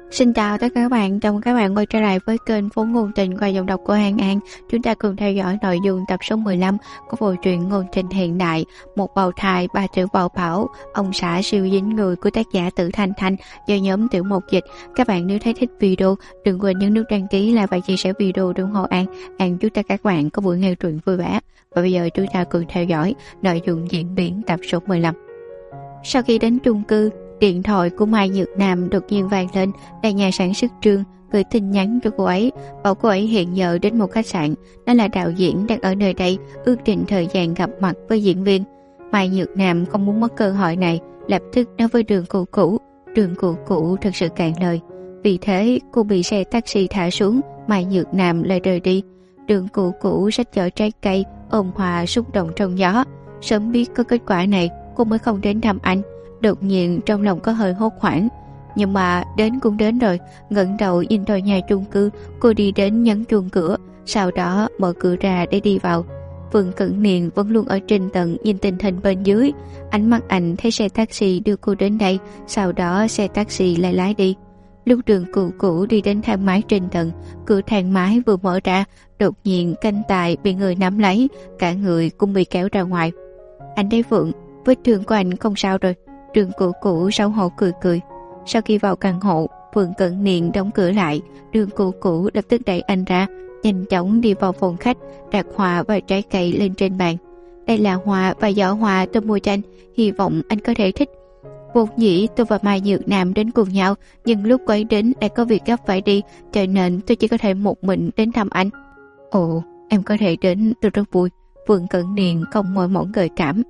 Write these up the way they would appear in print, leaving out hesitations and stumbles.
Xin chào tất cả các bạn, chào mừng các bạn quay trở lại với kênh Phố Ngôn Tình qua giọng đọc của Hàng An. Chúng ta cùng theo dõi nội dung tập số 15 của bộ truyện ngôn tình hiện đại Một bào thai ba tiểu bào bảo, ông xã siêu dính người của tác giả Tử Thanh Thanh do nhóm Tiểu Mộc Dịch. Các bạn nếu thấy thích video, đừng quên nhấn nút đăng ký, like và chia sẻ video để ủng hộ An. An chúc tất cả các bạn có buổi nghe truyện vui vẻ. Và bây giờ chúng ta cùng theo dõi nội dung diễn biến tập số 15. Sau khi đến chung cư, điện thoại của Mai Nhược Nam đột nhiên vang lên, là nhà sản xuất Trương gửi tin nhắn cho cô ấy, bảo cô ấy hiện giờ đến một khách sạn, đó là đạo diễn đang ở nơi đây, ước định thời gian gặp mặt với diễn viên. Mai Nhược Nam không muốn mất cơ hội này, lập tức nói với Đường Cũ Cũ. Đường Cũ Cũ thật sự cạn lời, vì thế cô bị xe taxi thả xuống, Mai Nhược Nam lại rời đi. Đường Cũ Cũ xách chở trái cây, ôm hòa xúc động trong gió. Sớm biết có kết quả này, cô mới không đến thăm anh. Đột nhiên trong lòng có hơi hốt hoảng, nhưng mà đến cũng đến rồi. Ngẩng đầu nhìn tòa nhà chung cư, cô đi đến nhấn chuông cửa, sau đó mở cửa ra để đi vào. Vương Cẩn Niên vẫn luôn ở trên tầng nhìn tình hình bên dưới. Ánh mắt anh thấy xe taxi đưa cô đến đây, sau đó xe taxi lại lái đi. Lúc Đường Cũ Cũ đi đến thang máy trên tầng, cửa thang máy vừa mở ra, đột nhiên cánh tay bị người nắm lấy, cả người cũng bị kéo ra ngoài. Anh thấy Phượng, vết thương của anh không sao rồi. Đường Cũ Cũ xấu hổ cười cười. Sau khi vào căn hộ, Vương Cẩn Niên đóng cửa lại. Đường Cũ Cũ lập tức đẩy anh ra, nhanh chóng đi vào phòng khách, đặt hoa và trái cây lên trên bàn. Đây là hoa và giỏ hoa tôi mua cho anh, hy vọng anh có thể thích. Vốn dĩ tôi và Mai Nhược Nam đến cùng nhau, nhưng lúc cô ấy đến đã có việc gấp phải đi, cho nên tôi chỉ có thể một mình đến thăm anh. Ồ, em có thể đến, tôi rất vui. Vương Cẩn Niên không môi mỏng gợi cảm.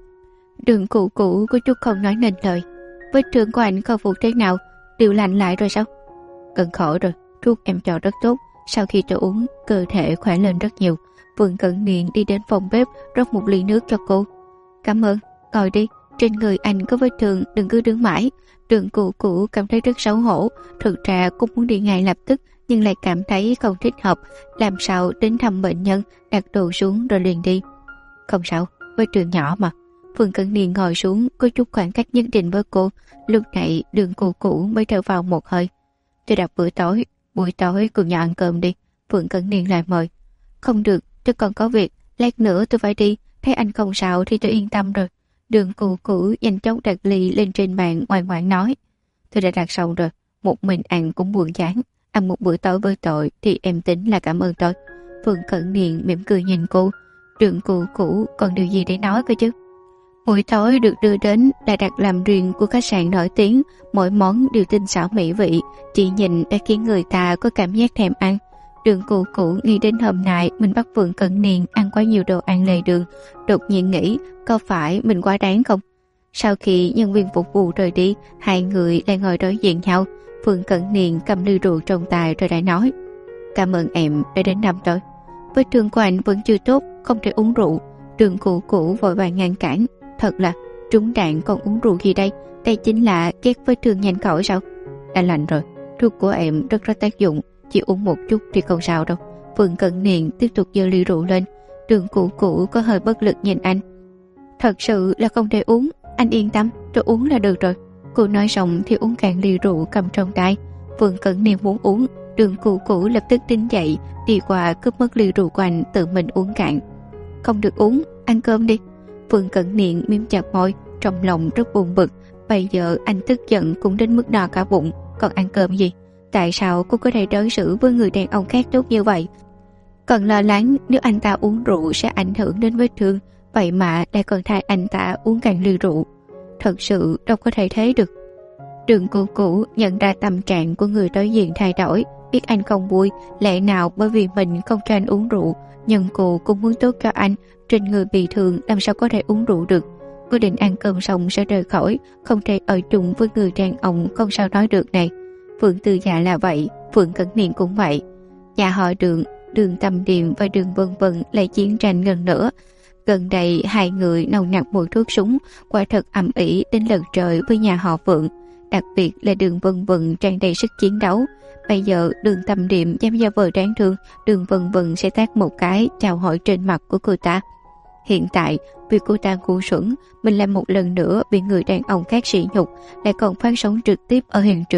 Đường Cũ Cũ có chút không nói nên lời. Vết thương của anh khôi phục thế nào? Đều lành lại rồi sao? Cẩn khổ rồi, thuốc em cho rất tốt. Sau khi tôi uống, cơ thể khỏe lên rất nhiều. Vương Cẩn Niên đi đến phòng bếp rót một ly nước cho cô. Cảm ơn, ngồi đi. Trên người anh có vết thương, đừng cứ đứng mãi. Đường Cũ Cũ cảm thấy rất xấu hổ. Thực ra cũng muốn đi ngay lập tức, nhưng lại cảm thấy không thích hợp. Làm sao đến thăm bệnh nhân, đặt đồ xuống rồi liền đi. Không sao, vết thương nhỏ mà. Vương Cẩn Niên ngồi xuống, có chút khoảng cách nhất định với cô. Lúc này Đường Cũ Cũ mới thở vào một hơi. Tôi đặt buổi tối cùng nhau ăn cơm đi. Vương Cẩn Niên lại mời. Không được, tôi còn có việc, lát nữa tôi phải đi. Thấy anh không sao thì tôi yên tâm rồi. Đường Cũ Cũ nhanh chóng đặt ly lên trên bàn, ngoan ngoãn nói. Tôi đã đặt xong rồi, một mình ăn cũng buồn chán. Ăn một bữa tối với tội thì em tính là cảm ơn tôi. Vương Cẩn Niên mỉm cười nhìn cô. Đường Cũ Cũ còn điều gì để nói cơ chứ? Buổi tối được đưa đến là đặt làm riêng của khách sạn nổi tiếng, mỗi món đều tinh xảo mỹ vị, chỉ nhìn đã khiến người ta có cảm giác thèm ăn. Đường Cũ Cũ nghĩ đến hôm nay mình bắt Vương Cẩn Niên ăn quá nhiều đồ ăn lề đường, đột nhiên nghĩ có phải mình quá đáng không? Sau khi nhân viên phục vụ rời đi, hai người lại ngồi đối diện nhau. Vương Cẩn Niên cầm ly rượu trong tay rồi lại nói: Cảm ơn em đã đến thăm tôi. Vết thương của anh vẫn chưa tốt, không thể uống rượu. Đường Cũ Cũ vội vàng ngăn cản. Thật là trúng đạn còn uống rượu gì đây? Đây chính là ghét vết thương nhanh khỏi sao? Đã lành rồi, thuốc của em rất có tác dụng, chỉ uống một chút thì không sao đâu. Vương Cẩn Niên tiếp tục giơ ly rượu lên. Đường Cũ Cũ có hơi bất lực nhìn anh. Thật sự là không thể uống, anh yên tâm, tôi uống là được rồi. Cô nói xong thì uống cạn ly rượu cầm trong tay. Vương Cẩn Niên muốn uống, Đường Cũ Cũ lập tức đứng dậy, đi qua cướp mất ly rượu của anh, tự mình uống cạn. Không được uống, ăn cơm đi. Vương Cẩn Niên mím chặt môi, trong lòng rất buồn bực. Bây giờ anh tức giận cũng đến mức đỏ cả bụng, còn ăn cơm gì? Tại sao cô có thể đối xử với người đàn ông khác tốt như vậy? Còn lo lắng nếu anh ta uống rượu sẽ ảnh hưởng đến vết thương, vậy mà lại còn thay anh ta uống cạn ly rượu. Thật sự đâu có thể thế được. Đường Cũ Cũ nhận ra tâm trạng của người đối diện thay đổi, biết anh không vui, lẽ nào bởi vì mình không cho anh uống rượu, nhưng cô cũng muốn tốt cho anh. Trên người bị thương làm sao có thể uống rượu được. Cô định ăn cơm xong sẽ rời khỏi, không thể ở chung với người đàn ông không sao nói được này. Phượng Tư Dạ là vậy, Phượng Cẩn Niên cũng vậy. Nhà họ Đường, Đường Tâm Điềm và Đường Vân Vân lại chiến tranh gần nữa. Gần đây hai người nồng nặc mùi thuốc súng, quả thật ầm ĩ đến lật trời với nhà họ Phượng. Đặc biệt là Đường Vân Vân tràn đầy sức chiến đấu. Bây giờ Đường Tâm Điềm dám giả vờ đáng thương, Đường Vân Vân sẽ tát một cái chào hỏi trên mặt của cô ta. Hiện tại vì cô ta ngu xuẩn, mình lại một lần nữa bị người đàn ông khác sỉ nhục, lại còn phát sóng trực tiếp ở hiện trường.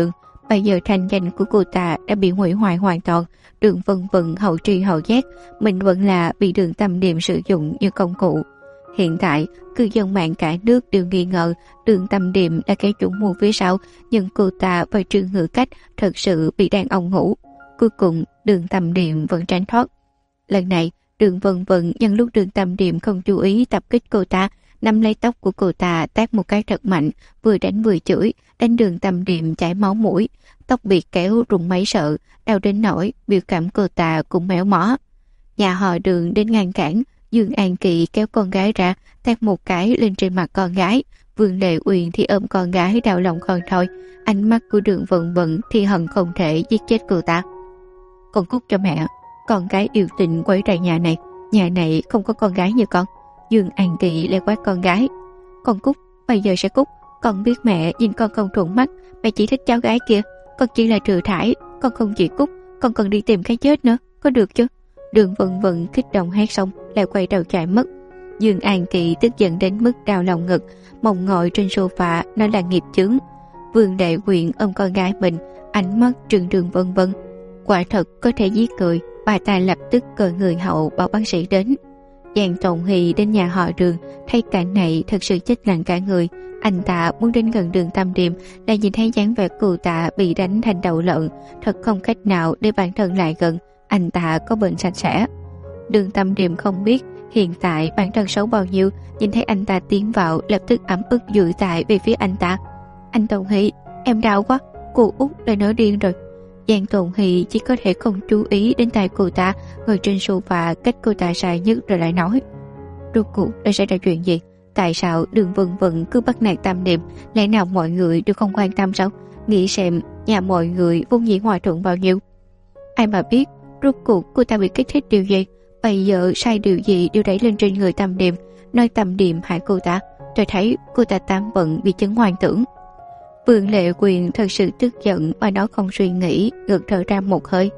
Bây giờ thanh danh của cô ta đã bị hủy hoại hoàn toàn. Đường Vân Vân hậu tri hậu giác, mình vẫn là bị Đường Tâm Điềm sử dụng như công cụ. Hiện tại, cư dân mạng cả nước đều nghi ngờ Đường Tâm Điềm là cái chủ mưu phía sau, nhưng cô ta và Trương Ngữ Cách thật sự bị đàn ông ngủ. Cuối cùng, Đường Tâm Điềm vẫn tránh thoát. Lần này, Đường Vân Vân nhân lúc Đường Tâm Điềm không chú ý tập kích cô ta, nắm lấy tóc của cô ta tát một cái thật mạnh, vừa đánh vừa chửi, đánh Đường Tâm Điềm chảy máu mũi, tóc bị kéo rụng mấy sợ, đau đến nỗi biểu cảm cô ta cũng méo mó. Nhà họ Đường đến ngăn cản, Dương An Kỳ kéo con gái ra, tát một cái lên trên mặt con gái. Vương Lệ Uyển thì ôm con gái đau lòng không thôi. Ánh mắt của Đường Vân Vân thì hận không thể giết chết cô ta. Con cút cho mẹ, con gái yêu tình quấy rầy nhà này không có con gái như con. Dương An Kỳ lại quát con gái. Con cút, bây giờ sẽ cút. Con biết mẹ nhìn con không thuận mắt, mẹ chỉ thích cháu gái kia. Con chỉ là trừ thải, con không chỉ cút, con cần đi tìm cái chết nữa, có được chứ? Đường Vân Vân kích động hét xong lại quay đầu chạy mất. Dương An Kỳ tức giận đến mức đau lòng ngực, mông ngồi trên sofa nói là nghiệp chướng. Vương Lệ Uyển ôm con gái mình, ánh mắt trừng Đường Vân Vân. Quả thật có thể giết người, bà ta lập tức cờ người hậu bảo bác sĩ đến. Giang Tồn Hì đến nhà họ Đường, thấy cảnh này thật sự chết lặng cả người. Anh ta muốn đến gần Đường Tâm Điềm, lại nhìn thấy dáng vẻ cô ta bị đánh thành đầu lợn, thật không cách nào để bản thân lại gần. Anh ta có bệnh sạch sẽ. Đường Tâm Điềm không biết hiện tại bản thân xấu bao nhiêu, nhìn thấy anh ta tiến vào lập tức ấm ức dụi tại về phía anh ta. Anh Tồn Hì, em đau quá, cô út lại nổi điên rồi. Giang Tồn Hì chỉ có thể không chú ý đến tay cô ta ngồi trên sofa cách cô ta xa nhất, rồi lại nói: rốt cuộc đã xảy ra chuyện gì? Tại sao Đường Vân Vân cứ bắt nạt Tâm Điềm? Lẽ nào mọi người đều không quan tâm sao? Nghĩ xem nhà mọi người vốn dĩ hòa thuận bao nhiêu. Ai mà biết rốt cuộc cô ta bị kích thích điều gì? Bây giờ sai điều gì đều đẩy lên trên người Tâm Điềm, nói Tâm Điềm hại cô ta. Tôi thấy cô ta tam vận bị chứng hoang tưởng. Vương Lệ Uyển thật sự tức giận mà nó không suy nghĩ, ngược thở ra một hơi.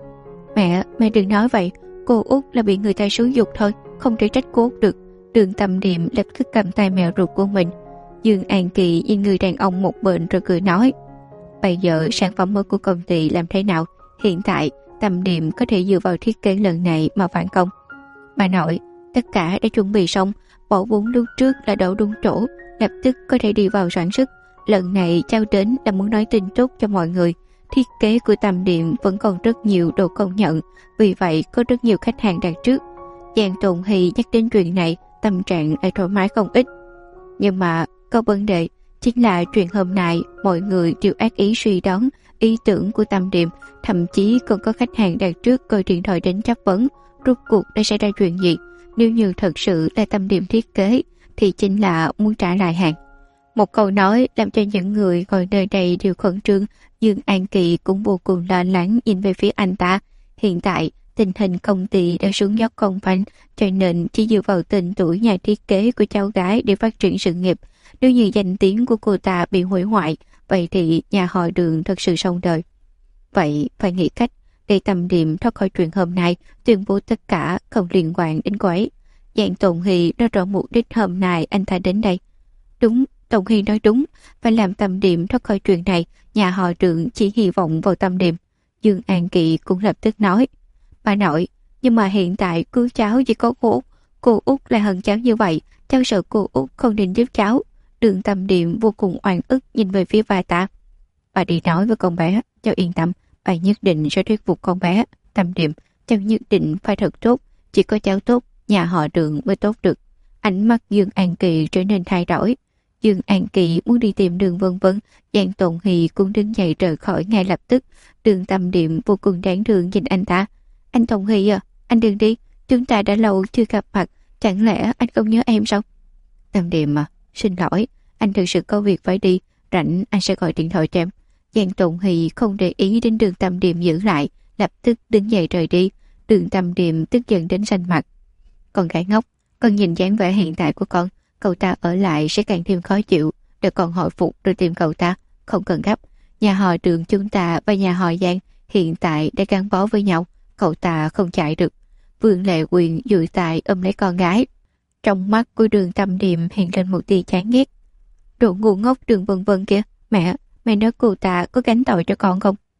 Mẹ đừng nói vậy, cô út là bị người ta xúi dục thôi, không thể trách cô út được. Đường Tâm Điềm lập tức cầm tay mèo ruột của mình. Dương An Kỳ nhìn người đàn ông một bên rồi cười nói: bây giờ sản phẩm mới của công ty làm thế nào? Hiện tại Tâm Điềm có thể dựa vào thiết kế lần này mà phản công. Bà nội, tất cả đã chuẩn bị xong, bỏ vốn lúc trước là đổ đúng chỗ, lập tức có thể đi vào sản xuất. Lần này cháu đến là muốn nói tin tốt cho mọi người. Thiết kế của Tâm Điềm vẫn còn rất nhiều đồ công nhận, vì vậy có rất nhiều khách hàng đặt trước. Giang Tồn Hì nhắc đến chuyện này, tâm trạng lại thoải mái không ít. Nhưng mà có vấn đề, chính là chuyện hôm nay mọi người đều ác ý suy đoán ý tưởng của Tâm Điềm, thậm chí còn có khách hàng đặt trước gọi điện thoại đến chất vấn rốt cuộc đã xảy ra chuyện gì. Nếu như thật sự là Tâm Điềm thiết kế thì chính là muốn trả lại hàng. Một câu nói làm cho những người ngồi nơi đây đều khẩn trương. Dương An Kỳ cũng vô cùng lo lắng nhìn về phía anh ta. Hiện tại tình hình công ty đã xuống dốc không phanh, cho nên chỉ dựa vào tên tuổi nhà thiết kế của cháu gái để phát triển sự nghiệp. Nếu như danh tiếng của cô ta bị hủy hoại, vậy thì nhà họ Đường thật sự xong đời. Vậy phải nghĩ cách để Tâm Điềm thoát khỏi chuyện hôm nay, tuyên bố tất cả không liên quan đến cô ấy. Giang Tồn Hì nói rõ mục đích hôm nay anh ta đến đây. Đúng, Tồn Hì nói đúng, phải làm Tâm Điềm thoát khỏi chuyện này. Nhà họ Đường chỉ hy vọng vào Tâm Điềm. Dương An Kỳ cũng lập tức nói: bà nội, nhưng mà hiện tại cứu cháu chỉ có cô út lại hận cháu như vậy, cháu sợ cô út không định giúp cháu. Đường Tâm Điềm vô cùng oan ức nhìn về phía bà ta. Bà đi nói với con bé, cháu yên tâm, bà nhất định sẽ thuyết phục con bé. Tâm Điềm, cháu nhất định phải thật tốt, chỉ có cháu tốt, nhà họ Đường mới tốt được. Ánh mắt Dương An Kỳ trở nên thay đổi. Dương An Kỳ muốn đi tìm Đường Vân Vân, Giang Tồn Hì cũng đứng dậy rời khỏi ngay lập tức. Đường Tâm Điềm vô cùng đáng thương nhìn anh ta. Anh Tồn Hì à, anh đừng đi, chúng ta đã lâu chưa gặp mặt, chẳng lẽ anh không nhớ em sao? Tâm Điềm à, xin lỗi, anh thực sự có việc phải đi, rảnh anh sẽ gọi điện thoại cho em. Giang Tồn Hì không để ý đến Đường Tâm Điềm giữ lại, lập tức đứng dậy rời đi. Đường Tâm Điềm tức giận đến xanh mặt. Con gái ngốc, con nhìn dáng vẻ hiện tại của con, cậu ta ở lại sẽ càng thêm khó chịu. Để con hồi phục rồi tìm cậu ta, không cần gấp. Nhà họ Đường chúng ta và nhà họ Giang hiện tại đã gắn bó với nhau, cậu ta không chạy được. Vương Lệ Uyển dụi tại ôm lấy con gái. Trong mắt của Đường Tâm Điềm hiện lên một tia chán ghét. Đồ ngu ngốc Đường Vân Vân kia, mẹ nói cô ta có gánh tội cho con không?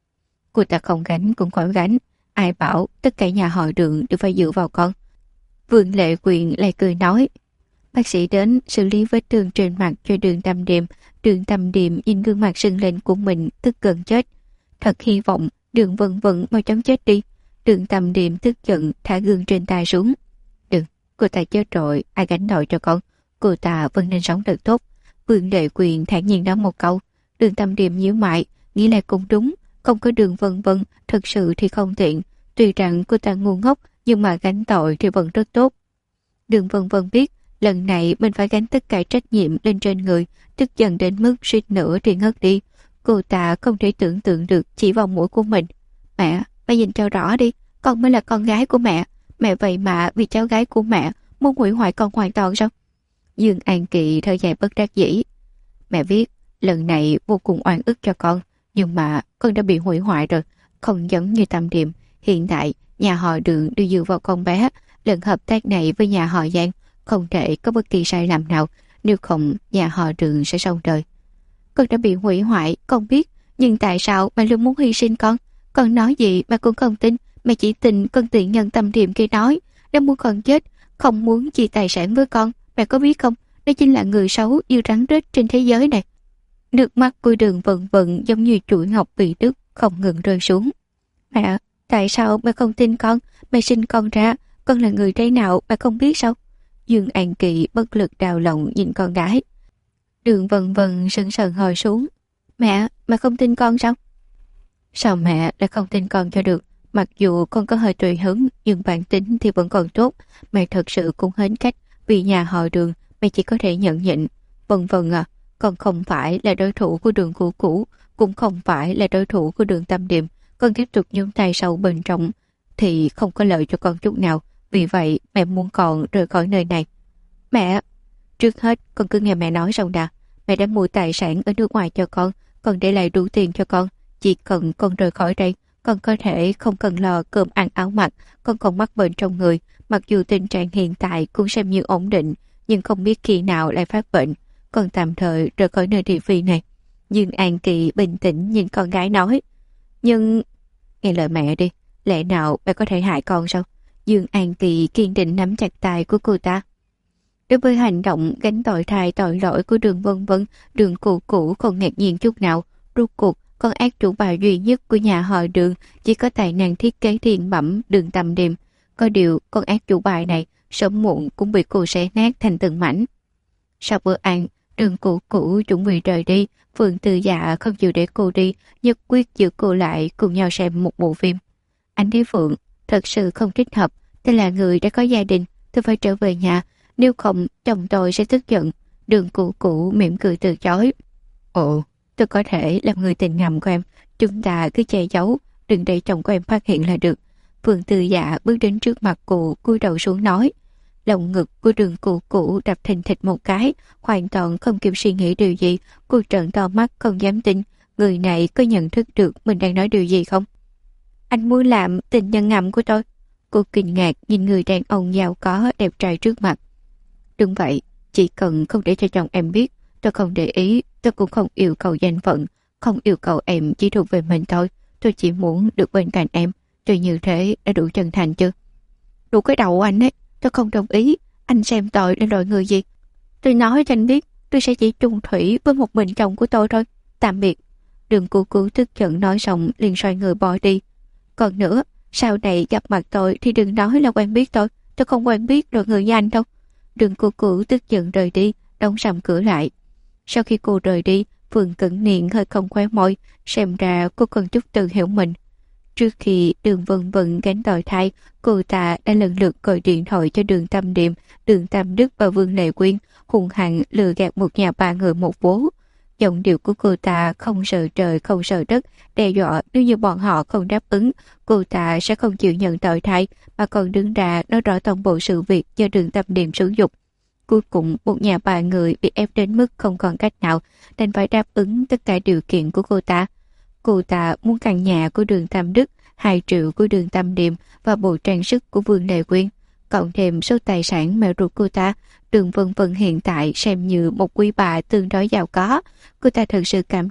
Cô ta không gánh cũng khỏi gánh. Ai bảo tất cả nhà họ Đường đều phải dựa vào con. Vương Lệ Quyện lại cười nói. Bác sĩ đến xử lý vết thương trên mặt cho Đường Tâm Điềm. Đường Tâm Điềm nhìn gương mặt sưng lên của mình tức gần chết. Thật hy vọng Đường Vân Vân mau chóng chết đi. Đường Tâm Điềm tức giận thả gương trên tay xuống. Đừng, cô ta chết rồi, ai gánh nổi cho con. Cô ta vẫn nên sống thật tốt. Vương Lệ Quyện thản nhiên nói một câu. Đường Tâm Điềm nhíu mày, nghĩ lại cũng đúng. Không có Đường Vân Vân, thật sự thì không tiện. Tuy rằng cô ta ngu ngốc, nhưng mà gánh tội thì vẫn rất tốt. Đường Vân Vân biết, lần này mình phải gánh tất cả trách nhiệm lên trên người, tức giận đến mức suýt nữa thì ngất đi. Cô ta không thể tưởng tượng được chỉ vào mũi của mình. Mẹ nhìn cho rõ đi, con mới là con gái của mẹ. Mẹ vậy mà vì cháu gái của mẹ muốn hủy hoại con hoàn toàn sao? Dương An Kỳ thở dài bất đắc dĩ. Mẹ biết, lần này vô cùng oan ức cho con, nhưng mà con đã bị hủy hoại rồi, không giống như Tâm Điềm. Hiện tại, nhà họ Đường đều dựa vào con bé. Lần hợp tác này với nhà họ Giang không thể có bất kỳ sai lầm nào, nếu không nhà họ Đường sẽ xong đời. Con đã bị hủy hoại, con biết, nhưng tại sao mẹ luôn muốn hy sinh con? Con nói gì mà cũng không tin, mẹ chỉ tin con tiện nhân Tâm Điềm kia nói, nó muốn con chết, không muốn chia tài sản với con. Mẹ có biết không, đó chính là người xấu như rắn rết trên thế giới này. Nước mắt của Đường Vân Vân giống như chuỗi ngọc bị đứt, không ngừng rơi xuống. Mẹ, tại sao mẹ không tin con? Mẹ sinh con ra, con là người thế nào mẹ không biết sao? Dương An Kỳ bất lực đau lòng nhìn con gái. Đường Vân Vân sững sờ hồi xuống. Mẹ không tin con sao? Sao mẹ lại không tin con cho được? Mặc dù con có hơi tùy hứng, nhưng bản tính thì vẫn còn tốt. Mẹ thật sự cũng hết cách, vì nhà họ Đường, mẹ chỉ có thể nhận nhịn. Vân Vân à, con không phải là đối thủ của Đường cũ cũ, cũng không phải là đối thủ của Đường Tâm Điềm. Con tiếp tục nhúng tay sâu bên trong thì không có lợi cho con chút nào. Vì vậy mẹ muốn con rời khỏi nơi này. Mẹ, trước hết con cứ nghe mẹ nói xong đã. Mẹ đã mua tài sản ở nước ngoài cho con để lại đủ tiền cho con. Chỉ cần con rời khỏi đây, con có thể không cần lo cơm ăn áo mặc. Con không mắc bệnh trong người. Mặc dù tình trạng hiện tại cũng xem như ổn định, nhưng không biết khi nào lại phát bệnh. Con tạm thời rời khỏi nơi thị phi này. Dương An Kỳ bình tĩnh nhìn con gái nói. Nhưng nghe lời mẹ đi, lẽ nào mẹ có thể hại con sao? Dương An Kỳ kiên định nắm chặt tay của cô ta. Đối với hành động gánh tội thay tội lỗi của Đường Vân Vân, Đường cũ cũ không ngạc nhiên chút nào. Rốt cuộc, con ác chủ bài duy nhất của nhà họ Đường chỉ có tài năng thiết kế thiên bẩm Đường Tâm Điềm. Có điều, con ác chủ bài này sớm muộn cũng bị cô xé nát thành từng mảnh. Sau bữa ăn, Đường cũ cũ chuẩn bị rời đi. Phượng Từ Dạ không chịu để cô đi, nhất quyết giữ cô lại cùng nhau xem một bộ phim. Anh thấy Phượng thật sự không thích hợp. Tôi là người đã có gia đình, tôi phải trở về nhà, nếu không chồng tôi sẽ tức giận. Đường cũ cũ mỉm cười từ chối. Ồ, tôi có thể làm người tình ngầm của em, chúng ta cứ che giấu, đừng để chồng của em phát hiện là được. Phượng Từ Dạ bước đến trước mặt cô, cúi đầu xuống nói. Lòng ngực của Đường cũ cũ đập thình thịch một cái, hoàn toàn không kịp suy nghĩ điều gì. Cô trợn to mắt không dám tin, người này có nhận thức được mình đang nói điều gì không? Anh muốn làm tình nhân ngầm của tôi. Cô kinh ngạc nhìn người đàn ông giàu có đẹp trai trước mặt. Đúng vậy, chỉ cần không để cho chồng em biết, tôi không để ý, tôi cũng không yêu cầu danh phận, không yêu cầu em chỉ thuộc về mình thôi. Tôi chỉ muốn được bên cạnh em, tôi như thế đã đủ chân thành chưa? Đủ cái đầu anh ấy, tôi không đồng ý. Anh xem tôi là loại người gì? Tôi nói cho anh biết, tôi sẽ chỉ chung thủy với một mình chồng của tôi thôi. Tạm biệt. Đường cũ cũ tức giận nói xong liền xoay người bỏ đi. Còn nữa, sau này gặp mặt tôi thì đừng nói là quen biết tôi không quen biết loại người như anh đâu. Đường cũ cũ tức giận rời đi, đóng sầm cửa lại. Sau khi cô rời đi, Phượng Cẩn Niên hơi không khóe môi, xem ra cô cần chút tự hiểu mình. Trước khi Đường Vân Vân gánh tội thay, cô ta đã lần lượt gọi điện thoại cho Đường Tâm Điềm, Đường Tam Đức và Vương Lệ Quyên, hung hăng lừa gạt một nhà ba người một bố. Giọng điệu của cô ta không sợ trời không sợ đất, đe dọa nếu như bọn họ không đáp ứng, cô ta sẽ không chịu nhận tội thay, mà còn đứng ra nói rõ toàn bộ sự việc do Đường Tâm Điềm sử dụng. Cuối cùng, một nhà ba người bị ép đến mức không còn cách nào, đành phải đáp ứng tất cả điều kiện của cô ta. Cô ta muốn căn nhà của Đường Tam Đức, 2 triệu của Đường Tâm Điềm và bộ trang sức của Vương Lệ Quyên, cộng thêm số tài sản mẹ ruột cô ta. Đường Vân Vân hiện tại xem như một quý bà tương đối giàu có. Cô ta thật sự cảm thấy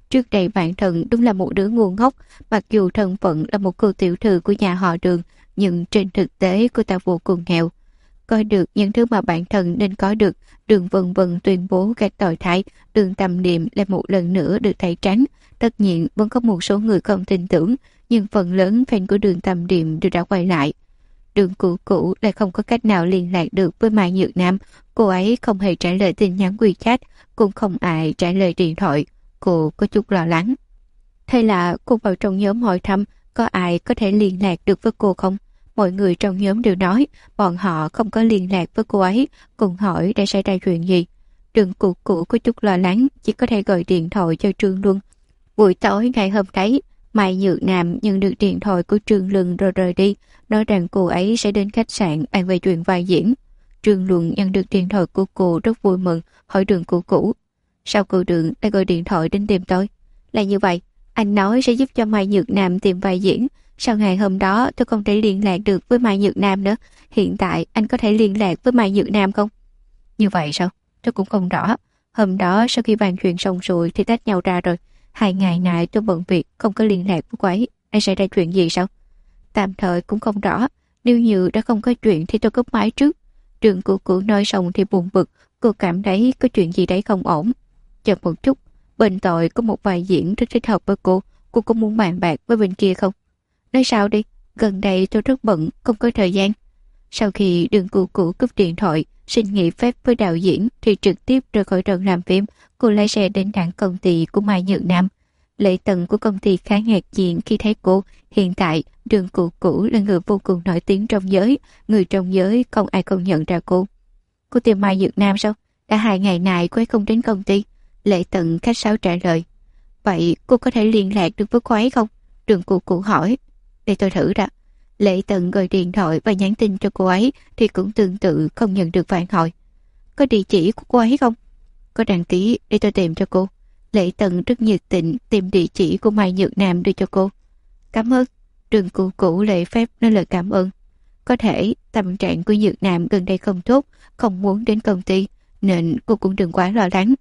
Trước đây bản thân đúng là một đứa ngu ngốc, mặc dù thân phận là một cô tiểu thư của nhà họ Đường, nhưng trên thực tế cô ta vô cùng nghèo. Có được những thứ mà bản thân nên có được, Đường Vân Vân tuyên bố các tội thái, Đường Tâm Niệm lại một lần nữa được tẩy trắng. Tất nhiên vẫn có một số người không tin tưởng, nhưng phần lớn fan của Đường Tâm Niệm đều đã quay lại. Đường Cửu Cửu lại không có cách nào liên lạc được với Mai Nhược Nam. Cô ấy không hề trả lời tin nhắn WeChat, cũng không ai trả lời điện thoại. Cô có chút lo lắng. Thế là cô vào trong nhóm hỏi thăm có ai có thể liên lạc được với cô không. Mọi người trong nhóm đều nói bọn họ không có liên lạc với cô ấy, cùng hỏi đã xảy ra chuyện gì. Đường Cửu Cửu có chút lo lắng, chỉ có thể gọi điện thoại cho Trương Luân. Buổi tối ngày hôm đấy, Mai Nhược Nam nhận được điện thoại của Trương Luân rồi rời đi, nói rằng cô ấy sẽ đến khách sạn bàn về chuyện vai diễn. Trương Luân nhận được điện thoại của cô rất vui mừng, hỏi Đường Cửu Cửu: sao cô Đường đã gọi điện thoại đến tìm tôi? Là như vậy, anh nói sẽ giúp cho Mai Nhược Nam tìm vai diễn. Sau ngày hôm đó tôi không thể liên lạc được với Mai Nhược Nam nữa. Hiện tại anh có thể liên lạc với Mai Nhược Nam không? Như vậy sao? Tôi cũng không rõ. Hôm đó sau khi bàn chuyện xong rồi thì tách nhau ra rồi. 2 ngày nay tôi bận việc, không có liên lạc với cô ấy. Đã xảy ra chuyện gì sao? Tạm thời cũng không rõ. Nếu như đã không có chuyện thì tôi cúp máy trước. Đường Cửu Cửu nói xong thì buồn bực. Cô cảm thấy có chuyện gì đấy không ổn. Chờ một chút, bên tội có một vai diễn rất thích hợp với cô có muốn bàn bạc với bên kia không? Nói sao đi, gần đây tôi rất bận, không có thời gian. Sau khi Đường Cửu Cửu cúp điện thoại, xin nghỉ phép với đạo diễn thì trực tiếp rời khỏi đoàn làm phim. Cô lái xe đến đảng công ty của Mai Nhược Nam. Lễ tân của công ty khá ngạc nhiên khi thấy cô. Hiện tại, Đường Cửu Cửu là người vô cùng nổi tiếng trong giới. Người trong giới không ai không nhận ra cô. Cô tìm Mai Nhược Nam sao? Đã 2 ngày nay cô ấy không đến công ty. Lễ tân khách sáo trả lời. Vậy cô có thể liên lạc được với cô ấy không? Đường Cửu Cửu hỏi. Để tôi thử ra. Lễ tân gọi điện thoại và nhắn tin cho cô ấy thì cũng tương tự không nhận được phản hồi. Có địa chỉ của cô ấy không? Có đăng ký để tôi tìm cho cô. Lễ tân rất nhiệt tình tìm địa chỉ của Mai Nhược Nam đưa cho cô. Cảm ơn. Đường Cửu Cửu lễ phép nói lời cảm ơn. Có thể tâm trạng của Nhược Nam gần đây không tốt, không muốn đến công ty, nên cô cũng đừng quá lo lắng.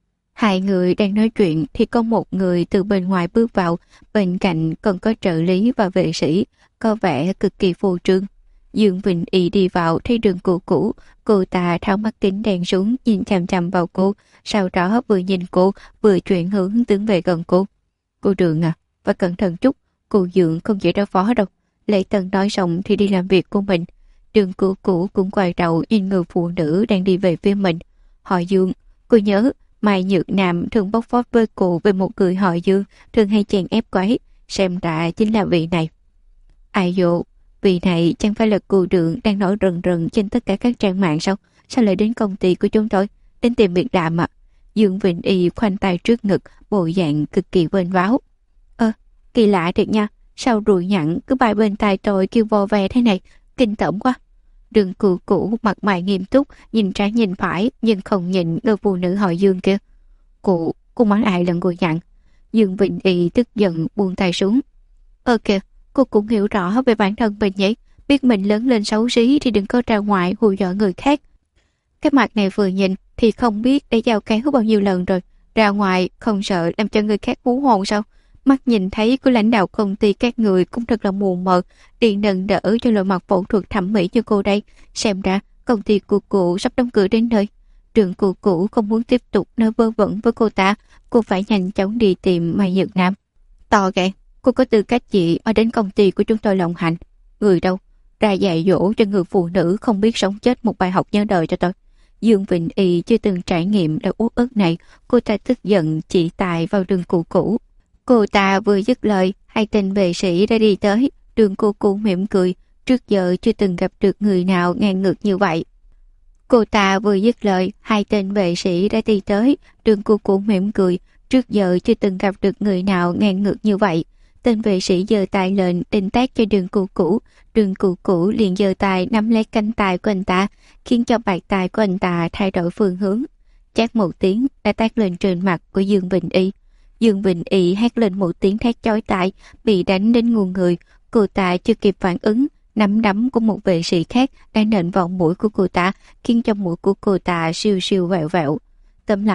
2 người đang nói chuyện thì có một người từ bên ngoài bước vào, bên cạnh còn có trợ lý và vệ sĩ, có vẻ cực kỳ phô trương. Dương Vịnh Y đi vào thấy Đường Cửu Cửu, cô ta tháo mắt kính đèn xuống nhìn chằm chằm vào cô, sau đó vừa nhìn cô vừa chuyển hướng tiến về gần cô. Cô Đường à, phải cẩn thận chút, cô Dương không dễ đối phó đâu. Lễ Tân nói xong thì đi làm việc của mình. Đường Cửu Cửu cũng quay đầu nhìn người phụ nữ đang đi về phía mình. Hỏi Dương, cô nhớ Mai Nhược Nam thường bóc phốt với cô về một người họ Dương, thường hay chèn ép cô ấy, xem ra chính là vị này. Ai dụ, vị này chẳng phải là cô Đường đang nổi rần rần trên tất cả các trang mạng sao? Sao lại đến công ty của chúng tôi? Đến tìm việc làm ạ. Dương Vịnh Y khoanh tay trước ngực, bộ dạng cực kỳ vênh váo. Kỳ lạ thiệt nha, sao rùi nhặn cứ bay bên tai tôi kêu vò ve thế này, kinh tởm quá. Đường Cửu Cửu mặt mày nghiêm túc, nhìn trái nhìn phải, nhưng không nhìn người phụ nữ họ Dương kia. Cô mắng ai là người nhặn? Dương Vịnh Y tức giận buông tay xuống. Kìa, cô cũng hiểu rõ về bản thân mình nhỉ, biết mình lớn lên xấu xí thì đừng có ra ngoài hù dọa người khác. Cái mặt này vừa nhìn thì không biết đã giao kéo bao nhiêu lần rồi, ra ngoài không sợ làm cho người khác hú hồn sao? Mắt nhìn thấy của lãnh đạo công ty các người cũng thật là mù mờ, điện nâng đỡ cho loại mặt phẫu thuật thẩm mỹ như cô đây. Xem ra công ty của cụ sắp đóng cửa đến nơi. Đường Cửu Cửu không muốn tiếp tục nói vơ vẩn với cô ta, cô phải nhanh chóng đi tìm Mai Nhược Nam. To gan, cô có tư cách gì mà đến công ty của chúng tôi lộng hành? Người đâu? Ra dạy dỗ cho người phụ nữ không biết sống chết một bài học nhớ đời cho tôi. Dương Vịnh Y chưa từng trải nghiệm lời uất ức này, cô ta tức giận chỉ tài vào Đường Cửu Cửu. Cô ta vừa dứt lời, 2 tên vệ sĩ đã đi tới. Đường Cửu Cửu mỉm cười, trước giờ chưa từng gặp được người nào ngang ngược như vậy. Cô ta vừa dứt lời, 2 tên vệ sĩ đã đi tới. Đường Cửu Cửu mỉm cười, trước giờ chưa từng gặp được người nào ngang ngược như vậy. Tên vệ sĩ giơ tay lên định tát cho Đường Cửu Cửu. Đường Cửu Cửu liền giơ tay nắm lấy cánh tay của anh ta, khiến cho bạt tay của anh ta thay đổi phương hướng. Chát một tiếng đã tát lên trên mặt của Dương Vịnh Y. Dương Vịnh Y hét lên một tiếng thét chói tai, bị đánh đến ngu người. Cô ta chưa kịp phản ứng, nắm đấm của một vệ sĩ khác đã nện vào mũi của cô ta, khiến cho mũi của cô ta siêu siêu vẹo vẹo. Tóm lại,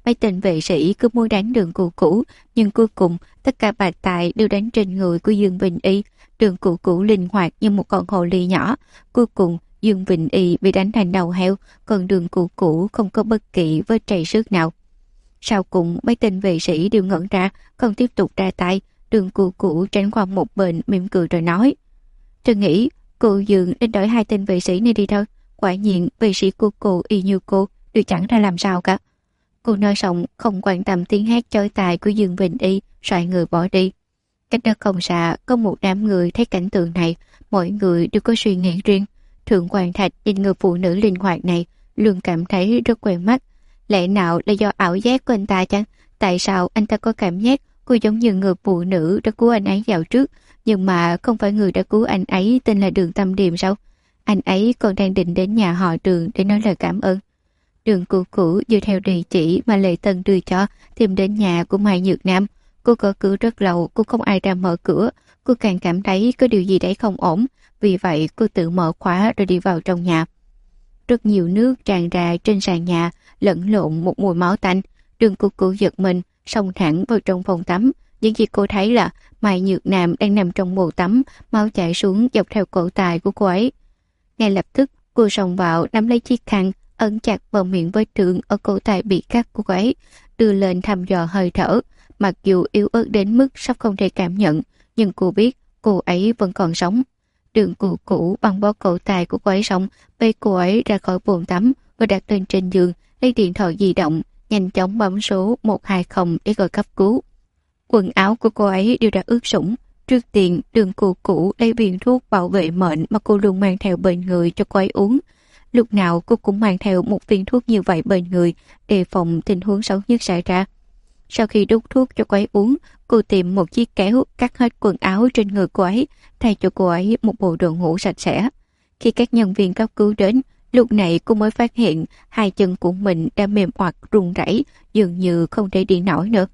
Mấy tên vệ sĩ cứ muốn đánh Đường Cửu Cửu, nhưng cuối cùng tất cả bạc tài đều đánh trên người của Dương Bình Y. Đường Cửu Cửu linh hoạt như một con hồ ly nhỏ. Cuối cùng Dương Bình Y bị đánh thành đầu heo, còn Đường Cửu Cửu không có bất kỳ vết trầy xước nào. Sau cùng mấy tên vệ sĩ đều ngẩn ra, không tiếp tục ra tay. Đường Cửu Cửu tránh qua một bên mỉm cười rồi nói: "Tôi nghĩ cô Dương nên đợi hai tên vệ sĩ này đi thôi. Quả nhiên vệ sĩ của cô y như cô, đều chẳng ra làm sao cả." Cô nói xong không quan tâm tiếng hét chói tai của Dương Bình Y, xoay người bỏ đi. Cách đó không xa có một đám người thấy cảnh tượng này, mỗi người đều có suy nghĩ riêng. Thượng Quan Thạch nhìn người phụ nữ linh hoạt này, luôn cảm thấy rất quen mắt. Lẽ nào là do ảo giác của anh ta chăng? Tại sao anh ta có cảm giác cô giống như người phụ nữ đã cứu anh ấy dạo trước, nhưng mà không phải người đã cứu anh ấy tên là Đường Tâm Điềm sao? Anh ấy còn đang định đến nhà họ Đường để nói lời cảm ơn. Đường Cửu Cửu dựa theo địa chỉ mà Lệ Tân đưa cho, tìm đến nhà của Mai Nhược Nam. Cô gõ cửa rất lâu, cô không ai ra mở cửa. Cô càng cảm thấy có điều gì đấy không ổn, vì vậy cô tự mở khóa rồi đi vào trong nhà. Rất nhiều nước tràn ra trên sàn nhà, lẫn lộn một mùi máu tanh. Đường Cửu Cửu giật mình, xông thẳng vào trong phòng tắm. Những gì cô thấy là Mai Nhược Nam đang nằm trong bồn tắm, máu chảy xuống dọc theo cổ tay của cô ấy. Ngay lập tức cô xông vào nắm lấy chiếc khăn, ấn chặt vào miệng vết thương ở cổ tay bị cắt của cô ấy, đưa lên thăm dò hơi thở. Mặc dù yếu ớt đến mức sắp không thể cảm nhận, nhưng cô biết cô ấy vẫn còn sống. Đường Cửu Cửu băng bó cổ tay của cô ấy xong, bê cô ấy ra khỏi bồn tắm và đặt lên trên giường, lấy điện thoại di động, nhanh chóng bấm số 120 để gọi cấp cứu. Quần áo của cô ấy đều đã ướt sũng. Trước tiên, Đường Cửu Cửu lấy viên thuốc bảo vệ mệnh mà cô luôn mang theo bên người cho cô ấy uống. Lúc nào cô cũng mang theo một viên thuốc như vậy bên người, đề phòng tình huống xấu nhất xảy ra. Sau khi đút thuốc cho cô ấy uống, cô tìm một chiếc kéo cắt hết quần áo trên người cô ấy, thay cho cô ấy một bộ đồ ngủ sạch sẽ. Khi các nhân viên cấp cứu đến, lúc này cô mới phát hiện hai chân của mình đã mềm oặt run rẩy, dường như không thể đi nổi nữa.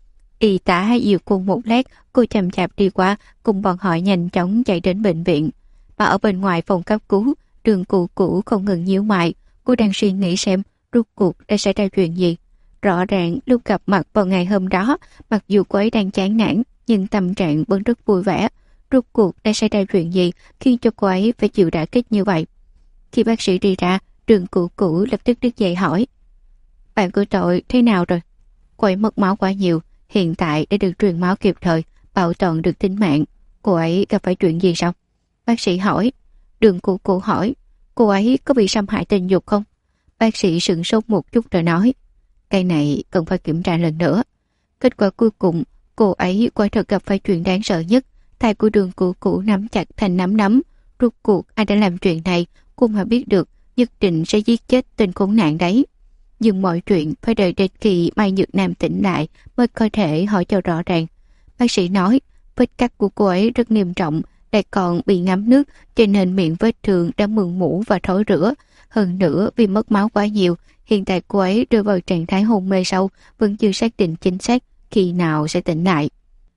Y tá dìu cô một lát, cô chậm chạp đi qua, cùng bọn họ nhanh chóng chạy đến bệnh viện. Mà ở bên ngoài phòng cấp cứu, Đường Cửu Cửu không ngừng nhíu mày. Cô đang suy nghĩ xem rốt cuộc đã xảy ra chuyện gì. Rõ ràng lúc gặp mặt vào ngày hôm đó, mặc dù cô ấy đang chán nản, nhưng tâm trạng vẫn rất vui vẻ. Rốt cuộc đã xảy ra chuyện gì khiến cho cô ấy phải chịu đả kích như vậy? Khi bác sĩ đi ra, Đường Cửu Cửu lập tức đứng dậy hỏi: "Bạn của tội thế nào rồi?" Cô ấy mất máu quá nhiều, hiện tại đã được truyền máu kịp thời, bảo toàn được tính mạng. Cô ấy gặp phải chuyện gì sao? Bác sĩ hỏi. Đường Cửu Cửu hỏi: "Cô ấy có bị xâm hại tình dục không?" Bác sĩ sửng sốt một chút rồi nói: "Cái này cần phải kiểm tra lần nữa." Kết quả cuối cùng, cô ấy quả thật gặp phải chuyện đáng sợ nhất. Tay của Đường Cửu Cửu nắm chặt thành nắm đấm. Rốt cuộc ai đã làm chuyện này, cô mà biết được nhất định sẽ giết chết tên khốn nạn đấy. Nhưng mọi chuyện phải đợi đến khi Mai Nhược Nam tỉnh lại mới có thể hỏi cho rõ ràng. Bác sĩ nói vết cắt của cô ấy rất nghiêm trọng, lại còn bị ngấm nước, cho nên miệng vết thương đã mừng mủ và thối rữa. Hơn nữa vì mất máu quá nhiều, hiện tại cô ấy rơi vào trạng thái hôn mê sâu, vẫn chưa xác định chính xác khi nào sẽ tỉnh lại.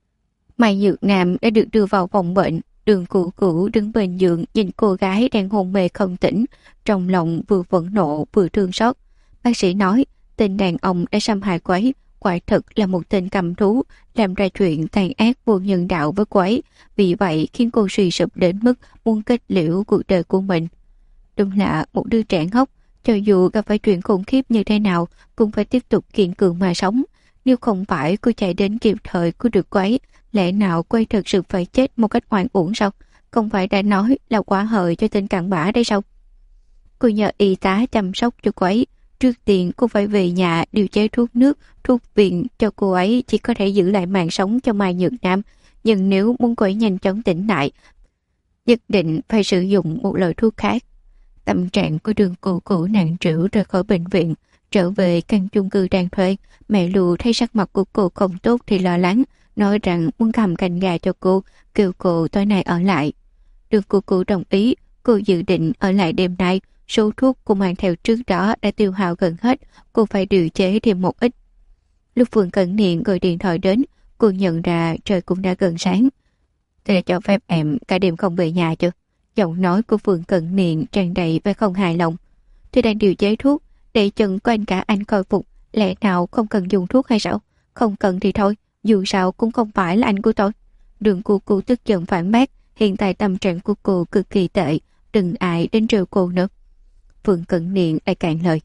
Mai Nhược Nam đã được đưa vào phòng bệnh. Đường Cửu Cửu đứng bên giường nhìn cô gái đang hôn mê không tỉnh, trong lòng vừa phẫn nộ vừa thương xót. Bác sĩ nói tên đàn ông đã xâm hại cô ấy quả thực là một tên cầm thú, làm ra chuyện tàn ác vô nhân đạo với cô ấy, vì vậy khiến cô suy sụp đến mức muốn kết liễu cuộc đời của mình. Đúng là một đứa trẻ ngốc, cho dù gặp phải chuyện khủng khiếp như thế nào cũng phải tiếp tục kiên cường mà sống. Nếu không phải cô chạy đến kịp thời cứu được cô ấy, lẽ nào cô ấy thực sự phải chết một cách oan uổng sao? Không phải đã nói là quả hời cho tên cặn bã đây sao? Cô nhờ y tá chăm sóc cho cô ấy. Trước tiên cô phải về nhà điều chế thuốc nước, thuốc viện cho cô ấy, chỉ có thể giữ lại mạng sống cho Mai Nhược Nam. Nhưng nếu muốn cô ấy nhanh chóng tỉnh lại, nhất định phải sử dụng một loại thuốc khác. Tâm trạng của Đường Cửu Cửu nặng trĩu rời khỏi bệnh viện, trở về căn chung cư đang thuê. Mẹ Lù thấy sắc mặt của cô không tốt thì lo lắng, nói rằng muốn cầm canh gà cho cô, kêu cô tối nay ở lại. Đường Cửu Cửu đồng ý, cô dự định ở lại đêm nay. Số thuốc cô mang theo trước đó đã tiêu hao gần hết, cô phải điều chế thêm một ít. Lúc Phương Cẩn Niên gọi điện thoại đến, cô nhận ra trời cũng đã gần sáng. "Tôi đã cho phép em cả đêm không về nhà chưa?" Giọng nói của Phương Cẩn Niên tràn đầy vẻ không hài lòng. "Tôi đang điều chế thuốc, để chân của anh cả anh khôi phục, Lẽ nào không cần dùng thuốc hay sao? Không cần thì thôi, dù sao cũng không phải là anh của tôi. Đường cô tức giận phản bác, hiện tại tâm trạng của cô cực kỳ tệ, đừng ai đến trêu cô nữa. Phương Cẩn Niên lại cạn lời.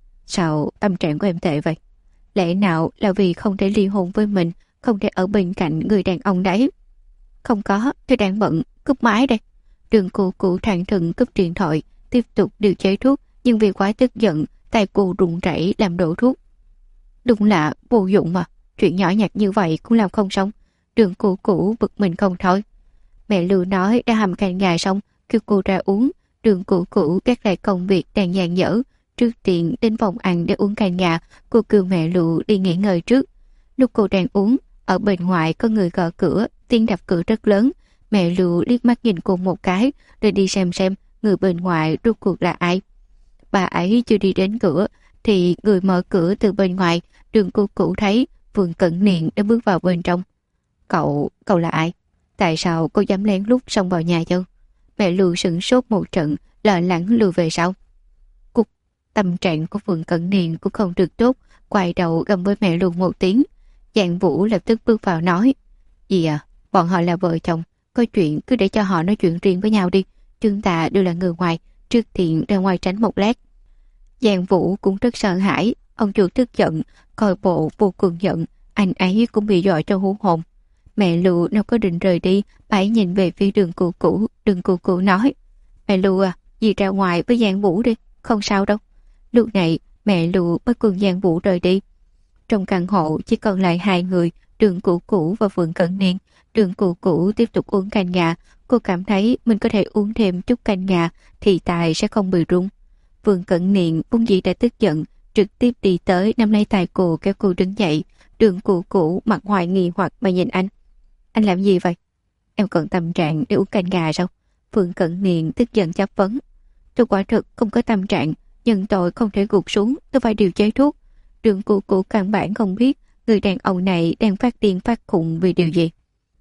Sao tâm trạng của em tệ vậy? Lẽ nào là vì không thể ly hôn với mình, không thể ở bên cạnh người đàn ông đấy? Không có, tôi đang bận, cúp máy đây. Đường cô thẳng thừng cúp điện thoại, tiếp tục điều chế thuốc, nhưng vì quá tức giận, tay cô run rẩy làm đổ thuốc. Đúng là vô dụng mà, chuyện nhỏ nhặt như vậy cũng làm không xong. Đường cô bực mình không thôi. Mẹ Lưu nói đã hầm canh gà xong, kêu cô ra uống. Đường cô gác lại công việc đang dang dở. Trước tiên đến phòng ăn để uống canh gà, cô kêu mẹ Lưu đi nghỉ ngơi trước. Lúc cô đang uống, ở bên ngoài có người gõ cửa, tiếng đập cửa rất lớn. Mẹ Lưu liếc mắt nhìn cô một cái, rồi đi xem người bên ngoài rốt cuộc là ai. Bà ấy chưa đi đến cửa, thì người mở cửa từ bên ngoài. Đường cô thấy Phương Cẩn Niên đã bước vào bên trong. Cậu là ai? Tại sao cô dám lén lút xông vào nhà chứ? Mẹ Lưu sửng sốt một trận, lo lắng lùi về sau. Cục tâm trạng của Phương Cẩn Niên cũng không được tốt, quay đầu gầm với mẹ Lưu một tiếng. Giang Vũ lập tức bước vào nói: Dì à, bọn họ là vợ chồng, có chuyện cứ để cho họ nói chuyện riêng với nhau đi. Chúng ta đều là người ngoài, trước tiên ra ngoài tránh một lát. Giang Vũ cũng rất sợ hãi, ông chủ tức giận, coi bộ vô cùng giận, anh ấy cũng bị dọa cho hú hồn. Mẹ Lưu đâu có định rời đi, bà ấy nhìn về phía đường cô nói: Mẹ Lưu à, dì ra ngoài với Giang Vũ đi, không sao đâu. Lúc này mẹ Lưu mới cùng Giang Vũ rời đi. Trong căn hộ chỉ còn lại hai người, đường cũ và Phương Cẩn Niên. Đường cũ tiếp tục uống canh gà, cô cảm thấy mình có thể uống thêm chút canh gà thì tài sẽ không bị rung. Phương Cẩn Niên vốn dĩ đã tức giận, trực tiếp đi tới nắm lấy tay cô kéo cô đứng dậy. Đường cũ mặt hoài nghi hoặc mà nhìn anh. Anh làm gì vậy? Em còn tâm trạng để uống canh gà sao? Phương Cẩn Niên tức giận chất vấn. Tôi quả thực không có tâm trạng, nhưng tôi không thể gục xuống, tôi phải điều chế thuốc. Đường cũ căn bản không biết người đàn ông này đang phát điên phát khùng vì điều gì.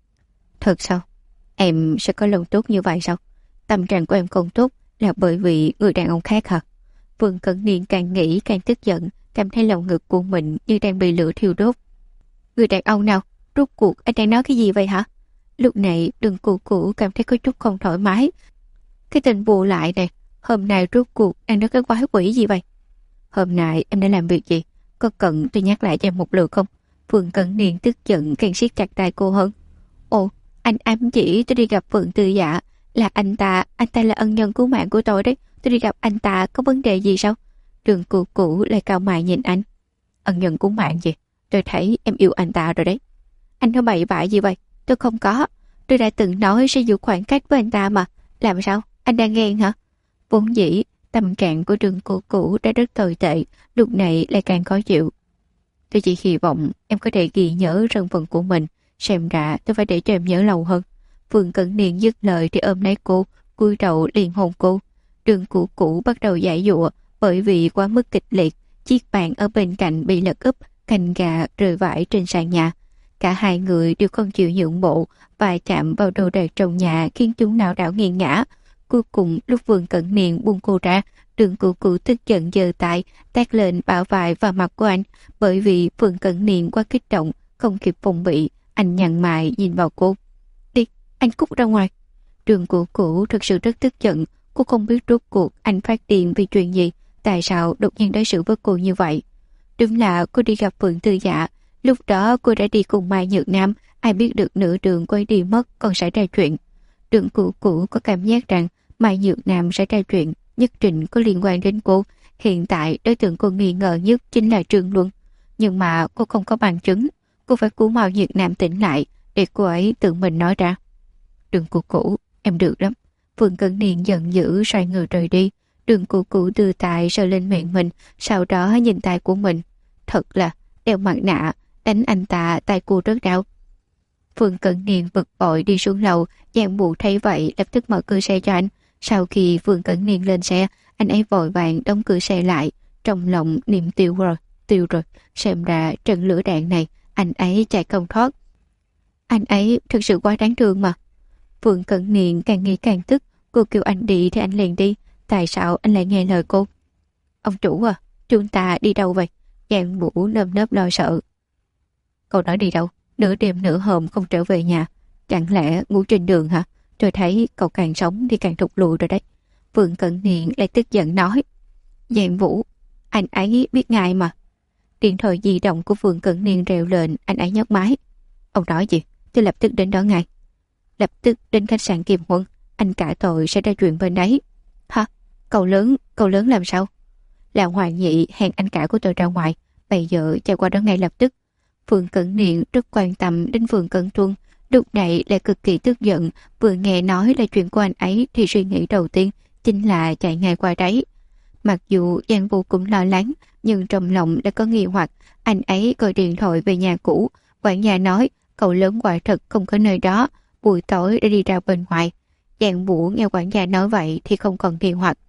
Thật sao? Em sẽ có lòng tốt như vậy sao? Tâm trạng của em không tốt là bởi vì người đàn ông khác hả? Phương Cẩn Niên càng nghĩ càng tức giận, cảm thấy lòng ngực của mình như đang bị lửa thiêu đốt. Người đàn ông nào? Rốt cuộc anh đang nói cái gì vậy hả? Lúc này đường cũ cảm thấy có chút không thoải mái. Cái tình bù lại này, hôm nay rốt cuộc anh nói cái quái quỷ gì vậy? Hôm nay em đã làm việc gì? Có cần tôi nhắc lại cho em một lượt không? Phương Cẩn Niên tức giận càng siết chặt tay cô hơn. Ồ, anh ám chỉ tôi đi gặp Phượng Tư Dạ. Là anh ta là ân nhân cứu mạng của tôi đấy. Tôi đi gặp anh ta có vấn đề gì sao? Đường cũ lại cao mày nhìn anh. Ân nhân cứu mạng gì? Tôi thấy em yêu anh ta rồi đấy. Anh nói bậy bạ gì vậy? Tôi không có. Tôi đã từng nói sẽ giữ khoảng cách với anh ta mà. Làm sao? Anh đang ghen hả? Vốn dĩ tâm trạng của đường cũ đã rất tồi tệ, lúc này lại càng khó chịu. Tôi chỉ hy vọng em có thể ghi nhớ thân phận của mình, xem ra tôi phải để cho em nhớ lâu hơn. Phương Cẩn Niên dứt lời thì ôm lấy cô, cúi đầu liền hôn cô. Đường cũ bắt đầu giãy giụa bởi vì quá mức kịch liệt, chiếc bàn ở bên cạnh bị lật úp, canh gà rơi vãi trên sàn nhà. Cả hai người đều không chịu nhượng bộ, và chạm vào đồ đạc trong nhà khiến chúng nào đảo nghiêng ngã. Cuối cùng lúc Phương Cẩn Niên buông cô ra, đường cũ tức giận giơ tay tát lên bả vai và mặt của anh. Bởi vì Phương Cẩn Niên quá kích động, không kịp phòng bị, anh nhăn mày nhìn vào cô. Đi, anh cút ra ngoài. Đường cũ thực sự rất tức giận, cô không biết rốt cuộc anh phát điên vì chuyện gì, tại sao đột nhiên đối xử với cô như vậy. Đúng là cô đi gặp Phượng Tư Dạ, lúc đó cô đã đi cùng Mai Nhược Nam, ai biết được nửa đường quay đi mất còn xảy ra chuyện. Đường cũ có cảm giác rằng Mai Nhược Nam xảy ra chuyện nhất định có liên quan đến cô. Hiện tại đối tượng cô nghi ngờ nhất chính là Trương Luân, nhưng mà cô không có bằng chứng. Cô phải cứu Mai Nhược Nam tỉnh lại để cô ấy tự mình nói ra. Đường cũ, em được lắm. Phương Cẩn Niên giận dữ xoay người rời đi. Đường cũ đưa tay sờ lên miệng mình, sau đó nhìn tay của mình. Thật là đeo mặt nạ, đánh anh ta tay cô rất đau. Phương Cẩn Niên bực bội đi xuống lầu, Giang Vũ thấy vậy lập tức mở cửa xe cho anh. Sau khi Phương Cẩn Niên lên xe, anh ấy vội vàng đóng cửa xe lại, trong lòng niềm tiêu rồi, xem ra trận lửa đạn này anh ấy chạy không thoát. Anh ấy thực sự quá đáng thương mà. Phương Cẩn Niên càng nghĩ càng tức, cô kêu anh đi thì anh liền đi, tại sao anh lại nghe lời cô? Ông chủ à, chúng ta đi đâu vậy? Giang Vũ nơm nớp lo sợ. Cậu nói đi đâu? Nửa đêm nửa hôm không trở về nhà. Chẳng lẽ ngủ trên đường hả? Tôi thấy cậu càng sống thì càng thụt lùi rồi đấy. Vương Cẩn Niên lại tức giận nói. Giang Vũ, anh ấy biết ngài mà. Điện thoại di động của Vương Cẩn Niên reo lên, anh ấy nhấc máy. Ông nói gì? Tôi lập tức đến đó ngay. Lập tức đến khách sạn Kim Huân. Anh cả tội sẽ ra chuyện bên đấy. Hả? Cậu lớn làm sao? Là Hoàng Nhị hẹn anh cả của tôi ra ngoài. Bây giờ chạy qua đó ngay lập tức. Vương Cẩn Niên rất quan tâm đến Vương Cẩn Tuân. Lúc này lại cực kỳ tức giận. Vừa nghe nói là chuyện của anh ấy thì suy nghĩ đầu tiên chính là chạy ngay qua đấy. Mặc dù Giang Vũ cũng lo lắng, nhưng trong lòng đã có nghi hoặc. Anh ấy gọi điện thoại về nhà cũ. Quản gia nói cậu lớn quả thật không có nơi đó. Buổi tối đã đi ra bên ngoài. Giang Vũ nghe quản gia nói vậy thì không còn nghi hoặc.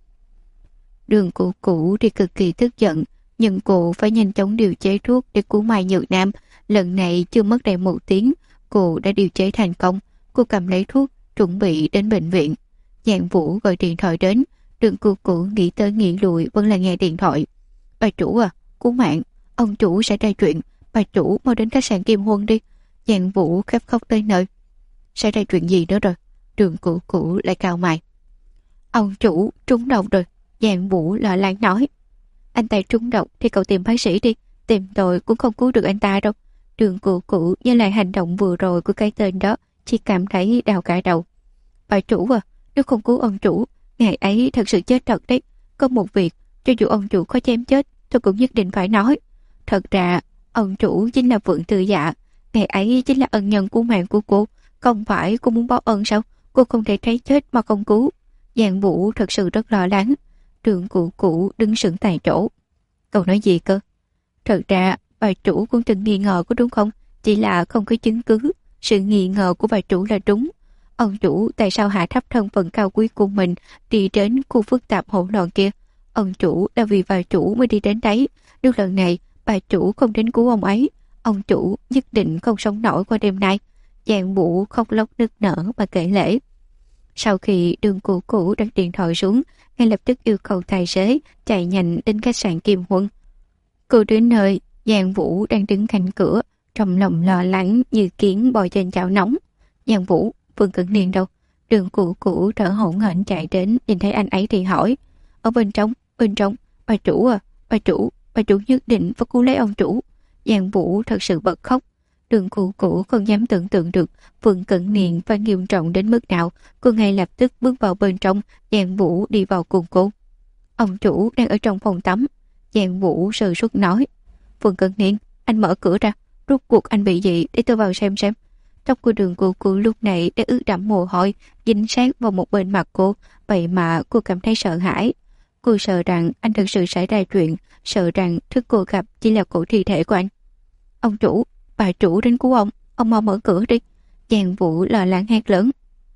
Đường Cũ Cũ thì cực kỳ tức giận, nhưng cô phải nhanh chóng điều chế thuốc để cứu Mai Nhược Nam. Lần này chưa mất đầy 1 tiếng, cô đã điều chế thành công. Cô cầm lấy thuốc, chuẩn bị đến bệnh viện. Giang Vũ gọi điện thoại đến. Đường Cũ Cũ nghĩ tới nghĩ lui vẫn là nghe điện thoại. Bà chủ à, cứu mạng, ông chủ sẽ ra chuyện. Bà chủ mau đến khách sạn Kim Huân đi. Giang Vũ khóc khóc tới nơi. Sẽ ra chuyện gì nữa rồi? Đường Cũ Cũ lại cau mày. Ông chủ trúng độc rồi. Giang Vũ lo lắng nói. Anh ta trúng độc thì cậu tìm bác sĩ đi. Tìm tôi cũng không cứu được anh ta đâu. Đường Cũ Cũ nhớ lại hành động vừa rồi của cái tên đó, chỉ cảm thấy đau cả đầu. Bà chủ à, nếu không cứu ông chủ, ngày ấy thật sự chết thật đấy. Có một việc, cho dù ông chủ có chém chết, tôi cũng nhất định phải nói. Thật ra, ông chủ chính là Vượng Tư Dạ. Ngày ấy chính là ân nhân cứu mạng của cô. Không phải cô muốn báo ơn sao? Cô không thể thấy chết mà không cứu. Giang Vũ thật sự rất lo lắng. Đường Cũ Cũ đứng sững tại chỗ. Cậu nói gì cơ? Thật ra, bà chủ cũng từng nghi ngờ có đúng không? Chỉ là không có chứng cứ. Sự nghi ngờ của bà chủ là đúng. Ông chủ tại sao hạ thấp thân phận cao quý của mình đi đến khu phức tạp hỗn loạn kia? Ông chủ là vì bà chủ mới đi đến đấy. Nếu lần này bà chủ không đến cứu ông ấy, ông chủ nhất định không sống nổi qua đêm nay. Giang Vũ khóc lóc nức nở mà kể lể. Sau khi Đường Cũ Cũ đặt điện thoại xuống, ngay lập tức yêu cầu tài xế chạy nhanh đến khách sạn Kim Huân. Cô đến nơi, Giang Vũ đang đứng cạnh cửa, trong lòng lo lắng như kiến bò trên chảo nóng. Giang Vũ, Vương Cẩn Niên đâu? Đường Cũ Cũ thở hổn hển chạy đến, nhìn thấy anh ấy thì hỏi. Ở bên trong, bà chủ à, bà chủ nhất định phải cứu lấy ông chủ. Giang Vũ thật sự bật khóc. Đường Cũ Cũ không dám tưởng tượng được Vương Cẩn Niên phải nghiêm trọng đến mức nào. Cô ngay lập tức bước vào bên trong. Giang Vũ đi vào cùng cô. Ông chủ đang ở trong phòng tắm. Giang Vũ sờ suất nói. Vương Cẩn Niên, anh mở cửa ra. Rốt cuộc anh bị gì để tôi vào xem. Tóc của Đường Cũ Cũ lúc này đã ướt đẫm mồ hôi, dính sát vào một bên mặt cô. Vậy mà cô cảm thấy sợ hãi. Cô sợ rằng anh thực sự xảy ra chuyện, sợ rằng thứ cô gặp chỉ là cổ thi thể của anh. Ông chủ, bà chủ đến cứu ông mau mở cửa đi. Giang Vũ lo lắng hét lớn.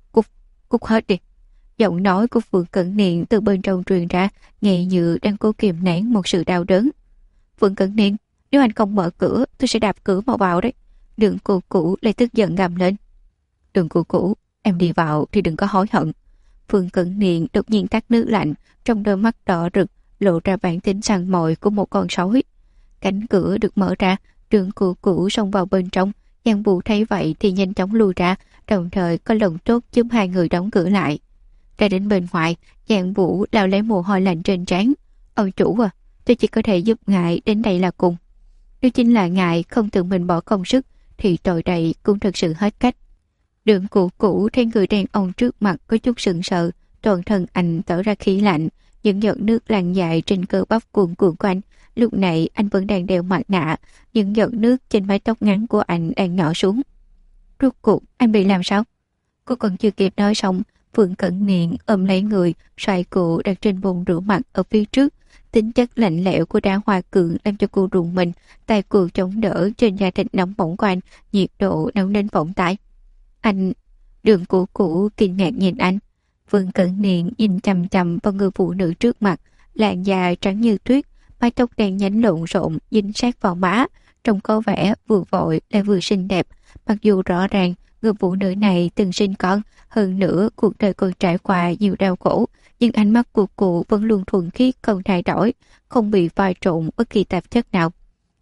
Cút hết đi. Giọng nói của Vương Cẩn Niên từ bên trong truyền ra, nghe như đang cố kìm nén một sự đau đớn. Vương Cẩn Niên, nếu anh không mở cửa, tôi sẽ đạp cửa mà vào đấy. Đường Cũ Cũ lại tức giận gầm lên. Đường Cũ Cũ, em đi vào thì đừng có hối hận. Vương Cẩn Niên đột nhiên tắt nước lạnh, trong đôi mắt đỏ rực lộ ra bản tính săn mồi của một con sói. Cánh cửa được mở ra, Đường Cũ Cũ xông vào bên trong. Giang Vũ thấy vậy thì nhanh chóng lùi ra, đồng thời có lòng tốt giúp hai người đóng cửa lại. Ra đến bên ngoài, Giang Vũ lao lấy mồ hôi lạnh trên trán. Ông chủ à, tôi chỉ có thể giúp ngài đến đây là cùng. Nếu chính là ngài không tự mình bỏ công sức thì tội đây cũng thật sự hết cách. Đường Cũ Cũ thấy người đàn ông trước mặt có chút sững sờ, toàn thân anh tỏ ra khí lạnh, những giọt nước lăn dài trên cơ bắp cuồn cuộn của anh. Lúc này anh vẫn đang đeo mặt nạ, những giọt nước trên mái tóc ngắn của anh đang nhỏ xuống. Rốt cuộc anh bị làm sao? Cô còn chưa kịp nói xong, Vương Cẩn Niên ôm lấy người, xoay cổ đặt trên bồn rửa mặt ở phía trước. Tính chất lạnh lẽo của đá hoa cường làm cho cô rùng mình, tay cô chống đỡ trên da thịt nóng bỏng của anh, nhiệt độ nóng lên vọng tai. Anh... Đường Cũ Cũ kinh ngạc nhìn anh. Vương Cẩn Niên nhìn chằm chằm vào người phụ nữ trước mặt, làn da trắng như tuyết, mái tóc đen nhánh lộn xộn dính sát vào má, trông có vẻ vừa vội lại vừa xinh đẹp. Mặc dù rõ ràng người phụ nữ này từng sinh con, hơn nữa cuộc đời còn trải qua nhiều đau khổ, nhưng ánh mắt của cô vẫn luôn thuần khiết không thay đổi, không bị pha trộn bất kỳ tạp chất nào.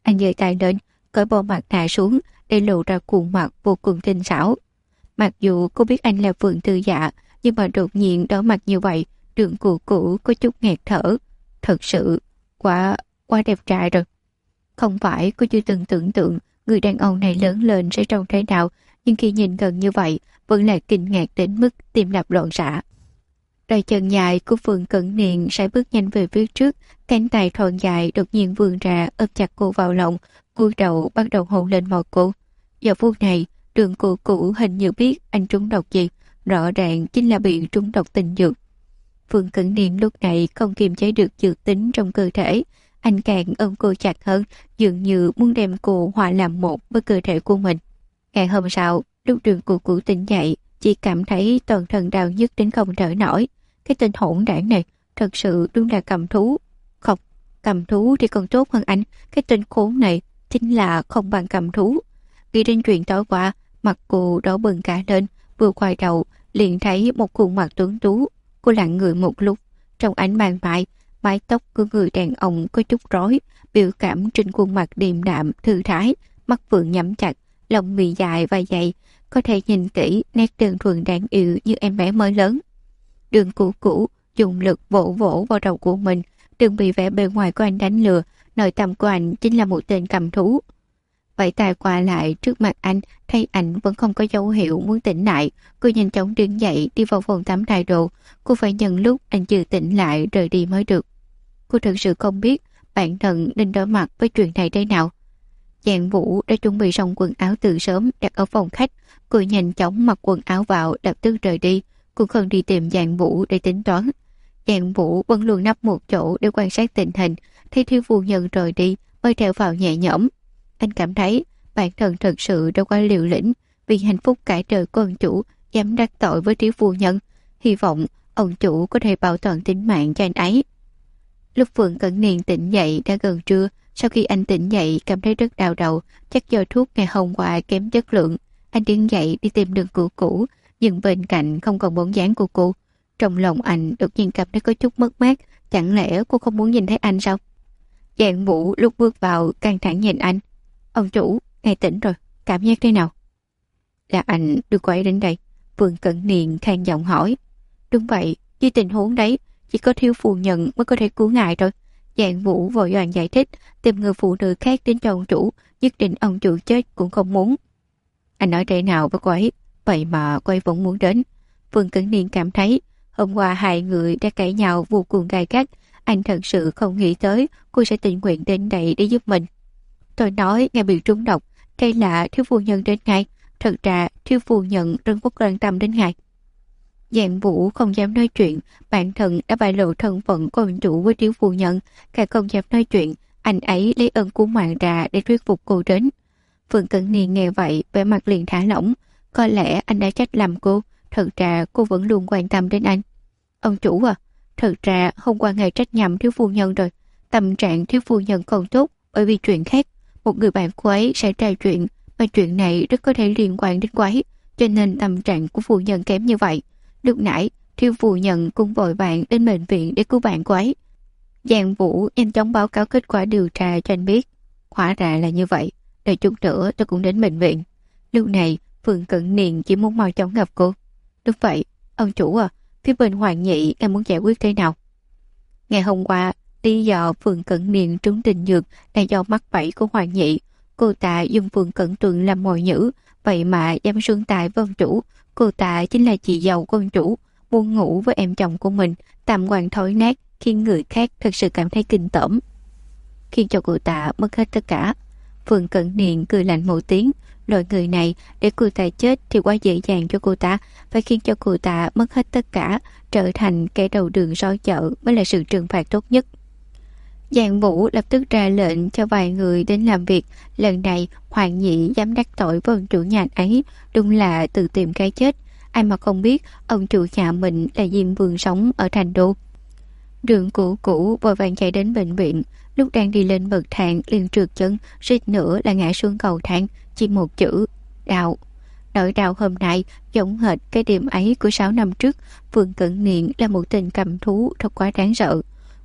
Anh giơ tay lên, cởi bộ mặt nạ xuống để lộ ra khuôn mặt vô cùng tinh xảo. Mặc dù cô biết anh là Vượng Tư Dạ, nhưng mà đột nhiên đối mặt như vậy, Đường Cửu Cửu có chút nghẹt thở. Thật sự quá đẹp trai rồi. Không phải cô chưa từng tưởng tượng người đàn ông này lớn lên sẽ trông thế nào, nhưng khi nhìn gần như vậy vẫn là kinh ngạc đến mức tim đập loạn xạ. Đôi chân dài của Phương Cẩn Niên sẽ bước nhanh về phía trước, cánh tay thon dài đột nhiên vươn ra ôm chặt cô vào lòng, cúi đầu bắt đầu hôn lên môi cô. Giờ phút này, Đường Cửu Cửu hình như biết anh trúng độc gì, rõ ràng chính là bị trúng độc tình dược. Phương Cẩn Niên lúc này không kiềm chế được dược tính trong cơ thể, anh càng ôm cô chặt hơn, dường như muốn đem cô hòa làm một với cơ thể của mình. Ngày hôm sau, lúc Đường Cửu Cửu tỉnh dậy, chỉ cảm thấy toàn thân đau nhức đến không thở nổi. Cái tên hỗn đản này thật sự đúng là cầm thú. Không, cầm thú thì còn tốt hơn anh. Cái tên khốn này chính là không bằng cầm thú. Nghĩ đến chuyện tối qua, mặt cô đỏ bừng cả lên, vừa quay đầu liền thấy một khuôn mặt tuấn tú. Cô lặng người một lúc, trong ánh ban mai, mái tóc của người đàn ông có chút rối, biểu cảm trên khuôn mặt điềm đạm thư thái, mắt phượng nhắm chặt, lông mì dài và dày, có thể nhìn kỹ nét đơn thuần đáng yêu như em bé mới lớn. Đường Cửu Cửu dùng lực vỗ vỗ vào đầu của mình, đừng bị vẻ bề ngoài của anh đánh lừa, nội tâm của anh chính là một tên cầm thú. Vậy tài qua lại trước mặt anh, thấy anh vẫn không có dấu hiệu muốn tỉnh lại, cô nhanh chóng đứng dậy đi vào phòng tắm thay đồ. Cô phải nhân lúc anh chưa tỉnh lại rời đi mới được. Cô thực sự không biết bản thân nên đối mặt với chuyện này thế nào. Giang Vũ đã chuẩn bị xong quần áo từ sớm đặt ở phòng khách. Cô nhanh chóng mặc quần áo vào, lập tức rời đi. Cô không đi tìm Giang Vũ để tính toán. Giang Vũ vẫn luôn nấp một chỗ để quan sát tình hình. Thấy thiếu phu nhân rời đi mới theo vào nhẹ nhõm. Anh cảm thấy bản thân thật sự đã quá liều lĩnh, vì hạnh phúc cả đời của ông chủ dám đắc tội với thiếu phu nhân. Hy vọng ông chủ có thể bảo toàn tính mạng cho anh ấy. Lúc Phượng Cẩn Niên tỉnh dậy đã gần trưa. Sau khi anh tỉnh dậy cảm thấy rất đau đầu, chắc do thuốc ngày hôm qua kém chất lượng. Anh đứng dậy đi tìm Đường Cửu Cửu, nhưng bên cạnh không còn bóng dáng của cô. Trong lòng anh đột nhiên cảm thấy có chút mất mát. Chẳng lẽ cô không muốn nhìn thấy anh sao? Giang Vũ lúc bước vào căng thẳng nhìn anh. Ông chủ, ngài tỉnh rồi, cảm giác thế nào? Là anh đưa cô ấy đến đây. Phương Cẩn Niên khàn giọng hỏi. Đúng vậy, với tình huống đấy, chỉ có thiếu phu nhân mới có thể cứu ngài thôi. Giang Vũ vội vàng giải thích, tìm người phụ nữ khác đến cho ông chủ, nhất định ông chủ chết cũng không muốn. Anh nói thế nào với cô ấy, vậy mà cô ấy vẫn muốn đến. Phương Cẩn Niên cảm thấy hôm qua hai người đã cãi nhau vô cùng gay gắt. Anh thật sự không nghĩ tới cô sẽ tình nguyện đến đây để giúp mình. Tôi nói ngài bị trúng độc, đây là thiếu phu nhân đến ngài. Thật ra thiếu phu nhân rất quan tâm đến ngài. Giang Vũ không dám nói chuyện, bản thân đã bại lộ thân phận của ông chủ với thiếu phu nhân, càng không dám nói chuyện. Anh ấy lấy ơn cứu mạng ra để thuyết phục cô đến. Phương Cẩn Niên nghe vậy, vẻ mặt liền thả lỏng. Có lẽ anh đã trách lầm cô, thật ra cô vẫn luôn quan tâm đến anh. Ông chủ à, thật ra hôm qua ngài trách nhầm thiếu phu nhân rồi. Tâm trạng thiếu phu nhân không tốt bởi vì chuyện khác. Một người bạn của ấy sẽ ra chuyện, mà chuyện này rất có thể liên quan đến cô ấy, cho nên tâm trạng của phu nhân kém như vậy. Lúc nãy, thiếu phu nhân cũng vội vàng đến bệnh viện để cứu bạn cô ấy. Giang Vũ nhanh chóng báo cáo kết quả điều tra cho anh biết. Hóa ra là như vậy, đợi chút nữa tôi cũng đến bệnh viện. Lúc này, Phương Cẩn Niên chỉ muốn mau chóng gặp cô. Đúng vậy, ông chủ à, phía bên Hoàng Nhị em muốn giải quyết thế nào? Ngày hôm qua, lý do Phương Cẩn Niên trúng tình dược là do mắc bẫy của Hoàng Nhị. Cô ta dùng Phương Cẩn Tuần làm mồi nhữ, vậy mà dám xương tài với ông chủ. Cô ta chính là chị dâu của ông chủ, muốn ngủ với em chồng của mình, tam quan thối nát, khiến người khác thật sự cảm thấy kinh tởm, khiến cho cô ta mất hết tất cả. Phương Cẩn Niên cười lạnh một tiếng, loại người này để cô ta chết thì quá dễ dàng cho cô ta, phải khiến cho cô ta mất hết tất cả, trở thành kẻ đầu đường soi chợ mới là sự trừng phạt tốt nhất. Giang Vũ lập tức ra lệnh cho vài người đến làm việc. Lần này Hoàng Nhị dám đắc tội với ông chủ nhà ấy, đúng là tự tìm cái chết. Ai mà không biết ông chủ nhà mình là Diêm Vương sống ở thành đô. Đường Cửu Cửu vội vàng chạy đến bệnh viện. Lúc đang đi lên bậc thang liền trượt chân, suýt nữa là ngã xuống cầu thang. Chỉ một chữ đau. Nỗi đau hôm nay giống hệt cái đêm ấy của 6 năm trước. Phương Cẩn Niên là một tên cầm thú thật quá đáng sợ.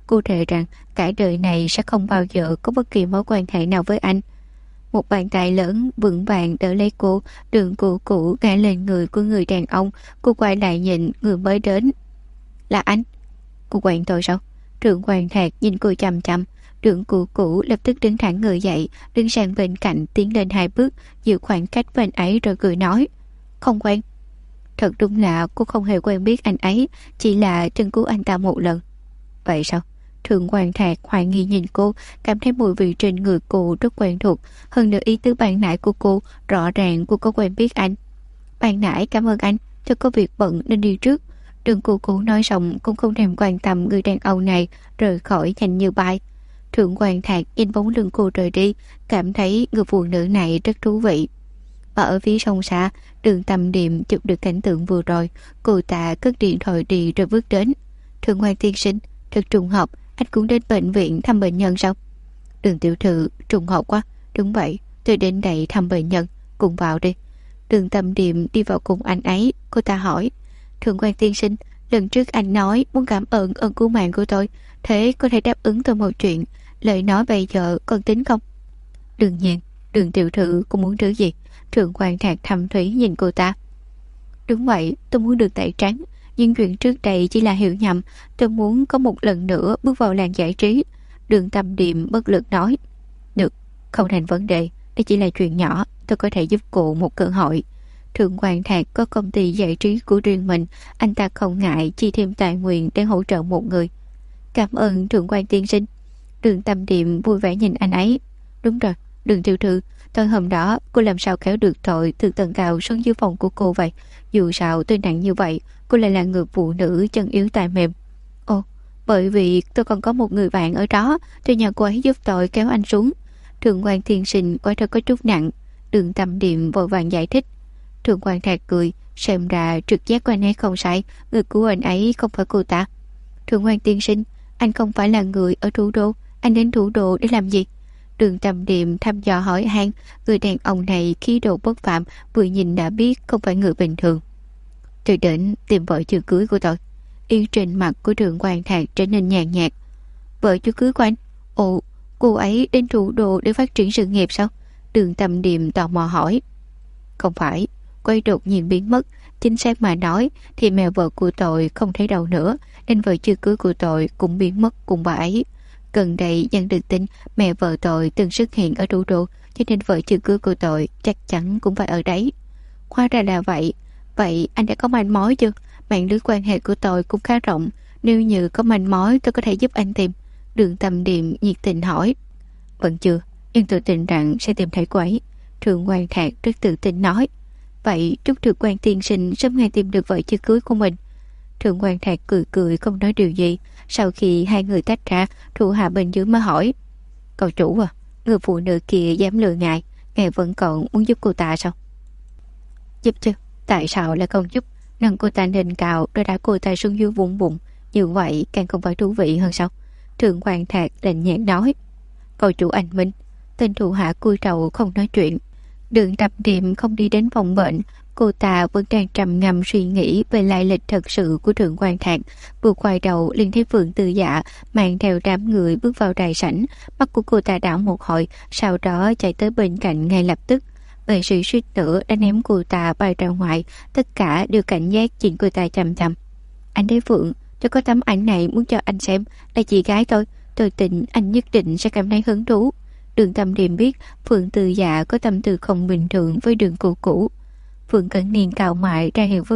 Cô thề rằng cả đời này sẽ không bao giờ có bất kỳ mối quan hệ nào với anh. Một bàn tay lớn vững vàng đỡ lấy cô. Đường Cửu Cửu ngã lên người của người đàn ông. Cô quay lại nhìn người mới đến. Là anh? Cô quen tôi sao? Trượng Hoàng Thạc nhìn cô chằm chằm. Đường Cửu Cửu lập tức đứng thẳng người dậy, đứng sang bên cạnh, tiến lên 2 bước, giữ khoảng cách với anh ấy rồi cười nói. Không quen. Thật đúng là cô không hề quen biết anh ấy, chỉ là trân cứu anh ta một lần. Vậy sao? Thượng Hoàng Thạc hoài nghi nhìn cô, cảm thấy mùi vị trên người cô rất quen thuộc. Hơn nữa ý tứ ban nãy của cô, rõ ràng cô có quen biết anh. Ban nãy cảm ơn anh, tôi có việc bận nên đi trước. Đường Cửu Cửu nói xong cũng không thèm quan tâm người đàn ông này, rời khỏi nhanh như bay. Thượng Hoàng Thạc nhìn bóng lưng cô rời đi, cảm thấy người phụ nữ này rất thú vị. Và ở phía sông xa, Đường Tâm Điềm chụp được cảnh tượng vừa rồi. Cô ta cất điện thoại đi rồi bước đến. Thượng Hoàng tiên sinh, thật trùng hợp, anh cũng đến bệnh viện thăm bệnh nhân sao? Đường tiểu thư, trùng hợp quá. Đúng vậy, tôi đến đây thăm bệnh nhân, cùng vào đi. Đường Tâm Điềm đi vào cùng anh ấy. Cô ta hỏi, Thượng Hoàng tiên sinh, lần trước anh nói muốn cảm ơn ơn cứu mạng của tôi, thế có thể đáp ứng tôi một chuyện, lời nói bây giờ còn tính không? Đương nhiên. Đường tiểu thư cũng muốn thứ gì? Thượng Hoàng Thạc thầm thủy nhìn cô ta. Đúng vậy, tôi muốn được tẩy trắng, nhưng chuyện trước đây chỉ là hiểu nhầm. Tôi muốn có một lần nữa bước vào làng giải trí. Đường Tâm Điềm bất lực nói. Được, không thành vấn đề, đây chỉ là chuyện nhỏ, tôi có thể giúp cô một cơ hội. Thượng Hoàng Thạc có công ty giải trí của riêng mình, anh ta không ngại chi thêm tài nguyên để hỗ trợ một người. Cảm ơn Thượng Hoàng tiên sinh. Đường Tâm Điềm vui vẻ nhìn anh ấy. Đúng rồi, Đường tiểu thư, tối hôm đó cô làm sao kéo được tội từ tầng cao xuống dưới phòng của cô vậy? Dù sao tôi nặng như vậy, cô lại là người phụ nữ chân yếu tay mềm. Ồ, bởi vì tôi còn có một người bạn ở đó, tôi nhờ cô ấy giúp tôi kéo anh xuống. Thượng Quan tiên sinh quả thật có chút nặng. Đường Tâm Điềm vội vàng giải thích. Thượng Quan Thạc cười, xem ra trực giác của anh ấy không sai, người của anh ấy không phải cô ta. Thượng Quan tiên sinh, anh không phải là người ở thủ đô, anh đến thủ đô để làm gì? Đường Tâm Điềm thăm dò hỏi han. Người đàn ông này khí độ bất phạm, vừa nhìn đã biết không phải người bình thường. Tôi đến tìm vợ chưa cưới của tôi. Ý trên mặt của Thượng Quan Thạc trở nên nhàn nhạt. Vợ chưa cưới của anh? Ồ, cô ấy đến thủ đô để phát triển sự nghiệp sao? Đường Tâm Điềm tò mò hỏi. Không phải, cô ấy đột nhiên biến mất. Chính xác mà nói thì mẹ vợ của tôi không thấy đâu nữa, nên vợ chưa cưới của tôi cũng biến mất cùng bà ấy. Gần đây nhận được tin mẹ vợ tôi từng xuất hiện ở thủ đô, cho nên vợ chưa cưới của tôi chắc chắn cũng phải ở đấy. Hóa ra là vậy. Vậy anh đã có manh mối chưa? Mạng lưới quan hệ của tôi cũng khá rộng, nếu như có manh mối tôi có thể giúp anh tìm. Đường Tâm Điềm nhiệt tình hỏi. Vẫn chưa, nhưng tôi tin rằng sẽ tìm thấy cô ấy. Thượng Quan Thạc rất tự tin nói. Vậy chúc Thượng Quan tiên sinh sớm ngày tìm được vợ chưa cưới của mình. Thượng Quan Thạc cười cười không nói điều gì. Sau khi hai người tách ra, thủ hạ bên dưới mới hỏi. Cậu chủ à, người phụ nữ kia dám lừa ngài vẫn còn muốn giúp cô ta sao? Giúp chứ, tại sao lại không giúp? Nâng cô ta lên cao rồi đá cô ta xuống dưới vùng bụng, như vậy càng không phải thú vị hơn sao? Thượng Quan Thạc lạnh nhạt nói. Cậu chủ anh Minh. Tên thủ hạ cúi đầu không nói chuyện. Đường Tập Điềm không đi đến phòng bệnh. Cô ta vẫn đang trầm ngâm suy nghĩ về lai lịch thật sự của Thượng Quan Thạc. Vừa quay đầu liền thấy Phượng Tư Dạ mang theo đám người bước vào đại sảnh. Mắt của cô ta đảo một hồi, sau đó chạy tới bên cạnh ngay lập tức. Vệ sĩ suýt nữa đã ném cô ta bay ra ngoài. Tất cả đều cảnh giác nhìn cô ta chằm chằm. Anh thấy Phượng, tôi có tấm ảnh này muốn cho anh xem, là chị gái tôi tin anh nhất định sẽ cảm thấy hứng thú. Đường Tâm Điềm biết Phượng Tư Dạ có tâm tư không bình thường với Đường Cửu Cửu. Phượng Cẩn Niên cào mại ra hiệu với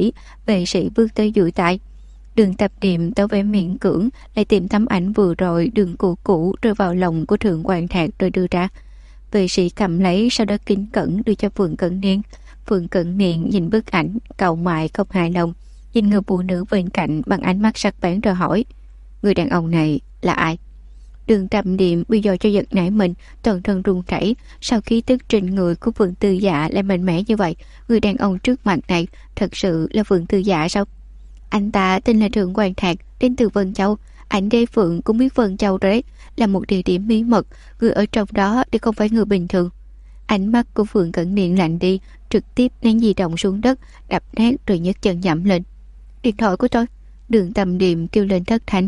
vệ sĩ bước tới duỗi tay. Đường Tập Điềm tỏ vẻ miễn cưỡng, lại tìm tấm ảnh vừa rồi Đường Cửu Cửu rơi vào lòng của Thượng Quan Thạc rồi đưa ra. Vệ sĩ cầm lấy, sau đó kính cẩn đưa cho Phượng Cẩn Niên. Phượng Cẩn Niên nhìn bức ảnh, cào mại không hài lòng, nhìn người phụ nữ bên cạnh bằng ánh mắt sắc bén rồi hỏi. Người đàn ông này là ai? Đường Tâm Điềm bị dò cho giật nảy mình, toàn thân run rẩy. Sau khí tức trên người của Phượng Tư Dạ lại mạnh mẽ như vậy, người đàn ông trước mặt này thật sự là Phượng Tư Dạ sao? Anh ta tên là Thượng Quan Thạc, đến từ Vân Châu. Ảnh đế Phượng cũng biết Vân Châu đấy, là một địa điểm bí mật, người ở trong đó đều không phải người bình thường. Ánh mắt của Phượng Cẩn Niên lạnh đi, trực tiếp ném di động xuống đất, đập nát rồi nhấc chân dẫm lên. Điện thoại của tôi. Đường Tâm Điềm kêu lên thất thanh.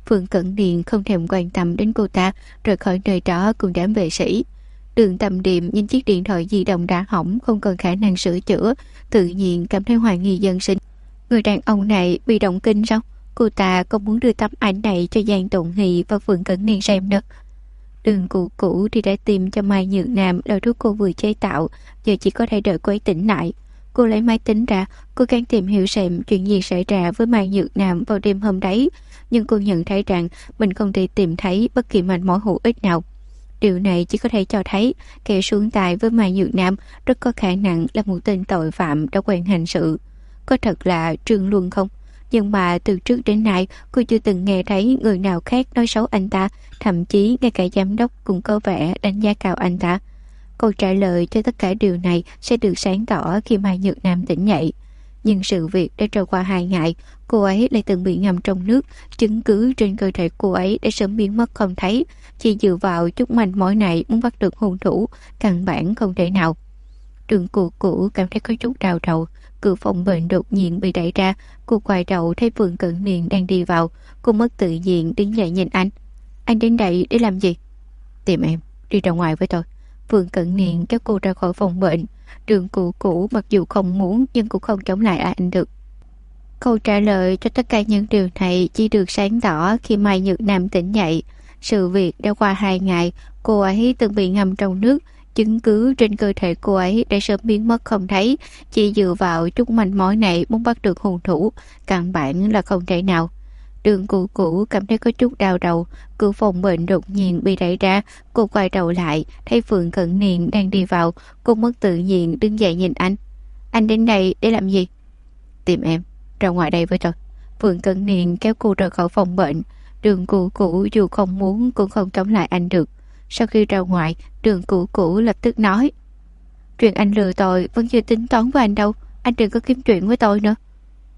Phương Cẩn Niên không thèm quan tâm đến cô ta, rời khỏi nơi đó cùng đám vệ sĩ. Đường Tầm Điềm nhìn chiếc điện thoại di động đã hỏng, không còn khả năng sửa chữa, tự nhiên cảm thấy hoài nghi dân sinh. Người đàn ông này bị động kinh sao? Cô ta không muốn đưa tấm ảnh này cho Giang Tụng Hỷ và Phương Cẩn Niên xem nữa. Đường Cụ Cũ thì đã tìm cho Mai Nhược Nam loại thuốc cô vừa chế tạo, giờ chỉ có thể đợi cô ấy tỉnh lại. Cô lấy máy tính ra, cô gắng tìm hiểu xem chuyện gì xảy ra với Mai Nhược Nam vào đêm hôm đấy, nhưng cô nhận thấy rằng mình không thể tìm thấy bất kỳ manh mối hữu ích nào. Điều này chỉ có thể cho thấy kẻ xuống tay với Mai Nhược Nam rất có khả năng là một tên tội phạm đã quen hành sự. Có thật là Trương Luân không? Nhưng mà từ trước đến nay cô chưa từng nghe thấy người nào khác nói xấu anh ta, thậm chí ngay cả giám đốc cũng có vẻ đánh giá cao anh ta. Câu trả lời cho tất cả điều này sẽ được sáng tỏ khi Mai Nhược Nam tỉnh dậy. Nhưng sự việc đã trôi qua 2 ngày, cô ấy lại từng bị ngâm trong nước, chứng cứ trên cơ thể cô ấy đã sớm biến mất không thấy. Chỉ dựa vào chút manh mối này muốn bắt được hung thủ, căn bản không thể nào. Đường Cụ Cũ cảm thấy có chút đau đầu. Cửa phòng bệnh đột nhiên bị đẩy ra. Cô quay đầu thấy Phương Cẩn Niên đang đi vào. Cô mất tự nhiên đứng dậy nhìn anh. Anh đến đây để làm gì? Tìm em, đi ra ngoài với tôi. Phương Cẩn Niên kéo cô ra khỏi phòng bệnh. Đường Cụ Cũ mặc dù không muốn nhưng cũng không chống lại anh được. Câu trả lời cho tất cả những điều này chỉ được sáng tỏ khi Mai Nhược Nam tỉnh dậy. Sự việc đã qua 2 ngày, cô ấy từng bị ngâm trong nước, chứng cứ trên cơ thể cô ấy đã sớm biến mất không thấy. Chỉ dựa vào chút manh mối này muốn bắt được hung thủ, căn bản là không thể nào. Đường Cụ Cũ cảm thấy có chút đau đầu. Cửa phòng bệnh đột nhiên bị đẩy ra. Cô quay đầu lại thấy Phương Cẩn Niên đang đi vào. Cô mất tự nhiên đứng dậy nhìn anh. Anh đến đây để làm gì? Tìm em, ra ngoài đây với tôi. Phương Cẩn Niên kéo cô rời khỏi phòng bệnh. Đường Cụ Cũ dù không muốn cũng không chống lại anh được. Sau khi ra ngoài, Đường Cụ Cũ lập tức nói: Chuyện anh lừa tôi vẫn chưa tính toán với anh đâu. Anh đừng có kiếm chuyện với tôi nữa.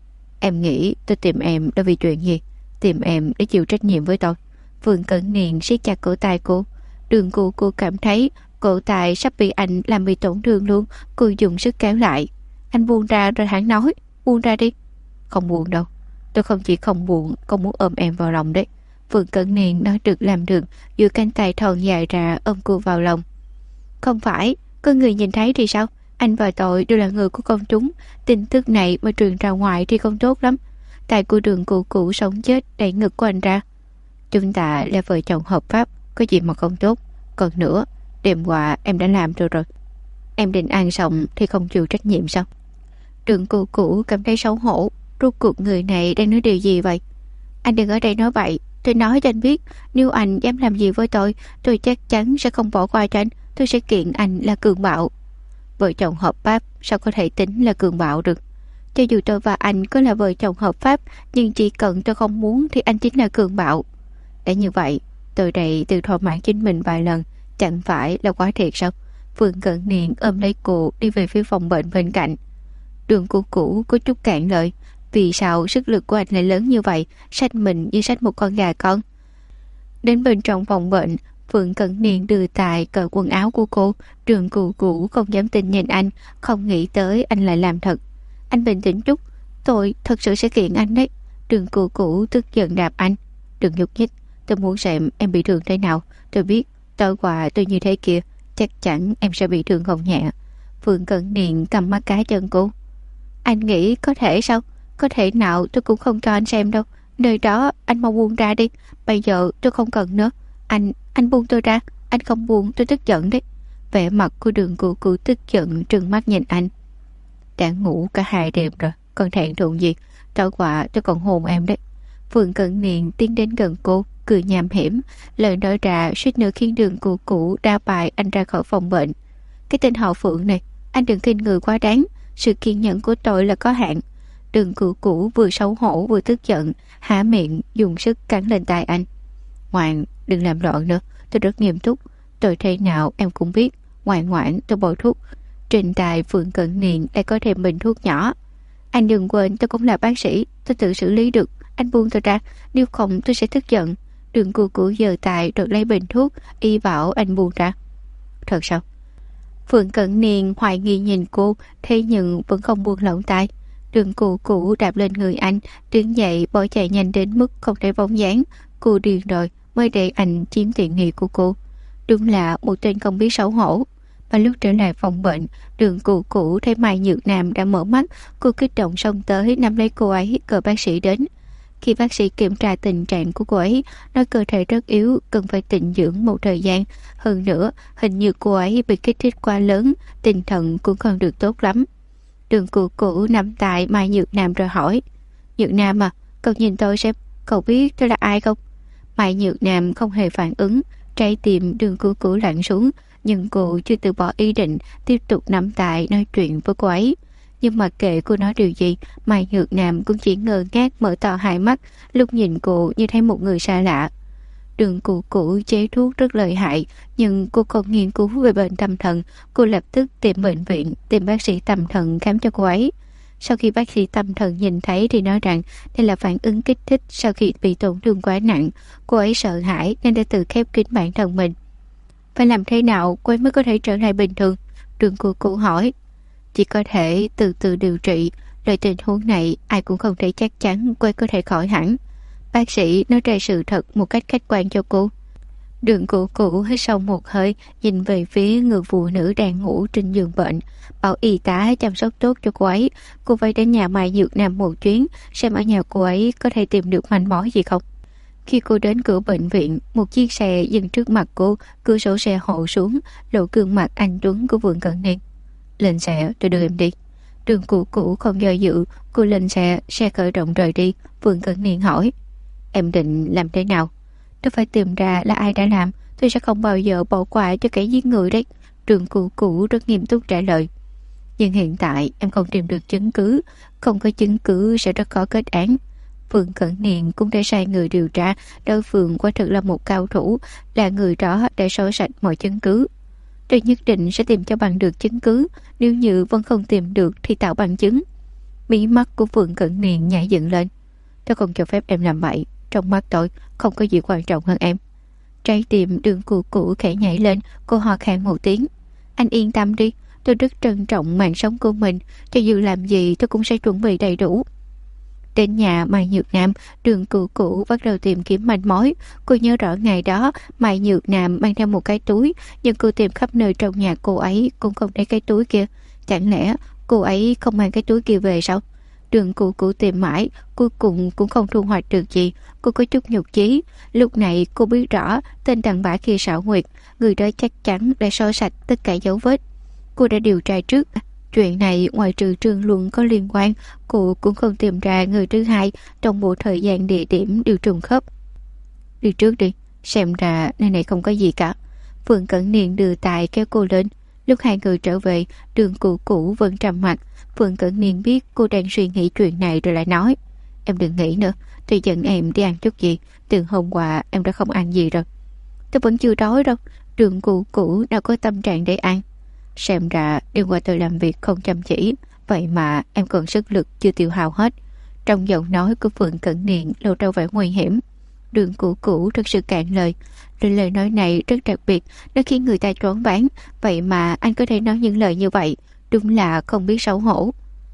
Em nghĩ tôi tìm em là vì chuyện gì? Tìm em để chịu trách nhiệm với tôi. Phương Cẩn Niên siết chặt cổ tay cô. Đường Cụ Cũ cảm thấy cổ tay sắp bị anh làm bị tổn thương luôn. Cô dùng sức kéo lại. Anh buông ra rồi hẳn nói: Buông ra đi. Không buông đâu. Tôi không chỉ không buông, còn muốn ôm em vào lòng đấy. Phương Cẩn Niên nói được làm được, duỗi cánh tay thon dài ra ôm cô vào lòng. Không phải, có người nhìn thấy thì sao? Anh và tôi đều là người của công chúng. Tin tức này mà truyền ra ngoài thì không tốt lắm. Tay của Đường Cụ Cũ sống chết đẩy ngực của anh ra. Chúng ta là vợ chồng hợp pháp, có gì mà không tốt. Còn nữa, đêm qua em đã làm rồi. Em định ăn xong thì không chịu trách nhiệm sao? Đường Cụ Cũ cảm thấy xấu hổ. Rốt cuộc người này đang nói điều gì vậy? Anh đừng ở đây nói vậy. Tôi nói cho anh biết, nếu anh dám làm gì với tôi chắc chắn sẽ không bỏ qua cho anh. Tôi sẽ kiện anh là cường bạo. Vợ chồng hợp pháp sao có thể tính là cường bạo được? Cho dù tôi và anh có là vợ chồng hợp pháp, nhưng chỉ cần tôi không muốn thì anh chính là cường bạo. Đã như vậy, tôi đây tự thỏa mãn chính mình vài lần, chẳng phải là quá thiệt sao? Phương Cẩn Niên ôm lấy cô đi về phía phòng bệnh bên cạnh. Đường Cụ Cũ có chút cạn lời. Vì sao sức lực của anh lại lớn như vậy, xách mình như xách một con gà con? Đến bên trong phòng bệnh, Phương Cẩn Niên đưa tài cởi quần áo của cô. Đường Cụ Cũ không dám tin nhìn anh, không nghĩ tới anh lại làm thật. Anh bình tĩnh chút, tôi thật sự sẽ kiện anh đấy. Đường Cụ Cũ tức giận đạp anh. Đừng nhúc nhích, tôi muốn xem em bị thương thế nào. Tôi biết tối qua tôi như thế kia, chắc chắn em sẽ bị thương không nhẹ. Phương Cẩn Niên cầm mắt cá chân cô. Anh nghĩ có thể sao? Có thể nào tôi cũng không cho anh xem đâu. Nơi đó anh mau buông ra đi. Bây giờ tôi không cần nữa. Anh buông tôi ra. Anh không buông tôi tức giận đấy. Vẻ mặt của Đường Cụ Cũ tức giận trừng mắt nhìn anh. Đã ngủ cả 2 đêm rồi, còn thẹn thùng gì? Tối qua tôi còn hôn em đấy. Phương Cẩn Niên tiến đến gần cô, cười nham hiểm. Lời nói ra suýt nữa khiến Đường Cụ Cũ đá bài anh ra khỏi phòng bệnh. Cái tên họ Phượng này, anh đừng khinh người quá đáng. Sự kiên nhẫn của tôi là có hạn. Đường Cụ Cũ vừa xấu hổ vừa tức giận, há miệng dùng sức cắn lên tai anh. Ngoan, đừng làm loạn nữa, tôi rất nghiêm túc. Tôi thế nào em cũng biết. Ngoan ngoãn, tôi bôi thuốc. Trên tay Phương Cẩn Niên lại có thêm bình thuốc nhỏ. Anh đừng quên tôi cũng là bác sĩ, tôi tự xử lý được. Anh buông tôi ra, nếu không tôi sẽ tức giận. Đường Cụ Cũ giơ tay rồi lấy bình thuốc, y bảo anh buông ra. Thật sao? Phương Cẩn Niên hoài nghi nhìn cô, thế nhưng vẫn không buông lỏng tay. Đường Cụ Cũ đạp lên người anh, đứng dậy bỏ chạy nhanh đến mức không thể bóng dáng. Cô điên rồi mới để anh chiếm tiện nghi của cô. Đúng là một tên không biết xấu hổ. Và lúc trở lại phòng bệnh, Đường Cụ Cụ thấy Mai Nhược Nam đã mở mắt. Cô kích động xông tới nắm lấy cô ấy, gọi bác sĩ đến. Khi bác sĩ kiểm tra tình trạng của cô ấy, nói cơ thể rất yếu, cần phải tịnh dưỡng một thời gian. Hơn nữa, hình như cô ấy bị kích thích quá lớn, tinh thần cũng không được tốt lắm. Đường Cụ Cụ nắm tay Mai Nhược Nam rồi hỏi: Nhược Nam à, cậu nhìn tôi xem, cậu biết tôi là ai không? Mai Nhược Nam không hề phản ứng, trái tim Đường Cụ Cụ lặn xuống, nhưng cô chưa từ bỏ ý định tiếp tục nắm tay nói chuyện với cô ấy. Nhưng mà kệ cô nói điều gì, Mai Nhược Nam cũng chỉ ngơ ngác mở to hai mắt, lúc nhìn cô như thấy một người xa lạ. Đường Cụ Cụ chế thuốc rất lợi hại, nhưng cô không nghiên cứu về bệnh tâm thần. Cô lập tức tìm bệnh viện, tìm bác sĩ tâm thần khám cho cô ấy. Sau khi bác sĩ tâm thần nhìn thấy thì nói rằng đây là phản ứng kích thích sau khi bị tổn thương quá nặng. Cô ấy sợ hãi nên đã tự khép kín bản thân mình. Phải làm thế nào cô ấy mới có thể trở lại bình thường? Đường Cụ Cụ hỏi. Chỉ có thể từ từ điều trị. Loại tình huống này ai cũng không thể chắc chắn cô ấy có thể khỏi hẳn. Bác sĩ nói ra sự thật một cách khách quan cho cô. Đường Cụ Cụ hít sâu một hơi, nhìn về phía người phụ nữ đang ngủ trên giường bệnh, bảo y tá chăm sóc tốt cho cô ấy. Cô phải đến nhà Mai Nhược Nam một chuyến, xem ở nhà cô ấy có thể tìm được manh mối gì không. Khi cô đến cửa bệnh viện, một chiếc xe dừng trước mặt cô, cửa sổ xe hộ xuống, lộ gương mặt anh tuấn của Vương Cẩn Niên. Lên xe, tôi đưa em đi. Đường Cụ Cụ không do dự, cô lên xe, xe khởi động rời đi. Vương Cẩn Niên hỏi: Em định làm thế nào? Tôi phải tìm ra là ai đã làm. Tôi sẽ không bao giờ bỏ qua cho kẻ giết người đấy. Đường Cụ Cụ rất nghiêm túc trả lời. Nhưng hiện tại em không tìm được chứng cứ. Không có chứng cứ sẽ rất khó kết án. Vương Cẩn Niên cũng đã sai người điều tra. Đối phương quả thực là một cao thủ, là người đó đã xóa sạch mọi chứng cứ. Tôi nhất định sẽ tìm cho bằng được chứng cứ. Nếu như vẫn không tìm được thì tạo bằng chứng. Mí mắt của Vương Cẩn Niên nhảy dựng lên. Tôi không cho phép em làm vậy. Trong mắt tôi không có gì quan trọng hơn em. Trái tim Đường Cụ Cụ khẽ nhảy lên. Cô ho khan một tiếng. Anh yên tâm đi, tôi rất trân trọng mạng sống của mình. Cho dù làm gì tôi cũng sẽ chuẩn bị đầy đủ. Đến nhà Mai Nhược Nam, Đường Cụ Cụ bắt đầu tìm kiếm manh mối. Cô nhớ rõ ngày đó Mai Nhược Nam mang theo một cái túi, nhưng cô tìm khắp nơi trong nhà cô ấy cũng không thấy cái túi kia. Chẳng lẽ cô ấy không mang cái túi kia về sao? Đường Cụ Cụ tìm mãi, cuối cùng cũng không thu hoạch được gì. Cô có chút nhục chí. Lúc này cô biết rõ tên đàn bà kia xảo nguyệt, người đó chắc chắn đã xóa sạch tất cả dấu vết. Cô đã điều tra trước. Chuyện này ngoại trừ Trương Luân có liên quan, cô cũng không tìm ra người thứ hai trong một thời gian địa điểm đều trùng khớp. Đi trước đi, xem ra nơi này không có gì cả. Vương Cẩn Niên đưa tay kéo cô lên. Lúc hai người trở về, Đường Cụ Cụ vẫn trầm mặc. Vương Cẩn Niên biết cô đang suy nghĩ chuyện này rồi lại nói: Em đừng nghĩ nữa, tôi dẫn em đi ăn chút gì. Từ hôm qua em đã không ăn gì rồi. Tôi vẫn chưa đói đâu. Đường Cụ Cụ nào có tâm trạng để ăn. Xem ra đêm qua tôi làm việc không chăm chỉ, vậy mà em còn sức lực chưa tiêu hao hết. Trong giọng nói của Vương Cẩn Niên lộ ra vẻ nguy hiểm. Đường Cụ Cụ thật sự cạn lời. Lời nói này rất đặc biệt, nó khiến người ta choáng váng. Vậy mà anh có thể nói những lời như vậy, đúng là không biết xấu hổ.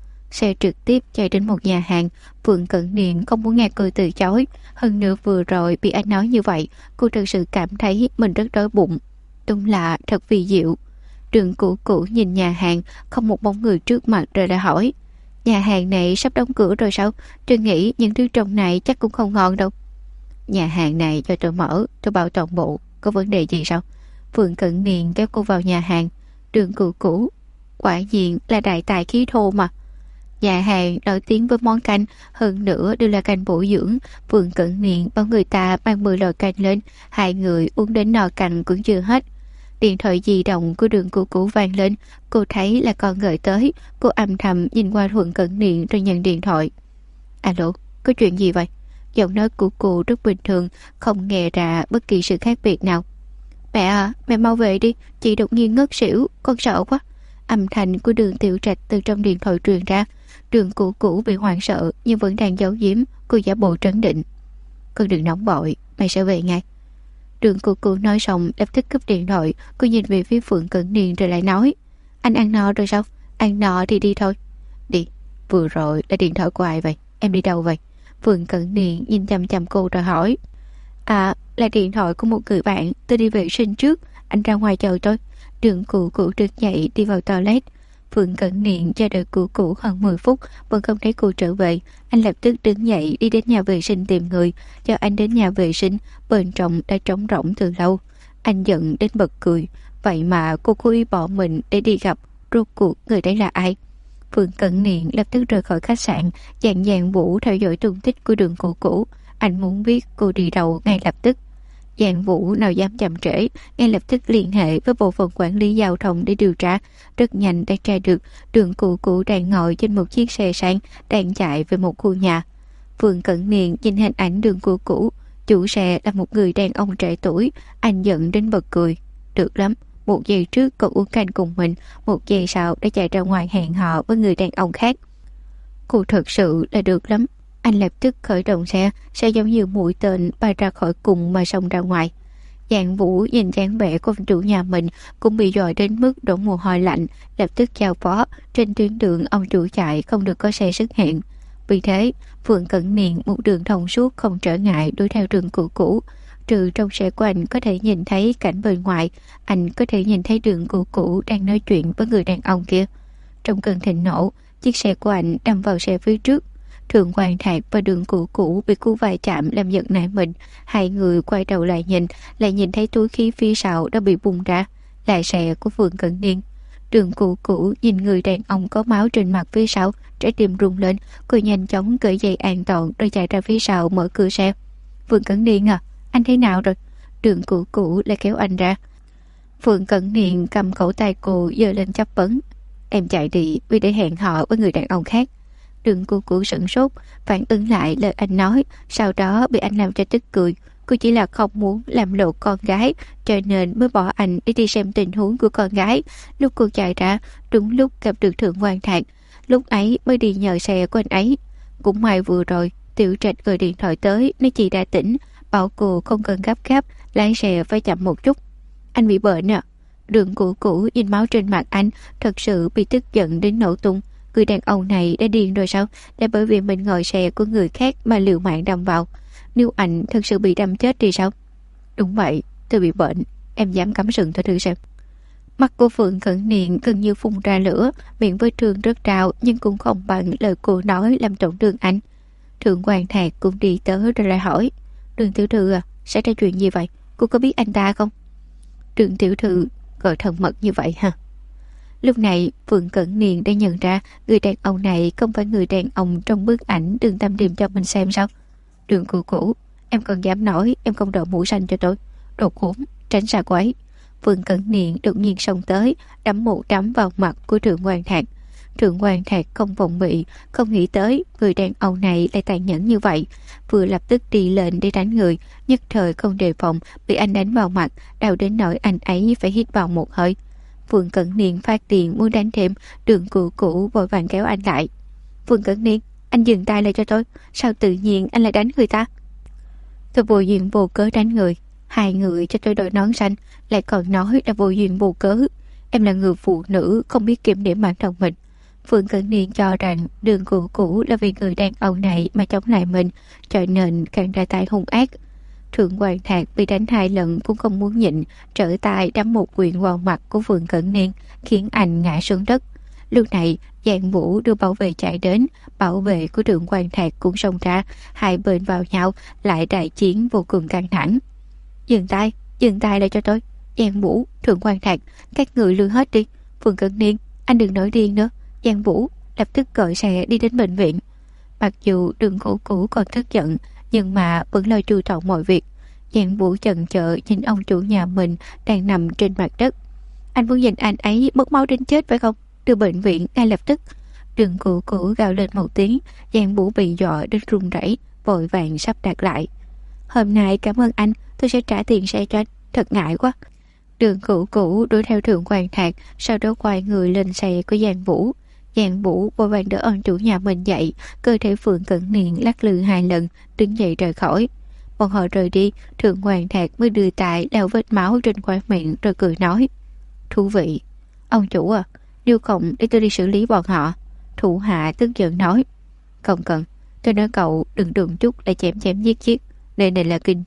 Xe trực tiếp chạy đến một nhà hàng. Vương Cẩn Niên không muốn nghe cô từ chối. Hơn nữa vừa rồi bị anh nói như vậy, cô thật sự cảm thấy mình rất đói bụng. Đúng là thật kỳ diệu. Đường Cụ Cụ nhìn nhà hàng, không một bóng người trước mặt rồi đã hỏi: Nhà hàng này sắp đóng cửa rồi sao? Tôi nghĩ những thứ trong này chắc cũng không ngon đâu. Nhà hàng này cho tôi mở, tôi bảo toàn bộ. Có vấn đề gì sao? Vương Cẩn Niên kéo cô vào nhà hàng. Đường Cụ Cụ: Quả nhiên là đại tài khí thô mà. Nhà hàng nổi tiếng với món canh, hơn nữa đều là canh bổ dưỡng. Vương Cẩn Niên bảo người ta mang 10 lọ canh lên. Hai người uống đến no canh cũng chưa hết. Điện thoại di động của Đường Cụ Cụ vang lên. Cô thấy là con gọi tới. Cô âm thầm nhìn qua Vương Cẩn Niên rồi nhận điện thoại. Alo, có chuyện gì vậy? Giọng nói của cô rất bình thường, không nghe ra bất kỳ sự khác biệt nào. Mẹ à, mẹ mau về đi, chị đột nhiên ngất xỉu, con sợ quá. Âm thanh của Đường Tiểu Trạch từ trong điện thoại truyền ra. Đường Cụ Cụ bị hoảng sợ nhưng vẫn đang giấu giếm. Cô giả bộ trấn định. Con đừng nóng vội, mày sẽ về ngay. Đường Cụ Cụ nói xong lập tức cúp điện thoại. Cô nhìn về phía Vương Cẩn Niên rồi lại nói: Anh ăn no rồi sao? Ăn no thì đi thôi. Đi, vừa rồi là điện thoại của ai vậy? Em đi đâu vậy? Vương Cẩn Niên nhìn chăm chăm cô rồi hỏi. À, là điện thoại của một người bạn, tôi đi vệ sinh trước, anh ra ngoài chờ tôi. Đường Cụ Cụ đứng dậy đi vào toilet. Phượng Cẩn Niệm chờ đợi Cụ Cụ hơn 10 phút vẫn không thấy cô trở về. Anh lập tức đứng dậy đi đến nhà vệ sinh tìm người. Cho anh đến nhà vệ sinh, bên trong đã trống rỗng từ lâu. Anh giận đến bật cười. Vậy mà cô cố ý bỏ mình để đi gặp. Rốt cuộc người đấy là ai? Phượng Cẩn Niệm lập tức rời khỏi khách sạn, dàn dàn Vũ theo dõi tung tích của Đường Cụ Cụ. Anh muốn biết cô đi đâu ngay lập tức. Giang Vũ nào dám chậm trễ, ngay lập tức liên hệ với bộ phận quản lý giao thông để điều tra. Rất nhanh đã tra được Đường Cụ Cụ đang ngồi trên một chiếc xe sang đang chạy về một khu nhà. Phương Cẩn Niên nhìn hình ảnh Đường Cụ Cụ, chủ xe là một người đàn ông trẻ tuổi. Anh giận đến bật cười. Được lắm, một giây trước còn uống canh cùng mình, một giây sau đã chạy ra ngoài hẹn hò với người đàn ông khác. Cô thật sự là được lắm. Anh lập tức khởi động xe giống như mũi tên bay ra khỏi cùng mà xông ra ngoài. Giang Vũ nhìn dáng vẻ của chủ nhà mình cũng bị dọa đến mức đổ mồ hôi lạnh, lập tức giao phó trên tuyến đường ông chủ chạy không được có xe xuất hiện. Vì thế, Phượng Cẩn Niên một đường thông suốt không trở ngại đuổi theo Đường Cụ Cụ. Trừ trong xe của anh có thể nhìn thấy cảnh bên ngoài, anh có thể nhìn thấy Đường Cụ Cụ đang nói chuyện với người đàn ông kia. Trong cơn thịnh nộ, chiếc xe của anh đâm vào xe phía trước. Thượng Hoàng Thạc và Đường Cụ Cụ bị cú va chạm làm giật nảy mình. Hai người quay đầu lại nhìn thấy túi khí phía sau đã bị bung ra, là xe của Phượng Cẩn Niên. Đường Cụ Cụ nhìn người đàn ông có máu trên mặt phía sau, trái tim rung lên. Cô nhanh chóng cởi dây an toàn rồi chạy ra phía sau mở cửa xe. Phượng Cẩn Niên à, anh thế nào rồi? Đường Cụ Cụ lại kéo anh ra. Phượng Cẩn Niên cầm khẩu tay cô giơ lên chất vấn. Em chạy đi vì để hẹn hò với người đàn ông khác. Đường Cụ Cụ sửng sốt, phản ứng lại lời anh nói, sau đó bị anh làm cho tức cười. Cô chỉ là không muốn làm lộ con gái, cho nên mới bỏ anh để đi xem tình huống của con gái. Lúc cô chạy ra, đúng lúc gặp được Thượng Quan Thạc, lúc ấy mới đi nhờ xe của anh ấy. Cũng may vừa rồi, Tiểu Trạch gọi điện thoại tới, nói chị đã tỉnh, bảo cô không cần gấp gáp, lái xe phải chậm một chút. Anh bị bệnh à? Đường Cụ Cụ nhìn máu trên mặt anh, thật sự bị tức giận đến nổ tung. Người đàn ông này đã điên rồi sao? Đã bởi vì mình ngồi xe của người khác mà liều mạng đâm vào. Nếu anh thật sự bị đâm chết thì sao? Đúng vậy, tôi bị bệnh. Em dám cắm sừng tôi thử xem. Mắt của Phượng Cẩn Niên gần như phun ra lửa, miệng vết thương rất trào nhưng cũng không bằng lời cô nói làm tổn thương anh. Thượng Quan Thạc cũng đi tới rồi lại hỏi. Đường tiểu thư à, xảy ra chuyện gì vậy? Cô có biết anh ta không? Đường tiểu thư gọi thân mật như vậy hả? Lúc này Phượng Cẩn Niên đã nhận ra người đàn ông này không phải người đàn ông trong bức ảnh Đường Tâm Điềm cho mình xem sao. Đường Cụ Cụ, em còn dám nói em không đội mũ xanh cho tôi. Đồ khốn, tránh xa cô ấy. Phượng Cẩn Niên đột nhiên xông tới, đấm một đấm vào mặt của Thượng Quan Thạc. Thượng Quan Thạc không vọng bị, không nghĩ tới người đàn ông này lại tàn nhẫn như vậy, vừa lập tức đi lên để đánh người, nhất thời không đề phòng bị anh đánh vào mặt, đau đến nỗi anh ấy phải hít vào một hơi. Phượng Cẩn Niên phát tiền muốn đánh thêm, Đường Cụ Cụ vội vàng kéo anh lại. Phượng Cẩn Niên, anh dừng tay lại cho tôi, sao tự nhiên anh lại đánh người ta? Tôi vô duyên vô cớ đánh người, hai người cho tôi đội nón xanh, lại còn nói là vô duyên vô cớ. Em là người phụ nữ không biết kiểm điểm bản thân mình. Phượng Cẩn Niên cho rằng Đường Cụ Cụ là vì người đàn ông này mà chống lại mình, cho nên càng ra tay hung ác. Thượng Quan Thạc bị đánh 2 lần cũng không muốn nhịn, trở tay đấm một quyền vào mặt của Phượng Cẩn Niên, khiến anh ngã xuống đất. Lúc này, Giang Vũ đưa bảo vệ chạy đến, bảo vệ của Thượng Quan Thạc cũng xông ra, hai bên vào nhau, lại đại chiến vô cùng căng thẳng. Dừng tay lại cho tôi. Giang Vũ, Thượng Quan Thạc, các người lừa hết đi. Phượng Cẩn Niên, anh đừng nổi điên nữa. Giang Vũ lập tức gọi xe đi đến bệnh viện. Mặc dù Đường Cụ Cụ còn tức giận, nhưng mà vẫn lo chu toàn mọi việc. Giang Vũ chần chờ nhìn ông chủ nhà mình đang nằm trên mặt đất. Anh muốn nhìn anh ấy mất máu đến chết phải không? Đưa bệnh viện ngay lập tức. Đường Cụ Cụ gào lên một tiếng. Giang Vũ bị dọa đến run rẩy, vội vàng sắp đặt lại. Hôm nay cảm ơn anh, tôi sẽ trả tiền xe cho anh. Thật ngại quá. Đường Cụ Cụ đuổi theo Thượng Quan Thạc, sau đó quay người lên xe của Giang Vũ. Giang Vũ vội vàng đỡ ông chủ nhà mình dậy, cơ thể Phượng Cẩn Niên lắc lư 2 lần, đứng dậy rời khỏi. Bọn họ rời đi, Thượng Quan Thạc mới đưa tay lau vết máu trên khóe miệng rồi cười nói. Thú vị. Ông chủ à, nếu không để tôi đi xử lý bọn họ. Thủ hạ tức giận nói. Không cần, tôi nói cậu đừng đụng chút lại chém giết. Đây này là kinh đô,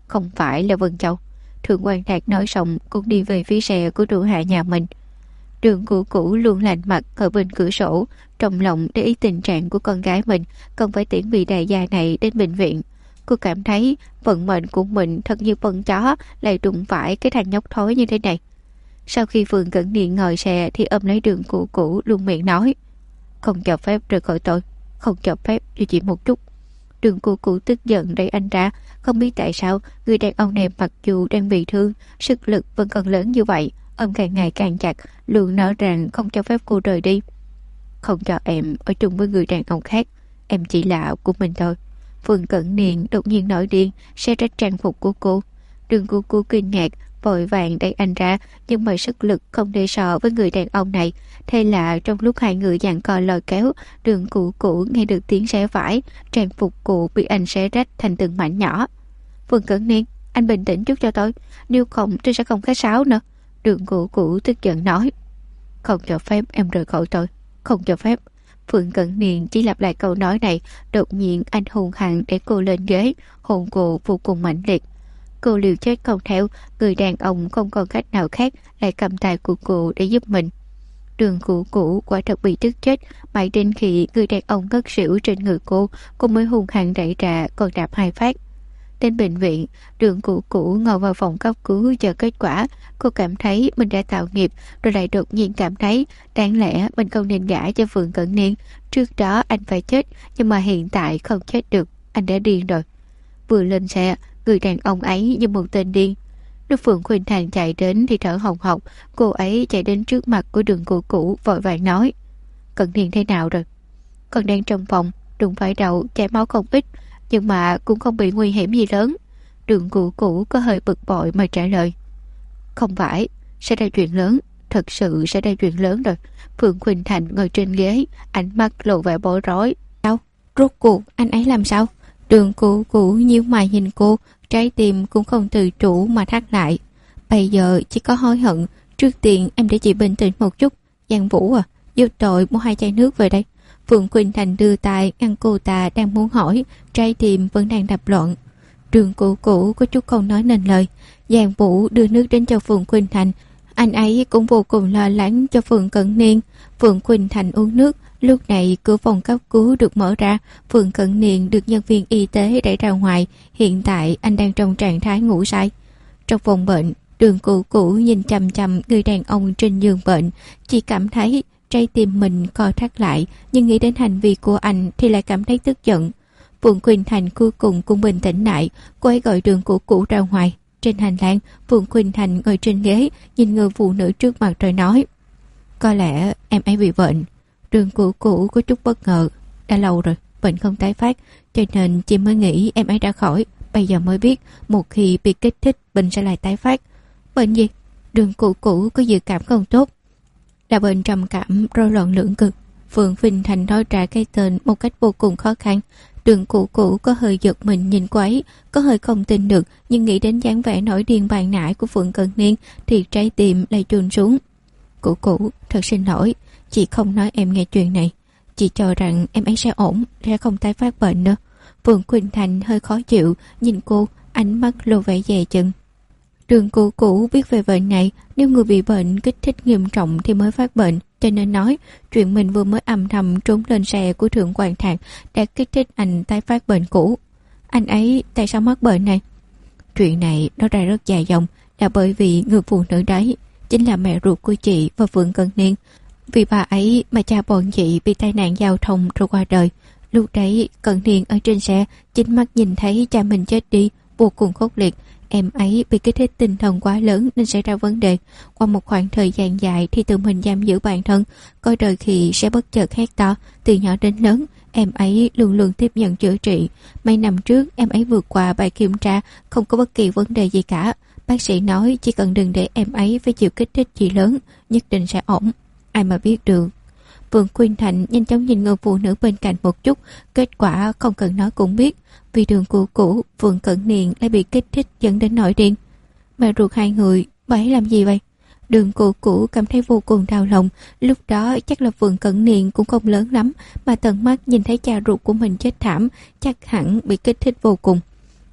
không phải là Vân Châu. Thượng quan Thạc nói xong cũng đi về phía xe của trụ hạ nhà mình. Đường Cũ Cũ luôn lạnh mặt ở bên cửa sổ, trong lòng để ý tình trạng của con gái mình, còn phải tiễn vị đại gia này đến bệnh viện. Cô cảm thấy vận mệnh của mình thật như con chó lại đụng phải cái thằng nhóc thối như thế này. Sau khi Phương Cẩn Niên ngồi xe thì ôm lấy Đường Cũ Cũ luôn miệng nói: không cho phép rời khỏi tôi, không cho phép dù chỉ một chút. Đường Cũ Cũ tức giận đẩy anh ra. Không biết tại sao người đàn ông này mặc dù đang bị thương, sức lực vẫn còn lớn như vậy, ôm càng ngày càng chặt, luôn nói rằng không cho phép cô rời đi. Không cho em ở chung với người đàn ông khác, em chỉ là của mình thôi. Phương Cẩn Niên đột nhiên nổi điên, xé rách trang phục của cô. Đường Cũ Cũ kinh ngạc, vội vàng đẩy anh ra, nhưng mà sức lực không để so với người đàn ông này. Thế là trong lúc hai người giằng co lôi kéo, Đường Cũ Cũ nghe được tiếng xé vải, trang phục cụ bị anh xé rách thành từng mảnh nhỏ. Phương Cẩn Niên, anh bình tĩnh chút cho tôi, nếu không tôi sẽ không khách sáo nữa. Đường Cũ Cũ tức giận nói: không cho phép em rời khỏi tôi, không cho phép. Phương Cẩn Niên chỉ lặp lại câu nói này. Đột nhiên anh hung hăng để cô lên ghế, hôn cô vô cùng mãnh liệt. Cô liều chết không theo, người đàn ông không còn cách nào khác lại cầm tay của cô để giúp mình. Đường Cũ Cũ quả thật bị tức chết, mãi đến khi người đàn ông ngất xỉu trên người cô mới hung hăng đẩy ra còn đạp hai phát. Đến bệnh viện, Đường Cũ Cũ ngồi vào phòng cấp cứu chờ kết quả. Cô cảm thấy mình đã tạo nghiệp, rồi lại đột nhiên cảm thấy đáng lẽ mình không nên gả cho Phương Cẩn Niên. Trước đó anh phải chết, nhưng mà hiện tại không chết được, anh đã điên rồi. Vừa lên xe, người đàn ông ấy như một tên điên. Lúc Phượng Khuynh Thành chạy đến thì thở hồng hộc. Cô ấy chạy đến trước mặt của Đường Cũ Cũ vội vàng nói: Cẩn Niên thế nào rồi? Còn đang trong phòng, đụng phải đầu, chảy máu không ít, nhưng mà cũng không bị nguy hiểm gì lớn. Đường Cũ Cũ có hơi bực bội mà trả lời: không phải, sẽ ra chuyện lớn, thật sự sẽ ra chuyện lớn rồi. Phượng Khuynh Thành ngồi trên ghế, ánh mắt lộ vẻ bối rối. Sao? Rốt cuộc anh ấy làm sao? Đường Cũ Cũ nhíu mày nhìn cô, trái tim cũng không tự chủ mà thắt lại. Bây giờ chỉ có hối hận. Trước tiên em để chị bình tĩnh một chút. Giang Vũ à, giúp tôi mua 2 chai nước về đây. Phượng Khuynh Thành đưa tay ngăn cô ta đang muốn hỏi, trái tim vẫn đang đập loạn. Đường Cũ Cũ có chút không nói nên lời. Giang Vũ đưa nước đến cho Phượng Khuynh Thành. Anh ấy cũng vô cùng lo lắng cho Phượng Cẩn Niên. Phượng Khuynh Thành uống nước. Lúc này cửa phòng cấp cứu được mở ra. Phượng Cẩn Niên được nhân viên y tế đẩy ra ngoài. Hiện tại anh đang trong trạng thái ngủ say. Trong phòng bệnh, Đường Cũ Cũ nhìn chằm chằm người đàn ông trên giường bệnh, chỉ cảm thấy trái tim mình co thắt lại, nhưng nghĩ đến hành vi của anh thì lại cảm thấy tức giận. Phượng Khuynh Thành cuối cùng cũng bình tĩnh lại. Cô ấy gọi Đường Cũ Cũ ra ngoài. Trên hành lang, Phượng Khuynh Thành ngồi trên ghế, nhìn người phụ nữ trước mặt rồi nói: có lẽ em ấy bị bệnh. Đường Cũ Cũ có chút bất ngờ. Đã lâu rồi, bệnh không tái phát, cho nên chị mới nghĩ em ấy đã khỏi. Bây giờ mới biết, một khi bị kích thích, bệnh sẽ lại tái phát. Bệnh gì? Đường Cũ Cũ có dự cảm không tốt. Là bệnh trầm cảm rối loạn lưỡng cực. Phượng Khuynh Thành nói ra cái tên một cách vô cùng khó khăn. Đường Cũ Cũ có hơi giật mình nhìn cô ấy, có hơi không tin được, nhưng nghĩ đến dáng vẻ nổi điên bàn nãy của Phượng Cẩn Niên thì trái tim lại chôn xuống. Cũ Cũ, thật xin lỗi, chị không nói em nghe chuyện này. Chị cho rằng em ấy sẽ ổn, sẽ không tái phát bệnh nữa. Phượng Khuynh Thành hơi khó chịu, nhìn cô, ánh mắt lộ vẻ dè chừng. Đường Cũ Cũ biết về bệnh này, nếu người bị bệnh kích thích nghiêm trọng thì mới phát bệnh, cho nên nói chuyện mình vừa mới âm thầm trốn lên xe của Thượng quan Thạc đã kích thích anh tái phát bệnh cũ. Anh ấy tại sao mắc bệnh này? Chuyện này nó ra rất dài dòng, là bởi vì người phụ nữ đấy chính là mẹ ruột của chị và Phượng Cẩn Niên. Vì bà ấy mà cha bọn chị bị tai nạn giao thông rồi qua đời. Lúc đấy Cẩn Niên ở trên xe, chính mắt nhìn thấy cha mình chết đi, vô cùng khốc liệt. Em ấy bị kích thích tinh thần quá lớn nên xảy ra vấn đề. Qua một khoảng thời gian dài thì tự mình giam giữ bản thân, có đôi khi sẽ bất chợt hét to. Từ nhỏ đến lớn, em ấy luôn luôn tiếp nhận chữa trị. Mấy năm trước em ấy vượt qua bài kiểm tra, không có bất kỳ vấn đề gì cả. Bác sĩ nói chỉ cần đừng để em ấy phải chịu kích thích gì lớn, nhất định sẽ ổn. Ai mà biết được. Phượng Khuynh Thành nhanh chóng nhìn người phụ nữ bên cạnh một chút. Kết quả không cần nói cũng biết. Vì Đường Cũ Cũ, Phượng Cẩn Niên lại bị kích thích dẫn đến nổi điên. Mẹ ruột hai người, bà ấy làm gì vậy? Đường Cũ Cũ cảm thấy vô cùng đau lòng. Lúc đó chắc là Phượng Cẩn Niên cũng không lớn lắm, mà tận mắt nhìn thấy cha ruột của mình chết thảm, chắc hẳn bị kích thích vô cùng.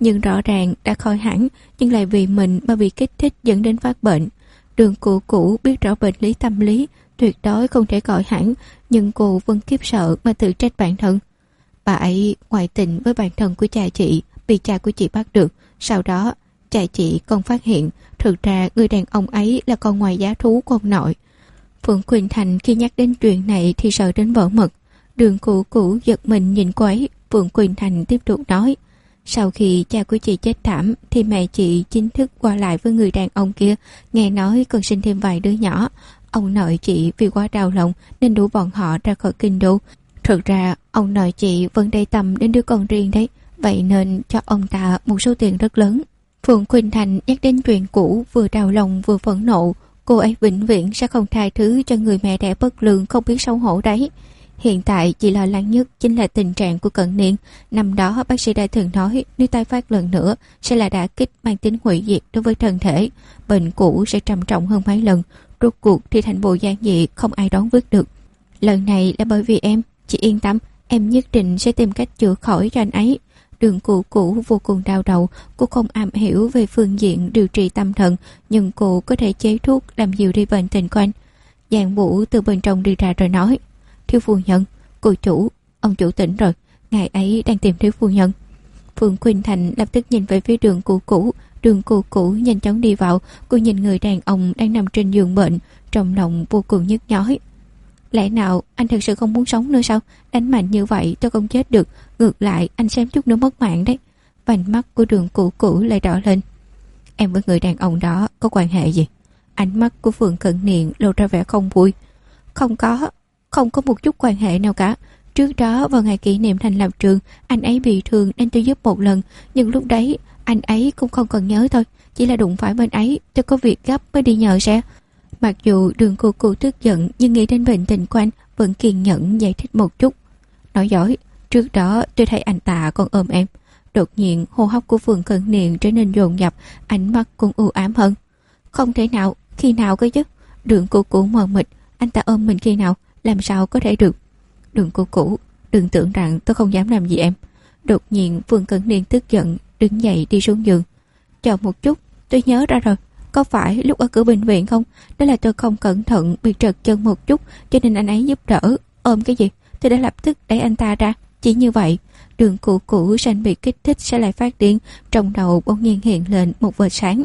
nhưng rõ ràng đã khỏi hẳn, nhưng lại vì mình mà bị kích thích dẫn đến phát bệnh. Đường cũ biết rõ bệnh lý tâm lý, tuyệt đối không thể khỏi hẳn, nhưng cô vẫn kiếp sợ mà tự trách bản thân. Bà ấy ngoại tình với bạn thân của cha chị, bị cha của chị bắt được. Sau đó, cha chị còn phát hiện, thực ra người đàn ông ấy là con ngoài giá thú của ông nội. Phượng Quỳnh Thành khi nhắc đến chuyện này thì sợ đến vỡ mật. Đường cũ giật mình nhìn cô ấy. Phượng Quỳnh Thành tiếp tục nói, sau khi cha của chị chết thảm thì mẹ chị chính thức qua lại với người đàn ông kia, nghe nói còn sinh thêm vài đứa nhỏ. Ông nội chị vì quá đau lòng nên đuổi bọn họ ra khỏi kinh đô. Thực ra ông nội chị vẫn đầy tâm đến đứa con riêng đấy, vậy nên cho ông ta một số tiền rất lớn. Phượng Quỳnh Thành nhắc đến chuyện cũ, vừa đau lòng vừa phẫn nộ. Cô ấy vĩnh viễn sẽ không tha thứ cho người mẹ đẻ bất lương không biết xấu hổ đấy. Hiện tại chị lo lắng nhất chính là tình trạng của Cận Niên. Năm đó bác sĩ đã từng nói nếu tái phát lần nữa sẽ là đả kích mang tính hủy diệt đối với thân thể. Bệnh cũ sẽ trầm trọng hơn mấy lần. Rốt cuộc thì thành bộ gian dị không ai đón vứt được. Lần này là bởi vì em, chị yên tâm, em nhất định sẽ tìm cách chữa khỏi cho anh ấy. Đường cũ vô cùng đau đầu. Cô không am hiểu về phương diện điều trị tâm thần, nhưng cô có thể chế thuốc làm dịu đi bệnh tình của anh. Giang Vũ từ bên trong đi ra rồi nói, thiếu phu nhân, cô chủ, ông chủ tỉnh rồi, ngài ấy đang tìm thiếu phu nhân. Phượng Quỳnh Thành lập tức nhìn về phía đường cũ. Đường cũ nhanh chóng đi vào. Cô nhìn người đàn ông đang nằm trên giường bệnh, trong lòng vô cùng nhức nhói. Lẽ nào anh thật sự không muốn sống nữa sao? Đánh mạnh như vậy tôi không chết được, ngược lại anh xem chút nữa mất mạng đấy. Vành mắt của đường cũ lại đỏ lên. Em với người đàn ông đó có quan hệ gì? Ánh mắt của Phượng Cận Niệm lộ ra vẻ không vui. Không có một chút quan hệ nào cả. Trước đó vào ngày kỷ niệm thành lập trường, anh ấy bị thương nên tôi giúp một lần, nhưng lúc đấy anh ấy cũng không còn nhớ thôi, chỉ là đụng phải bên ấy, tôi có việc gấp mới đi nhờ xe. Mặc dù đường cũ tức giận, nhưng nghĩ đến bệnh tình của anh vẫn kiên nhẫn giải thích một chút. Nói dối, trước đó tôi thấy anh ta còn ôm em. Đột nhiên hô hấp của Phượng Cận Niệm trở nên dồn dập, ánh mắt cũng u ám hơn. Không thể nào, khi nào cơ chứ? Đường cũ mờ mịt, anh ta ôm mình khi nào, làm sao có thể được? Đường cũ, đừng tưởng rằng tôi không dám làm gì em. Đột nhiên Phượng Cận Niệm tức giận, đứng dậy đi xuống giường. Chờ một chút, tôi nhớ ra rồi. Có phải lúc ở cửa bệnh viện không? Đó là tôi không cẩn thận bị trật chân một chút, cho nên anh ấy giúp đỡ. Ôm cái gì? Tôi đã lập tức đẩy anh ta ra. Chỉ như vậy. Đường cũ sanh bị kích thích sẽ lại phát điên. Trong đầu bỗng nhiên hiện lên một vệt sáng.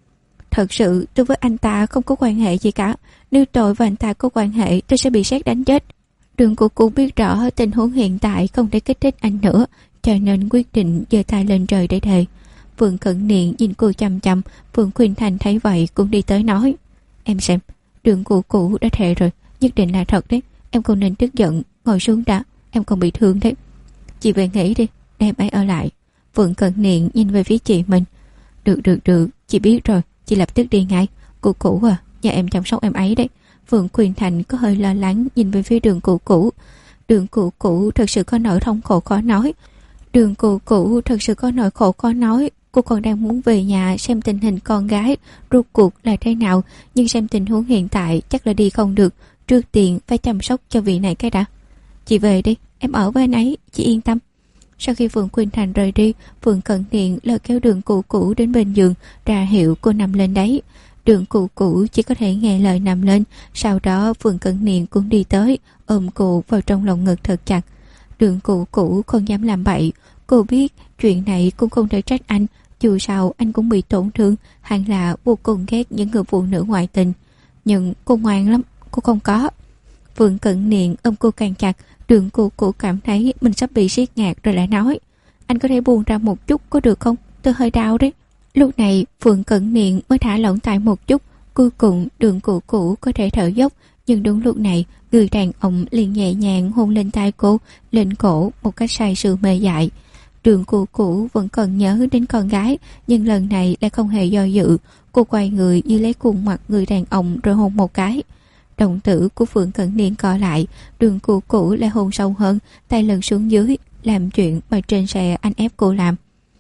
Thật sự tôi với anh ta không có quan hệ gì cả. Nếu tôi và anh ta có quan hệ, tôi sẽ bị sét đánh chết. Đường cũ biết rõ tình huống hiện tại không thể kích thích anh nữa, cho nên quyết định giơ tay lên trời để thề. Phượng Cận Niệm nhìn cô chăm chăm. Phượng Quỳnh Thành thấy vậy cũng đi tới nói, em xem, đường cũ đã thề rồi, nhất định là thật đấy. Em không nên tức giận, ngồi xuống đã, em còn bị thương đấy. Chị về nghỉ đi, em ấy ở lại. Phượng Cận Niệm nhìn về phía chị mình. Được, chị biết rồi, chị lập tức đi ngay. Cũ à, nhà em chăm sóc em ấy đấy. Phượng Quỳnh Thành có hơi lo lắng nhìn về phía đường cũ. Đường cũ thật sự có nỗi thống khổ khó nói. Đường cũ thật sự có nỗi khổ khó nói. Cô còn đang muốn về nhà xem tình hình con gái rốt cuộc là thế nào, nhưng xem tình huống hiện tại chắc là đi không được. Trước tiên phải chăm sóc cho vị này cái đã. Chị về đi, em ở với anh ấy, chị yên tâm. Sau khi Phượng Quỳnh Thành rời đi, Phượng Cận Niệm lôi kéo đường cũ đến bên giường, ra hiệu cô nằm lên đấy. Đường cũ chỉ có thể nghe lời nằm lên. Sau đó Phượng Cận Niệm cũng đi tới, ôm cô vào trong lòng ngực thật chặt. Đường cũ không dám làm bậy. Cô biết chuyện này cũng không thể trách anh, dù sao anh cũng bị tổn thương, hẳn là vô cùng ghét những người phụ nữ ngoại tình. Nhưng cô ngoan lắm, cô không có. Phượng Cận Niệm ôm cô càng chặt. Đường cũ cảm thấy mình sắp bị siết ngạt rồi lại nói, anh có thể buông ra một chút có được không? Tôi hơi đau đấy. Lúc này Phượng Cận Niệm mới thả lỏng tay một chút. Cuối cùng đường cũ có thể thở dốc. Nhưng đúng lúc này người đàn ông liền nhẹ nhàng hôn lên tai cô, lên cổ một cách say sưa mê dại. Đường cũ vẫn còn nhớ đến con gái, nhưng lần này lại không hề do dự. Cô quay người như lấy khuôn mặt người đàn ông rồi hôn một cái. Động tử của Phượng Cận Niên co lại. Đường cũ lại hôn sâu hơn, tay lần xuống dưới, làm chuyện mà trên xe anh ép cô làm.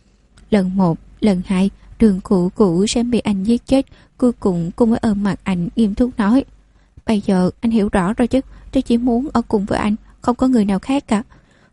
Lần 1, lần 2, đường cũ xem bị anh giết chết. Cuối cùng cô mới ôm mặt anh nghiêm túc nói, bây giờ anh hiểu rõ rồi chứ, tôi chỉ muốn ở cùng với anh, không có người nào khác cả.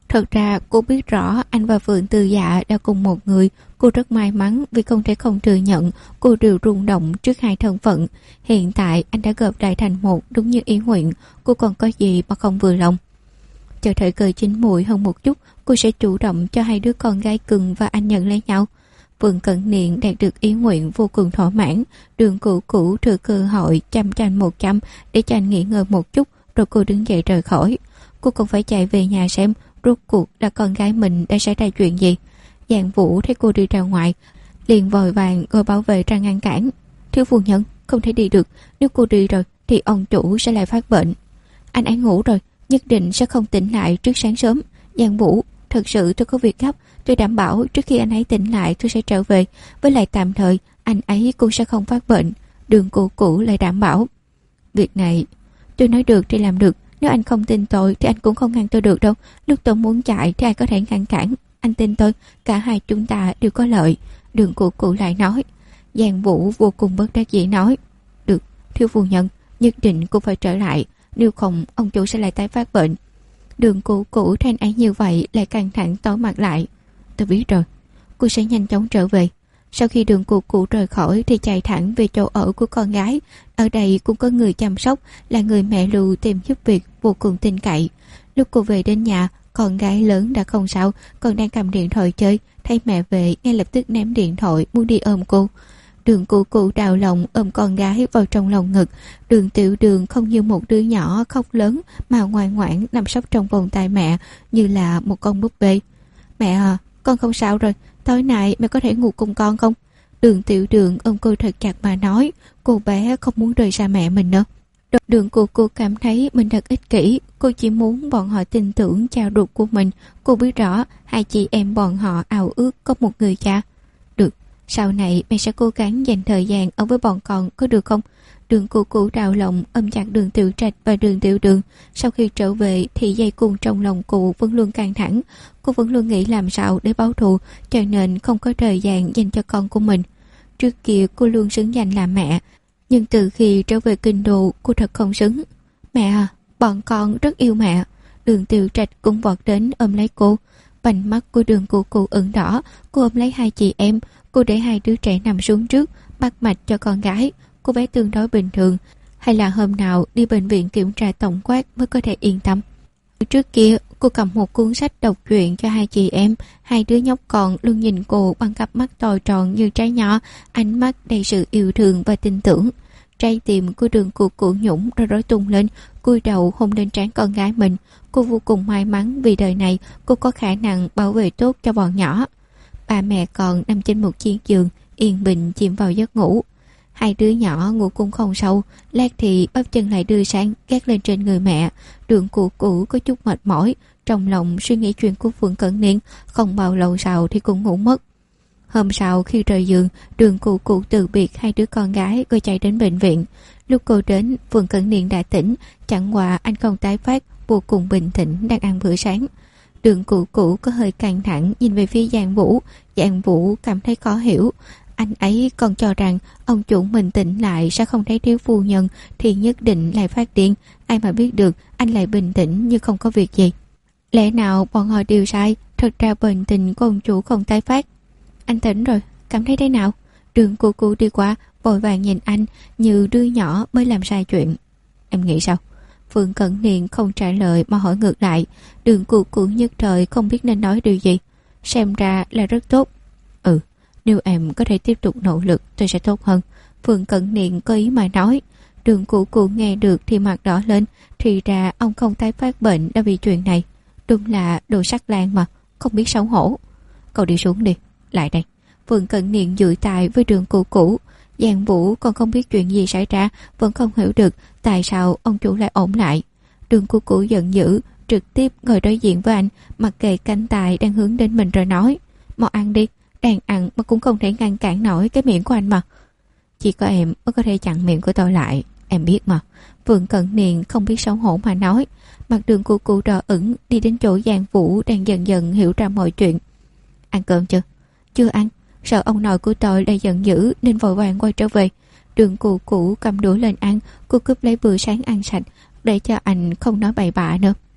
Thật ra cô biết rõ anh và Phượng Từ Dạ đã cùng một người. Cô rất may mắn vì không thể không thừa nhận cô đều rung động trước hai thân phận. Hiện tại anh đã gộp lại thành một đúng như ý nguyện. Cô còn có gì mà không vừa lòng. Chờ thời cơ chín muồi hơn một chút, cô sẽ chủ động cho hai đứa con gái cưng và anh nhận lấy nhau. Vương Cẩn Niên đạt được ý nguyện vô cùng thỏa mãn. Đường Cửu Cửu thừa cơ hội chăm cho anh 100 để cho anh nghỉ ngơi một chút, rồi cô đứng dậy rời khỏi. Cô còn phải chạy về nhà xem rốt cuộc là con gái mình đã xảy ra chuyện gì. Giang Vũ thấy cô đi ra ngoài, liền vội vàng gọi bảo vệ ra ngăn cản. Thiếu phu nhân, không thể đi được, nếu cô đi rồi thì ông chủ sẽ lại phát bệnh. Anh ấy ngủ rồi, nhất định sẽ không tỉnh lại trước sáng sớm. Giang Vũ, thật sự tôi có việc gấp, tôi đảm bảo trước khi anh ấy tỉnh lại tôi sẽ trở về, với lại tạm thời anh ấy cũng sẽ không phát bệnh. Đường Cửu Cửu lại đảm bảo. Việc này tôi nói được thì làm được, nếu anh không tin tôi thì anh cũng không ngăn tôi được đâu. Lúc tôi muốn chạy thì ai có thể ngăn cản. Anh tin tôi, cả hai chúng ta đều có lợi. Đường Cửu Cửu lại nói. Giang Vũ vô cùng bất đắc dĩ nói. Được, thiếu phu nhân, nhất định cô phải trở lại, nếu không ông chủ sẽ lại tái phát bệnh. Đường Cửu Cửu thấy anh ấy như vậy lại căng thẳng tối mặt lại. Tôi biết rồi, cô sẽ nhanh chóng trở về. Sau khi Đường Cửu Cửu rời khỏi thì chạy thẳng về chỗ ở của con gái. Ở đây cũng có người chăm sóc, là người mẹ lưu tìm giúp việc vô cùng tin cậy. Lúc cô về đến nhà, con gái lớn đã không sao, còn đang cầm điện thoại chơi. Thấy mẹ về ngay lập tức ném điện thoại muốn đi ôm cô. Đường Cửu Cửu đau lòng ôm con gái vào trong lòng ngực. Đường Tiểu Đường không như một đứa nhỏ khóc lớn mà ngoan ngoãn nằm sấp trong vòng tay mẹ như là một con búp bê. Mẹ à, con không sao rồi, tối nay mẹ có thể ngủ cùng con không? Đường Tiểu Đường ôm cô thật chặt mà nói. Cô bé không muốn rời xa mẹ mình nữa. Đường cô cảm thấy mình thật ích kỷ. Cô chỉ muốn bọn họ tin tưởng cha ruột của mình. Cô biết rõ hai chị em bọn họ ao ước có một người cha. Được, sau này mẹ sẽ cố gắng dành thời gian ở với bọn con, có được không? Đường cô đau lòng ôm chặt Đường Tiểu Trạch và Đường Tiểu Đường. Sau khi trở về thì dây cung trong lòng cô vẫn luôn căng thẳng. Cô vẫn luôn nghĩ làm sao để báo thù, cho nên không có thời gian dành cho con của mình. Trước kia cô luôn xứng danh là mẹ, nhưng từ khi trở về kinh đô cô thật không xứng. Mẹ à, bọn con rất yêu mẹ. Đường Tiểu Trạch cũng vọt đến ôm lấy cô. Vành mắt của Đường cô ửng đỏ. Cô ôm lấy hai chị em. Cô để hai đứa trẻ nằm xuống trước, bắt mạch cho con gái. Cô bé tương đối bình thường, hay là hôm nào đi bệnh viện kiểm tra tổng quát mới có thể yên tâm. Trước kia cô cầm một cuốn sách đọc truyện cho hai chị em. Hai đứa nhóc con luôn nhìn cô bằng cặp mắt to tròn như trái nhỏ, ánh mắt đầy sự yêu thương và tin tưởng. Trái tim của Đường Cửu nhũng rồi rối tung lên, cúi đầu hôn lên trán con gái mình. Cô vô cùng may mắn vì đời này cô có khả năng bảo vệ tốt cho bọn nhỏ. Ba mẹ con nằm trên một chiếc giường, yên bình chìm vào giấc ngủ. Hai đứa nhỏ ngủ cũng không sâu, lát thì bắp chân lại đưa sang gác lên trên người mẹ. Đường Cửu có chút mệt mỏi, trong lòng suy nghĩ chuyện của Phượng Cẩn Niên, không bao lâu sau thì cũng ngủ mất. Hôm sau khi rời giường, Đường Cửu từ biệt hai đứa con gái rồi chạy đến bệnh viện. Lúc cô đến, Phượng Cẩn Niên đã tỉnh, chẳng qua anh không tái phát, vô cùng bình tĩnh đang ăn bữa sáng. Đường Cửu có hơi căng thẳng nhìn về phía Giang Vũ. Giang Vũ cảm thấy khó hiểu. Anh ấy còn cho rằng ông chủ mình tỉnh lại sẽ không thấy thiếu phu nhân thì nhất định lại phát điên. Ai mà biết được anh lại bình tĩnh như không có việc gì. Lẽ nào bọn họ đều sai? Thật ra bệnh tình của ông chủ không tái phát. Anh tỉnh rồi, cảm thấy thế nào? Đường Cửu đi qua, vội vàng nhìn anh như đứa nhỏ mới làm sai chuyện. Em nghĩ sao? Phượng Cẩn Niên không trả lời mà hỏi ngược lại. Đường Cửu nhất thời không biết nên nói điều gì. Xem ra là rất tốt. Ừ, nếu em có thể tiếp tục nỗ lực tôi sẽ tốt hơn. Phượng Cẩn Niên có ý mà nói. Đường Cửu nghe được thì mặt đỏ lên. Thì ra ông không tái phát bệnh đã vì chuyện này. Đúng là đồ sắc lang mà, không biết xấu hổ. Cậu đi xuống đi, lại đây. Phượng Cẩn Niên dụi tài với Đường Cửu. Giang Vũ còn không biết chuyện gì xảy ra, vẫn không hiểu được tại sao ông chủ lại ổn lại. Đường Cửu giận dữ, trực tiếp ngồi đối diện với anh, mặc kệ cánh tay đang hướng đến mình rồi nói. Mau ăn đi, đang ăn mà cũng không thể ngăn cản nổi cái miệng của anh mà. Chỉ có em mới có thể chặn miệng của tôi lại, em biết mà. Phượng Cẩn Niên không biết xấu hổ mà nói. Mặt Đường Cửu đỏ ửng đi đến chỗ Giang Vũ đang dần dần hiểu ra mọi chuyện. Ăn cơm chưa? Chưa ăn. Sợ ông nội của tôi lại giận dữ nên vội vàng quay trở về. Đường Cửu cầm đũa lên ăn. Cô cướp lấy bữa sáng ăn sạch để cho anh không nói bậy bạ nữa.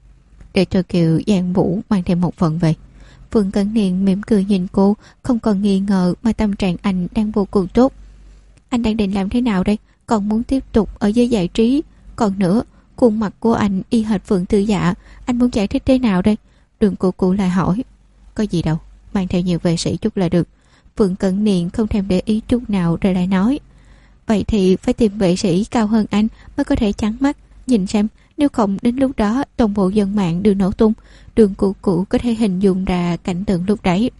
để cho Kiều Giang Vũ mang thêm một phần về. Phương Cẩn Niên mỉm cười nhìn cô, không còn nghi ngờ mà tâm trạng anh đang vô cùng tốt. Anh đang định làm thế nào đây? Còn muốn tiếp tục ở giới giải trí? Còn nữa, khuôn mặt của anh y hệt Phượng Tư Dạ, anh muốn giải thích thế nào đây? Đường Cụ Cụ lại hỏi. Có gì đâu, mang theo nhiều vệ sĩ chút là được. Phượng Cẩn Niên không thèm để ý chút nào rồi lại nói. Vậy thì phải tìm vệ sĩ cao hơn anh mới có thể chắn mắt. Nhìn xem, nếu không đến lúc đó toàn bộ dân mạng đều nổ tung. Đường Cụ Cụ có thể hình dung ra cảnh tượng lúc đấy.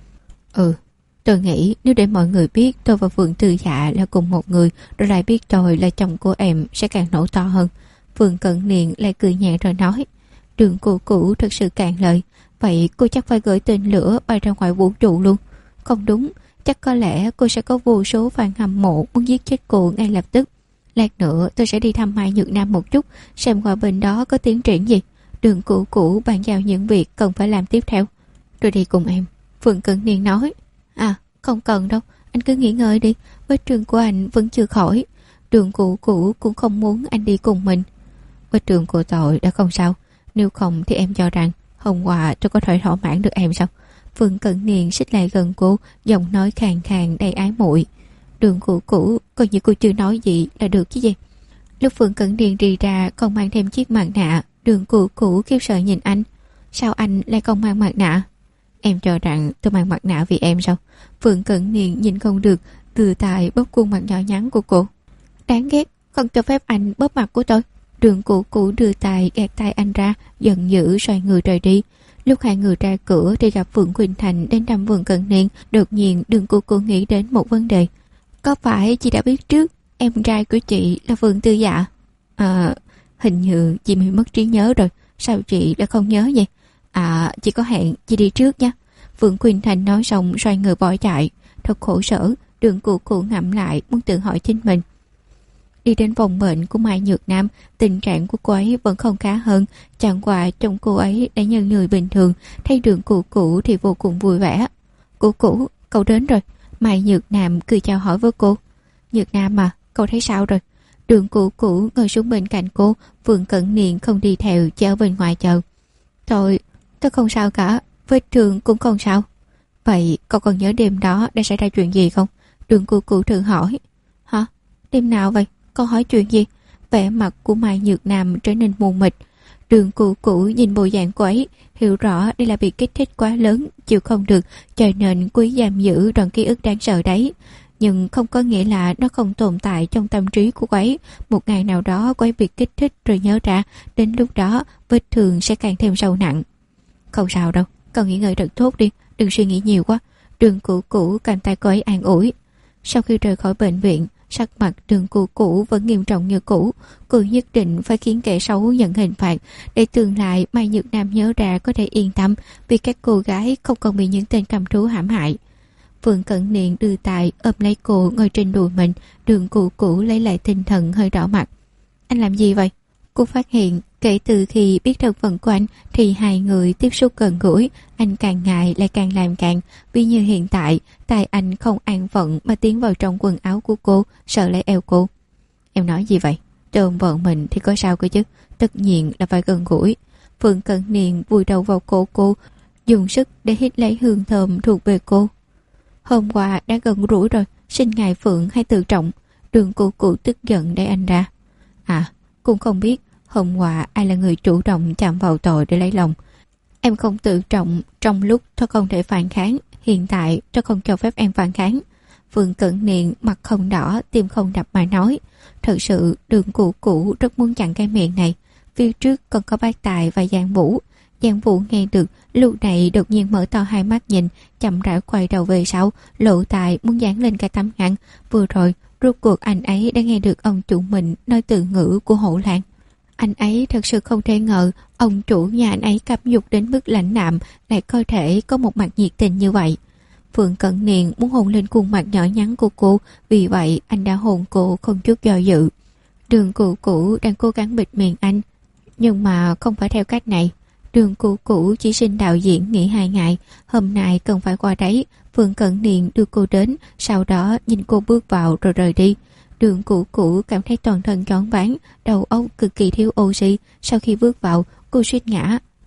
Tôi nghĩ nếu để mọi người biết tôi và Phượng Tư Dạ là cùng một người, rồi lại biết tôi là chồng của em, sẽ càng nổ to hơn. Phượng Cẩn Niên lại cười nhẹ rồi nói. Đường Cụ Cụ thật sự càng lời. Vậy cô chắc phải gửi tên lửa bay ra ngoài vũ trụ luôn. Không đúng, chắc có lẽ cô sẽ có vô số fan hâm mộ muốn giết chết cô ngay lập tức. Lát nữa tôi sẽ đi thăm Mai Nhược Nam một chút, xem qua bên đó có tiến triển gì. Đường Cụ Cụ bàn giao những việc cần phải làm tiếp theo. Tôi đi cùng em, Phượng Cẩn Niên nói. Không cần đâu, anh cứ nghỉ ngơi đi, vết thương của anh vẫn chưa khỏi. Đường Cụ Cụ cũng không muốn anh đi cùng mình. Vết thương của tôi đã không sao, nếu không thì em cho rằng hôm qua tôi có thể thỏa mãn được em sao? Phượng Cẩn Niên xích lại gần cô, giọng nói khàn khàn đầy ái muội. Đường Cụ Cụ, coi như cô chưa nói gì là được chứ gì. Lúc Phượng Cẩn Niên đi ra còn mang thêm chiếc mặt nạ. Đường Cụ Cụ khiếp sợ nhìn anh. Sao anh lại không mang mặt nạ? Em cho rằng tôi mang mặt nạ vì em sao? Phượng Cẩn Niên nhìn không được, từ tài bóp khuôn mặt nhỏ nhắn của cô. Đáng ghét, không cho phép anh bóp mặt của tôi. Đường Cụ Cụ đưa tay gạt tay anh ra, giận dữ xoay người rời đi. Lúc hai người ra cửa thì gặp Phượng Quỳnh Thành đến thăm Phượng Cẩn Niên. Đột nhiên Đường Cụ Cụ nghĩ đến một vấn đề. Có phải chị đã biết trước em trai của chị là Phượng Tư Dạ? Hình như chị bị mất trí nhớ rồi. Sao chị đã không nhớ vậy? Chị có hẹn, chị đi trước nha. Phượng Quỳnh Thành nói xong xoay người bỏ chạy. Thật khổ sở. Đường Cụ Cụ ngậm lại muốn tự hỏi chính mình. Đi đến phòng bệnh của Mai Nhược Nam, tình trạng của cô ấy vẫn không khá hơn. Chẳng qua trông cô ấy đã như người bình thường. Thấy Đường Cụ Cụ thì vô cùng vui vẻ. Cụ Cụ, cậu đến rồi. Mai Nhược Nam cười chào hỏi với cô. Nhược Nam à, cậu thấy sao rồi? Đường Cụ Cụ ngồi xuống bên cạnh cô. Phượng Cẩn Niên không đi theo, chỉ ở bên ngoài chờ. Tôi không sao cả, vết thương cũng không sao. Vậy cậu còn nhớ đêm đó đã xảy ra chuyện gì không? Đường Cụ Cụ thử hỏi. Hả? Đêm nào vậy? Con hỏi chuyện gì? Vẻ mặt của Mai Nhược Nam trở nên mù mịt. Đường Cụ Cụ nhìn bộ dạng cô ấy, hiểu rõ đây là bị kích thích quá lớn, chịu không được, cho nên cô ấy giam giữ đoạn ký ức đáng sợ đấy. Nhưng không có nghĩa là nó không tồn tại trong tâm trí của cô ấy. Một ngày nào đó cô ấy bị kích thích rồi nhớ ra, đến lúc đó vết thương sẽ càng thêm sâu nặng. Không sao đâu, cậu nghỉ ngơi thật tốt đi, đừng suy nghĩ nhiều quá. Đường Cụ Cụ cầm tay cô ấy an ủi. Sau khi rời khỏi bệnh viện, sắc mặt Đường Cụ Cụ vẫn nghiêm trọng như cũ. Cô nhất định phải khiến kẻ xấu nhận hình phạt, để tương lai Mai Nhược Nam nhớ ra có thể yên tâm, vì các cô gái không còn bị những tên cầm thú hãm hại. Phượng Cẩn Niên đưa tay ôm lấy cô ngồi trên đùi mình. Đường Cụ Cụ lấy lại tinh thần, hơi đỏ mặt. Anh làm gì vậy? Cô phát hiện kể từ khi biết thân phận của anh thì hai người tiếp xúc gần gũi. Anh càng ngại lại càng làm càng. Vì như hiện tại tay anh không an phận mà tiến vào trong quần áo của cô, sợ lấy eo cô. Em nói gì vậy? Tôi ôm vợ mình thì có sao cơ chứ? Tất nhiên là phải gần gũi. Phượng Cẩn Niên vùi đầu vào cổ cô, dùng sức để hít lấy hương thơm thuộc về cô. Hôm qua đã gần rủi rồi, xin ngài Phượng hay tự trọng. Đường Cụ Cụ tức giận đẩy anh ra. Cũng không biết hôm qua ai là người chủ động chạm vào tội để lấy lòng. Em không tự trọng trong lúc tôi không thể phản kháng. Hiện tại tôi không cho phép em phản kháng. Phượng Cẩn Niên mặt không đỏ, tim không đập mà nói. Thật sự Đường Cụ Cụ rất muốn chặn cái miệng này. Phía trước còn có Bác Tài và Giang Vũ. Giang Vũ nghe được, lúc này đột nhiên mở to hai mắt nhìn, chậm rãi quay đầu về sau. Lộ Tài muốn dán lên cả tấm ngăn. Vừa rồi rốt cuộc anh ấy đã nghe được ông chủ mình nói từ ngữ của Hổ Lan. Anh ấy thật sự không thể ngờ ông chủ nhà anh ấy căm nhục đến mức lãnh đạm lại có thể có một mặt nhiệt tình như vậy. Phượng Cẩn Niên muốn hôn lên khuôn mặt nhỏ nhắn của cô, vì vậy anh đã hôn cô không chút do dự. Đường Cụ Cụ đang cố gắng bịt miệng anh, nhưng mà không phải theo cách này. Đường Cụ Cụ chỉ xin đạo diễn nghỉ 2 ngày, hôm nay cần phải qua đấy. Phượng Cẩn Niên đưa cô đến, sau đó nhìn cô bước vào rồi rời đi. Đường Cụ Cụ cảm thấy toàn thân choáng váng, đầu óc cực kỳ thiếu oxy. Sau khi bước vào, cô suýt ngã.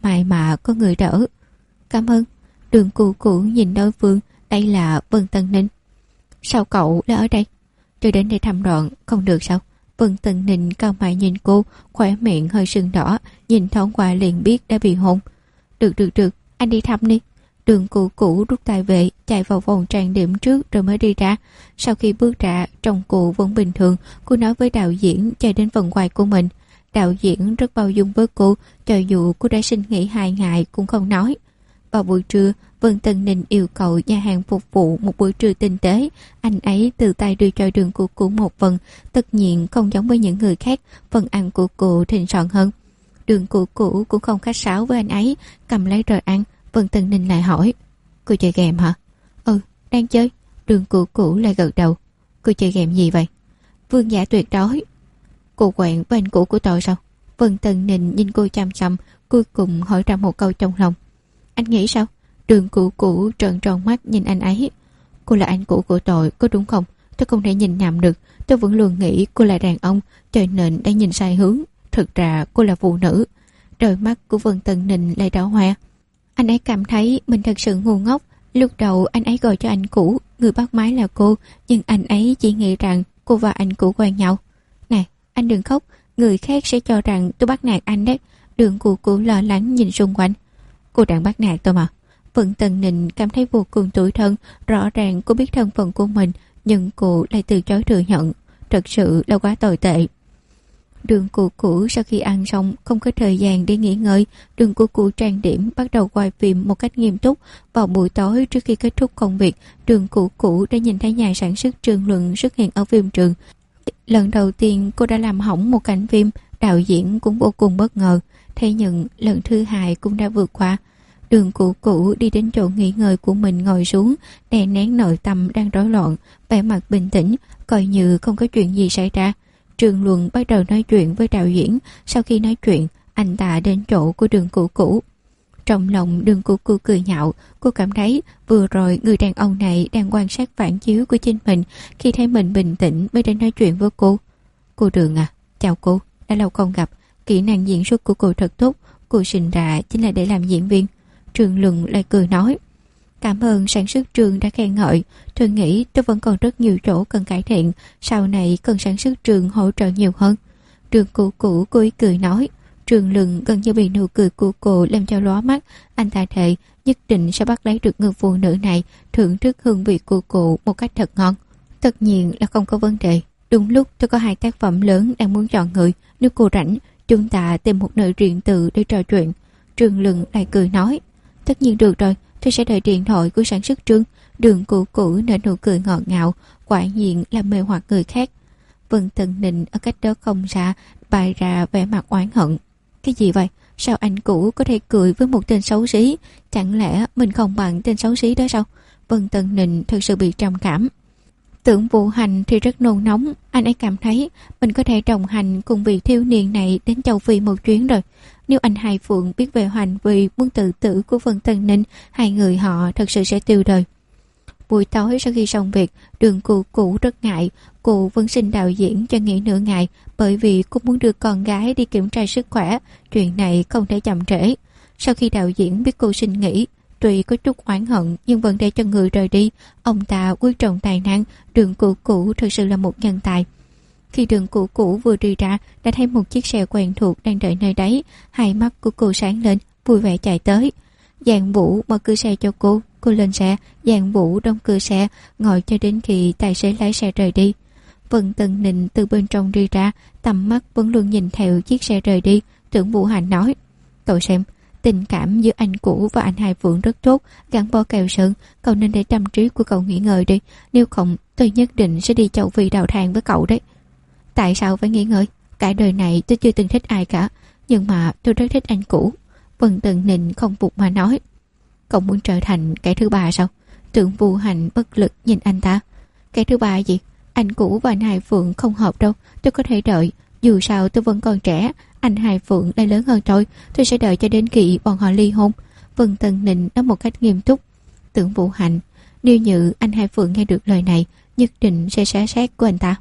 may mà có người đỡ. Cảm ơn. Đường Cù Cũ nhìn đối phương, đây là Vân Tân Ninh. Sao cậu đã ở đây? Tôi đến đây thăm Đoạn, không được sao? Vân Tân Ninh cau mày nhìn cô, khóe miệng hơi sưng đỏ, nhìn thoáng qua liền biết đã bị hôn. Được, anh đi thăm đi. Đường Cù Cũ rút tay về, chạy vào phòng trang điểm trước rồi mới đi ra. Sau khi bước ra, trông cô vẫn bình thường, cô nói với đạo diễn chạy đến phần quay của mình. Đạo diễn rất bao dung với cô, cho dù cô đã xin nghỉ 2 ngày cũng không nói. Vào buổi trưa, Vân Tân Ninh yêu cầu nhà hàng phục vụ một bữa trưa tinh tế. Anh ấy từ tay đưa cho Đường Cù Cũ một phần, tất nhiên không giống với những người khác, phần ăn của cô thịnh soạn hơn. Đường Cù Cũ cũng không khách sáo với anh ấy, cầm lấy rồi ăn. Vân Tân Ninh lại hỏi, cô chơi game hả? Ừ, đang chơi. Đường Cù Cũ lại gật đầu. Cô chơi game gì vậy? Vương Giả Tuyệt Đối. Cô quen với anh cũ của tôi sao? Vân Tân Ninh nhìn cô chăm chăm, cuối cùng hỏi ra một câu trong lòng. Anh nghĩ sao? Đường Cù Cũ trợn tròn mắt nhìn anh ấy. Cô là anh cũ của tôi, có đúng không? Tôi không thể nhìn nhầm được. Tôi vẫn luôn nghĩ cô là đàn ông, cho nên đang nhìn sai hướng. Thực ra cô là phụ nữ. Đôi mắt của Vân Tân Ninh lại đỏ hoe. Anh ấy cảm thấy mình thật sự ngu ngốc. Lúc đầu anh ấy gọi cho anh cũ, người bắt máy là cô, nhưng anh ấy chỉ nghĩ rằng cô và anh cũ quen nhau. Nè, anh đừng khóc, người khác sẽ cho rằng tôi bắt nạt anh đấy. Đường Cù Cũ lo lắng nhìn xung quanh. Cô đang bắt nạt tôi mà. Vân Tân Ninh cảm thấy vô cùng tủi thân, rõ ràng cô biết thân phận của mình, nhưng cô lại từ chối thừa nhận. Thật sự là quá tồi tệ. Đường Cù Cũ sau khi ăn xong không có thời gian để nghỉ ngơi. Đường Cù Cũ trang điểm bắt đầu quay phim một cách nghiêm túc. Vào buổi tối trước khi kết thúc công việc, Đường Cù Cũ đã nhìn thấy nhà sản xuất Trương Luận xuất hiện ở phim trường. Lần đầu tiên cô đã làm hỏng một cảnh phim, đạo diễn cũng vô cùng bất ngờ. Thế nhưng lần thứ hai cũng đã vượt qua. Đường Cù Cũ đi đến chỗ nghỉ ngơi của mình ngồi xuống, đè nén nội tâm đang rối loạn, vẻ mặt bình tĩnh, coi như không có chuyện gì xảy ra. Trương Luận bắt đầu nói chuyện với đạo diễn. Sau khi nói chuyện, anh ta đến chỗ của Đường Cù Cũ. Trong lòng Đường Cù Cũ cười nhạo. Cô cảm thấy vừa rồi người đàn ông này đang quan sát phản chiếu của chính mình. Khi thấy mình bình tĩnh mới đến nói chuyện với cô. Cô Đường à, chào cô, đã lâu không gặp. Kỹ năng diễn xuất của cô thật tốt. Cô sinh ra chính là để làm diễn viên. Trương Luận lại cười nói, cảm ơn sản xuất Trường đã khen ngợi. Tôi nghĩ tôi vẫn còn rất nhiều chỗ cần cải thiện. Sau này cần sản xuất Trường hỗ trợ nhiều hơn. Đường Cù Cũ cố ý cười nói. Trương Luận gần như bị nụ cười của cô làm cho lóa mắt. Anh ta thề nhất định sẽ bắt lấy được người phụ nữ này, thưởng thức hương vị của cô một cách thật ngon. Tất nhiên là không có vấn đề. Đúng lúc tôi có 2 tác phẩm lớn đang muốn chọn người. Nếu cô rảnh, chúng ta tìm một nơi riêng tư để trò chuyện. Trương Luận lại cười nói, tất nhiên được rồi, tôi sẽ đợi điện thoại của sản xuất Trương. Đường Cù Cũ nở nụ cười ngọt ngào, quả nhiên là mê hoặc người khác. Vân Tân Ninh ở cách đó không xa bày ra vẻ mặt oán hận. Cái gì vậy? Sao anh cũ có thể cười với một tên xấu xí? Chẳng lẽ mình không bằng tên xấu xí đó sao? Vân Tân Ninh thật sự bị trầm cảm. Tưởng Vũ Hành thì rất nôn nóng. Anh ấy cảm thấy mình có thể đồng hành cùng vị thiếu niên này đến châu Phi một chuyến rồi. Nếu anh Hai Phượng biết về hành vi muốn tự tử của Vân Tân Ninh, 2 người họ thật sự sẽ tiêu đời. Buổi tối sau khi xong việc, Đường Cù Cũ rất ngại. Cô vẫn xin đạo diễn cho nghỉ nửa ngày, bởi vì cô muốn đưa con gái đi kiểm tra sức khỏe. Chuyện này không thể chậm trễ. Sau khi đạo diễn biết cô xin nghỉ, tuy có chút oán hận nhưng vẫn để cho người rời đi. Ông ta quý trọng tài năng. Đường Cù Cũ thật sự là một nhân tài. Khi Đường Cù Cũ vừa đi ra, đã thấy một chiếc xe quen thuộc đang đợi nơi đấy. Hai mắt của cô sáng lên, vui vẻ chạy tới. Giang Vũ mở cửa xe cho cô lên xe. Giang Vũ đóng cửa xe, ngồi cho đến khi tài xế lái xe rời đi. Vân Tân Ninh từ bên trong đi ra, tầm mắt vẫn luôn nhìn theo chiếc xe rời đi. Tưởng Vũ Hành nói, cậu xem, tình cảm giữa anh cũ và anh Hai Phượng rất tốt, gắn bó keo sơn. Cậu nên để tâm trí của cậu nghỉ ngơi đi, nếu không tôi nhất định sẽ đi châu Phi đào than với cậu đấy. Tại sao phải nghỉ ngơi? Cả đời này tôi chưa từng thích ai cả, nhưng mà tôi rất thích anh cũ. Vân Tân Ninh không phục mà nói, cậu muốn trở thành kẻ thứ ba sao? Tưởng Vũ Hành bất lực nhìn anh ta. Kẻ thứ ba gì? Anh cũ và anh Hai Phượng không hợp đâu, tôi có thể đợi. Dù sao tôi vẫn còn trẻ, anh Hai Phượng lại lớn hơn tôi sẽ đợi cho đến khi bọn họ ly hôn. Vân Tân Ninh nói một cách nghiêm túc. Tưởng Vũ Hành, nếu như anh Hai Phượng nghe được lời này, nhất định sẽ xé xác của anh ta.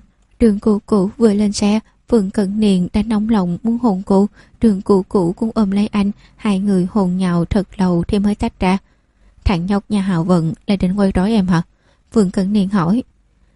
Đường Cụ Cụ vừa lên xe, Phượng Cận Niên đã nóng lòng muốn hôn cô. Đường Cụ Cụ cũng ôm lấy anh, hai người hôn nhau thật lâu thì mới tách ra. Thằng nhóc nhà Hào Vận lại định quay rối em hả? Phượng Cận Niên hỏi.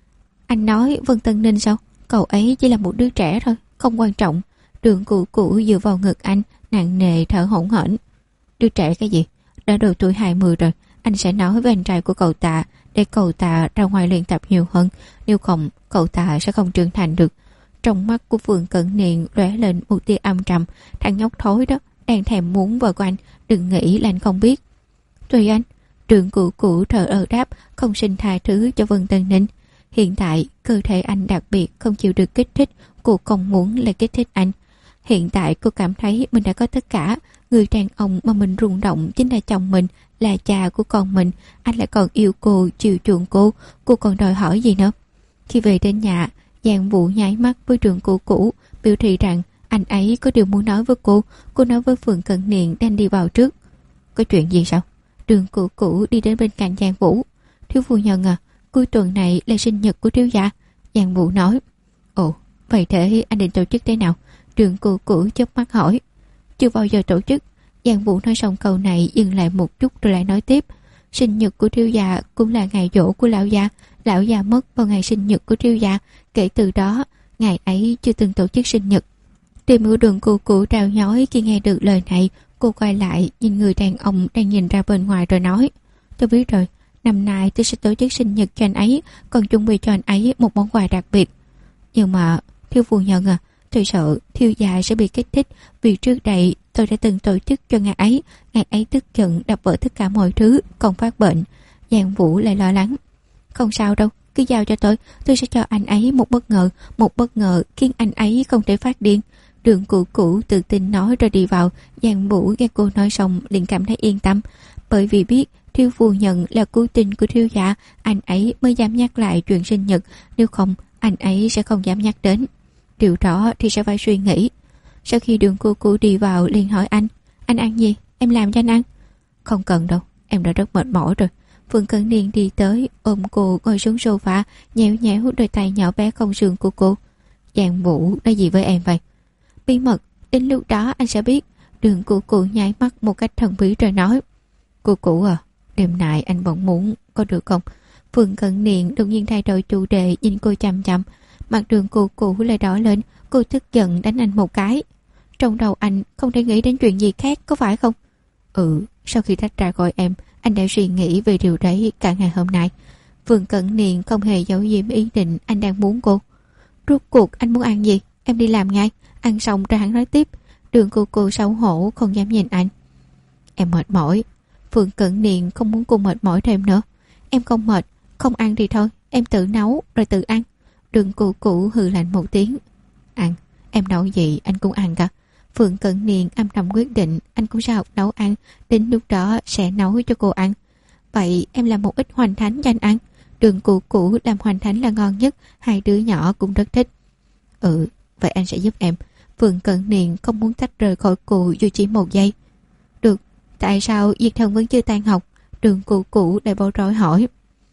Anh nói Vân Tân Ninh sao? Cậu ấy chỉ là một đứa trẻ thôi, không quan trọng. Đường Cụ Cụ dựa vào ngực anh, nặng nề thở hổn hển. Đứa trẻ cái gì? Đã độ tuổi 20 rồi. Anh sẽ nói với anh trai của cậu ta để cậu ta ra ngoài luyện tập nhiều hơn. Nếu không, cậu ta sẽ không trưởng thành được. Trong mắt của Phượng Cận Niên lóe lên một tia âm trầm. Thằng nhóc thối đó đang thèm muốn vợ của anh. Đừng nghĩ là anh không biết. Tùy anh. Đường Cụ Cụ thở ơ đáp, không xin tha thứ cho Vân Tân Ninh. Hiện tại cơ thể anh đặc biệt không chịu được kích thích. Cô không muốn lại kích thích anh. Hiện tại cô cảm thấy mình đã có tất cả. Người đàn ông mà mình rung động chính là chồng mình, là cha của con mình. Anh lại còn yêu cô, chiều chuộng cô còn đòi hỏi gì nữa? Khi về đến nhà, Giang Vũ nháy mắt với Đường Cụ Cụ, biểu thị rằng anh ấy có điều muốn nói với cô. Cô nói với Phượng Cận Niên đang đi vào trước. Có chuyện gì sao? Đường Cụ Cụ đi đến bên cạnh Giang Vũ. Thiếu phu nhân à, cuối tuần này là sinh nhật của thiếu gia. Giang Vũ nói. Ồ, vậy thế anh định tổ chức thế nào? Đường Cụ Cụ chớp mắt hỏi. Chưa bao giờ tổ chức. Giang Vũ nói xong câu này dừng lại một chút rồi lại nói tiếp. Sinh nhật của thiếu gia cũng là ngày giỗ của lão gia. Lão gia mất vào ngày sinh nhật của thiếu gia. Kể từ đó, ngày ấy chưa từng tổ chức sinh nhật. Tim của Đường Cụ Cụ trào nhói khi nghe được lời này. Cô quay lại nhìn người đàn ông đang nhìn ra bên ngoài rồi nói. Tôi biết rồi, năm nay tôi sẽ tổ chức sinh nhật cho anh ấy, còn chuẩn bị cho anh ấy một món quà đặc biệt. Nhưng mà, thiếu phu nhân à, tôi sợ thiếu gia sẽ bị kích thích, vì trước đây tôi đã từng tổ chức cho ngày ấy tức giận đập vỡ tất cả mọi thứ, còn phát bệnh. Giang Vũ lại lo lắng. Không sao đâu, cứ giao cho tôi sẽ cho anh ấy một bất ngờ khiến anh ấy không thể phát điên. Đường Cụ Cụ tự tin nói rồi đi vào. Giang Vũ nghe cô nói xong liền cảm thấy yên tâm, bởi vì biết thiếu phu nhân là cứu tinh của thiếu gia, anh ấy mới dám nhắc lại chuyện sinh nhật, nếu không anh ấy sẽ không dám nhắc đến. Điều đó thì sẽ phải suy nghĩ. Sau khi Đường Cụ Cụ đi vào liền hỏi anh ăn gì, em làm cho anh ăn. Không cần đâu, em đã rất mệt mỏi rồi. Phượng Cận Niên đi tới ôm cô ngồi xuống sofa, nhéo nhéo đôi tay nhỏ bé không xương của cô. Giang Vũ nói gì với em vậy? Bí mật, đến lúc đó anh sẽ biết. Đường Cụ Cụ nháy mắt một cách thần bí rồi nói. Cụ Cụ à, đêm nay anh vẫn muốn, có được không? Phượng Cận Niên đột nhiên thay đổi chủ đề nhìn cô chằm chằm. Mặt Đường Cụ Cụ lại đỏ lên. Cô tức giận đánh anh một cái. Trong đầu anh không thể nghĩ đến chuyện gì khác, có phải không? Sau khi tách ra khỏi em, anh đã suy nghĩ về điều đấy cả ngày hôm nay. Phượng Cận Niên không hề giấu giếm ý định anh đang muốn cô. Rốt cuộc anh muốn ăn gì? Em đi làm ngay. Ăn xong ra hắn nói tiếp. Đường Cụ Cụ xấu hổ không dám nhìn anh. Em mệt mỏi. Phượng Cận Niên không muốn cô mệt mỏi thêm nữa. Em không mệt, không ăn thì thôi, em tự nấu rồi tự ăn. Đường Cụ Cụ hừ lạnh một tiếng. Ăn, em nấu gì anh cũng ăn cả. Phượng Cận Niên âm thầm quyết định anh cũng sẽ học nấu ăn, đến lúc đó sẽ nấu cho cô ăn. Vậy em làm một ít hoành thánh cho anh ăn. Đường Cụ Cụ làm hoành thánh là ngon nhất, hai đứa nhỏ cũng rất thích. Vậy anh sẽ giúp em. Phượng Cận Niên không muốn tách rời khỏi cô dù chỉ một giây. Được, tại sao Diệt Thần vẫn chưa tan học? Đường Cụ Cụ lại bối rối hỏi.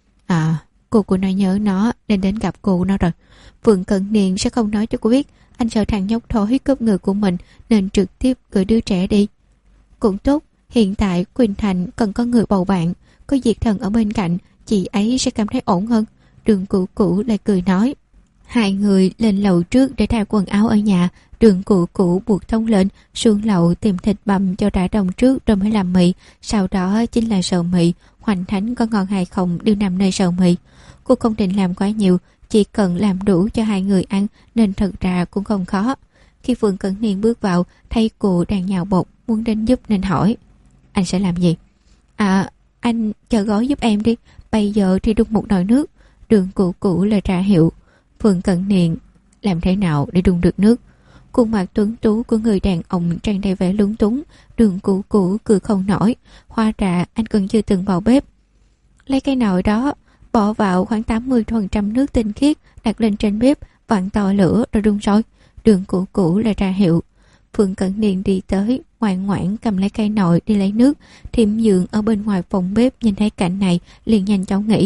Cô của nó nhớ nó nên đến gặp cô nó rồi. Phượng Cận Niên sẽ không nói cho cô biết. Anh sợ thằng nhóc thối cướp người của mình nên trực tiếp gửi đứa trẻ đi. Cũng tốt, hiện tại Quỳnh Thành cần có người bầu bạn. Có Diệt Thần ở bên cạnh, chị ấy sẽ cảm thấy ổn hơn. Đường Cụ Cụ lại cười nói. Hai người lên lầu trước để thay quần áo ở nhà. Đường Cụ Cụ buộc thông lên, xuống lầu tìm thịt bằm cho rã đồng trước rồi mới làm mì. Sau đó chính là sầu mì. Hoành thánh có ngon hay không đều nằm nơi sầu mì. Cô không định làm quá nhiều, chỉ cần làm đủ cho hai người ăn nên thật ra cũng không khó. Khi Phượng Cận Niên bước vào, thấy cô đang nhào bột muốn đến giúp nên hỏi. Anh sẽ làm gì? Anh chờ gói giúp em đi. Bây giờ thì đun một nồi nước. Đường Cụ Cụ lời trả hiệu. Phượng Cận Niên làm thế nào để đun được nước? Khuôn mặt tuấn tú của người đàn ông tràn đầy vẻ lúng túng. Đường Cụ Cụ cười không nổi. Hóa ra anh còn chưa từng vào bếp. Lấy cái nồi đó, bỏ vào khoảng 80% nước tinh khiết, đặt lên trên bếp, vặn to lửa rồi đun sôi. Đường Cụ Cụ là ra hiệu. Phượng Cận Niên đi tới, ngoan ngoãn cầm lấy cây nồi đi lấy nước. Thiểm Dượng ở bên ngoài phòng bếp nhìn thấy cảnh này liền nhanh chóng nghĩ.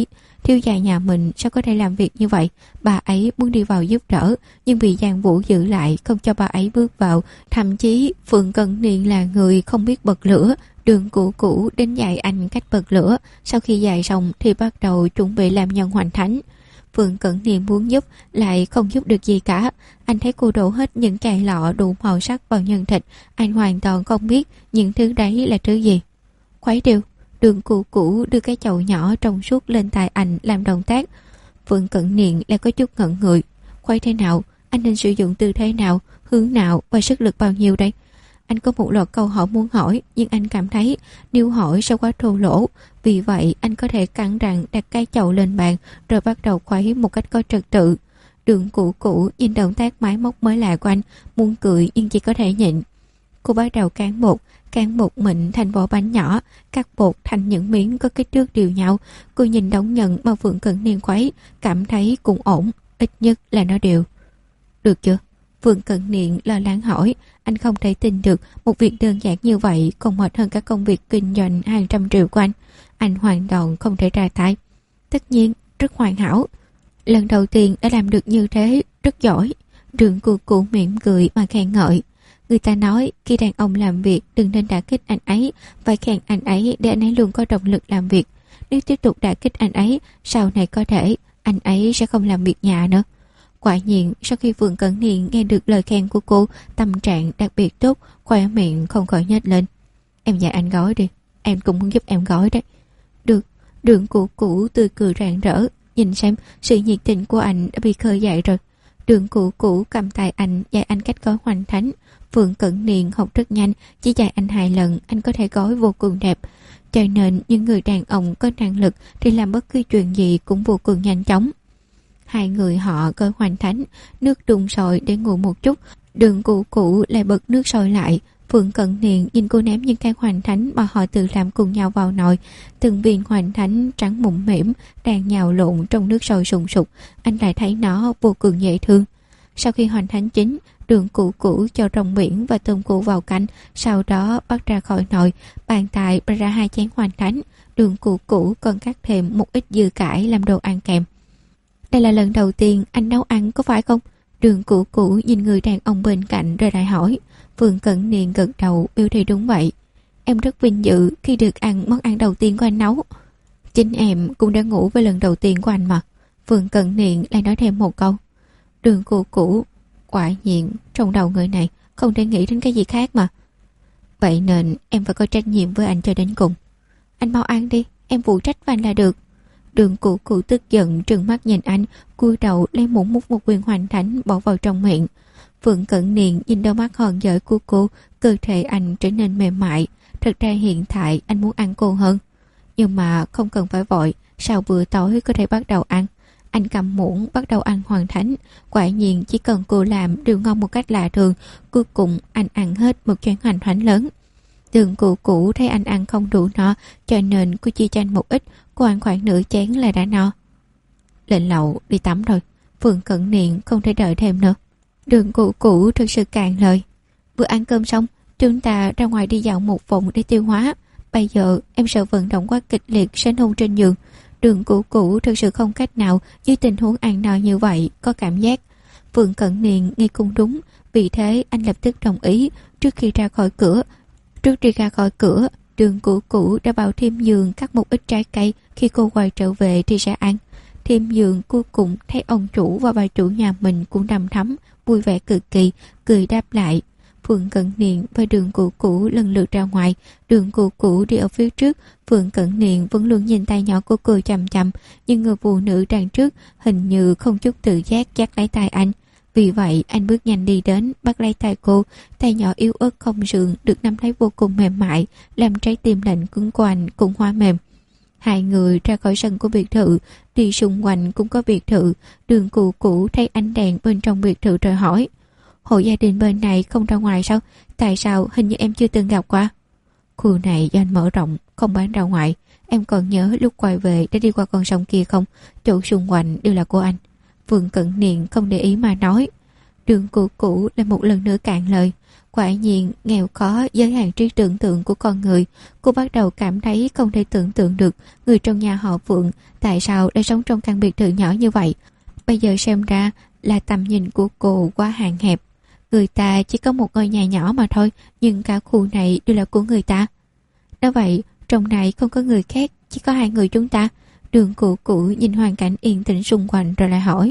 thiếu gia nhà mình sao có thể làm việc như vậy. Bà ấy muốn đi vào giúp đỡ, nhưng bị Giang Vũ giữ lại, không cho bà ấy bước vào. Thậm chí Phượng Cận Niên là người không biết bật lửa. Đường Cũ Cũ đến dạy anh cách bật lửa. Sau khi dạy xong thì bắt đầu chuẩn bị làm nhân hoành thánh. Phượng Cận Niên muốn giúp, lại không giúp được gì cả. Anh thấy cô đổ hết những chai lọ đủ màu sắc vào nhân thịt. Anh hoàn toàn không biết những thứ đấy là thứ gì. Khuấy đều. Đường Cũ Cũ đưa cái chậu nhỏ trong suốt lên tai anh làm động tác. Phượng Cận Niên lại có chút ngẩn người. Khuấy thế nào? Anh nên sử dụng tư thế nào? Hướng nào? Và sức lực bao nhiêu đây? Anh có một loạt câu hỏi muốn hỏi, nhưng anh cảm thấy nếu hỏi sẽ quá thô lỗ. Vì vậy anh có thể cắn răng đặt cái chậu lên bàn rồi bắt đầu khuấy một cách có trật tự. Đường Cũ Cũ nhìn động tác máy móc mới lạ của anh, muốn cười nhưng chỉ có thể nhịn. Cô bắt đầu cán bột mịn thành vỏ bánh nhỏ, cắt bột thành những miếng có kích thước đều nhau. Cô nhìn đống nhận mà Phượng Cận Niên khuấy, cảm thấy cũng ổn, ít nhất là nó đều. Được chưa? Phượng Cận Niên lo lắng hỏi. Anh không thể tin được một việc đơn giản như vậy còn mệt hơn các công việc kinh doanh hàng trăm triệu của anh. Anh hoàn toàn không thể ra tay. Tất nhiên, rất hoàn hảo. Lần đầu tiên đã làm được như thế, rất giỏi. Đường Cũ Cũ mỉm cười mà khen ngợi. Người ta nói khi đàn ông làm việc đừng nên đả kích anh ấy, phải khen anh ấy để anh ấy luôn có động lực làm việc. Nếu tiếp tục đả kích anh ấy, sau này có thể anh ấy sẽ không làm việc nhà nữa. Quả nhiên, sau khi Phượng Cận Niên nghe được lời khen của cô, tâm trạng đặc biệt tốt, khóe miệng không khỏi nhếch lên. Em dạy anh gói đi, em cũng muốn giúp em gói đấy. Được. Đường Cũ Cũ tươi cười rạng rỡ. Nhìn xem, sự nhiệt tình của anh đã bị khơi dậy rồi. Đường Cũ Cũ cầm tay anh dạy anh cách gói hoành thánh. Phượng Cận Niên học rất nhanh, chỉ dạy anh 2 lần anh có thể gói vô cùng đẹp. Cho nên những người đàn ông có năng lực thì làm bất cứ chuyện gì cũng vô cùng nhanh chóng. Hai người họ gói hoành thánh, nước đun sôi để nguội một chút. Đường Cũ Cũ lại bật nước sôi lại. Phượng Cận Niên nhìn cô ném những cái hoành thánh mà họ tự làm cùng nhau vào nồi. Từng viên hoành thánh trắng mụn mỉm đang nhào lộn trong nước sôi sùng sục. Anh lại thấy nó vô cùng dễ thương. Sau khi hoành thánh chín, Đường Cũ Cũ cho rong biển và tôm cua vào canh, sau đó bắt ra khỏi nồi, bàn tay bày ra 2 chén hoành thánh. Đường Cũ Cũ còn cắt thêm một ít dưa cải làm đồ ăn kèm. Đây là lần đầu tiên anh nấu ăn có phải không? Đường Cũ Cũ nhìn người đàn ông bên cạnh rồi lại hỏi. Phượng Cận Niên gật đầu biểu thị đúng vậy. Em rất vinh dự khi được ăn món ăn đầu tiên của anh nấu. Chính em cũng đã ngủ với lần đầu tiên của anh mà. Phượng Cận Niên lại nói thêm một câu. Đường Cũ Cũ, quả nhiên trong đầu người này không thể nghĩ đến cái gì khác mà. Vậy nên em phải có trách nhiệm với anh cho đến cùng. Anh mau ăn đi, em phụ trách với anh là được. Đường Cũ Cũ tức giận trừng mắt nhìn anh, cúi đầu lấy muỗng múc một viên hoành thánh bỏ vào trong miệng. Phượng Cận Niên nhìn đôi mắt hờn dỗi của cô, cơ thể anh trở nên mềm mại. Thật ra hiện tại anh muốn ăn cô hơn. Nhưng mà không cần phải vội, sau bữa tối có thể bắt đầu ăn. Anh cầm muỗng bắt đầu ăn hoành thánh. Quả nhiên chỉ cần cô làm đều ngon một cách lạ thường. Cuối cùng anh ăn hết một chén hoành thánh lớn. Đường Cũ Cũ thấy anh ăn không đủ no, cho nên cô chia cho anh một ít. Cô ăn khoảng nửa chén là đã no. Lệnh Lậu đi tắm rồi. Phượng Cận Niên không thể đợi thêm nữa. Đường Cũ Cũ thực sự cạn lời. Vừa ăn cơm xong, chúng ta ra ngoài đi dạo một vòng để tiêu hóa. Bây giờ em sợ vận động quá kịch liệt sẽ nôn trên giường. Đường Cũ Cũ thực sự không cách nào dưới tình huống ăn no như vậy có cảm giác. Phượng Cận Niên nghe cũng đúng, vì thế anh lập tức đồng ý. Trước khi ra khỏi cửa, Đường Cũ Cũ đã bảo Thiêm Dương cắt một ít trái cây, khi cô quay trở về thì sẽ ăn. Thiêm Dương cuối cùng thấy ông chủ và bà chủ nhà mình cũng đầm thắm, vui vẻ cực kỳ, cười đáp lại. Phượng Cận Niên và Đường Cũ Cũ lần lượt ra ngoài. Đường Cũ Cũ đi ở phía trước. Phượng Cận Niên vẫn luôn nhìn tay nhỏ của cô chằm chằm, nhưng người phụ nữ đằng trước hình như không chút tự giác dắt lấy tay anh. Vì vậy anh bước nhanh đi đến, bắt lấy tay cô. Tay nhỏ yếu ớt không sườn được nắm lấy vô cùng mềm mại, làm trái tim lạnh cứng của anh cũng hóa mềm. Hai người ra khỏi sân của biệt thự, đi xung quanh cũng có biệt thự. Đường Cũ Cũ thấy ánh đèn bên trong biệt thự rồi hỏi. Hộ gia đình bên này không ra ngoài sao? Tại sao hình như em chưa từng gặp qua? Khu này do anh mở rộng, không bán ra ngoài. Em còn nhớ lúc quay về đã đi qua con sông kia không? Chỗ xung quanh đều là của anh. Phượng Cận Niên không để ý mà nói. Đường Cửu Cửu lại một lần nữa cạn lời. Quả nhiên nghèo khó giới hạn trí tưởng tượng của con người. Cô bắt đầu cảm thấy không thể tưởng tượng được người trong nhà họ Phượng tại sao lại sống trong căn biệt thự nhỏ như vậy. Bây giờ xem ra là tầm nhìn của cô quá hạn hẹp. Người ta chỉ có một ngôi nhà nhỏ mà thôi, nhưng cả khu này đều là của người ta. Nói vậy, trong này không có người khác, chỉ có hai người chúng ta. Đường Cửu Cửu nhìn hoàn cảnh yên tĩnh xung quanh rồi lại hỏi.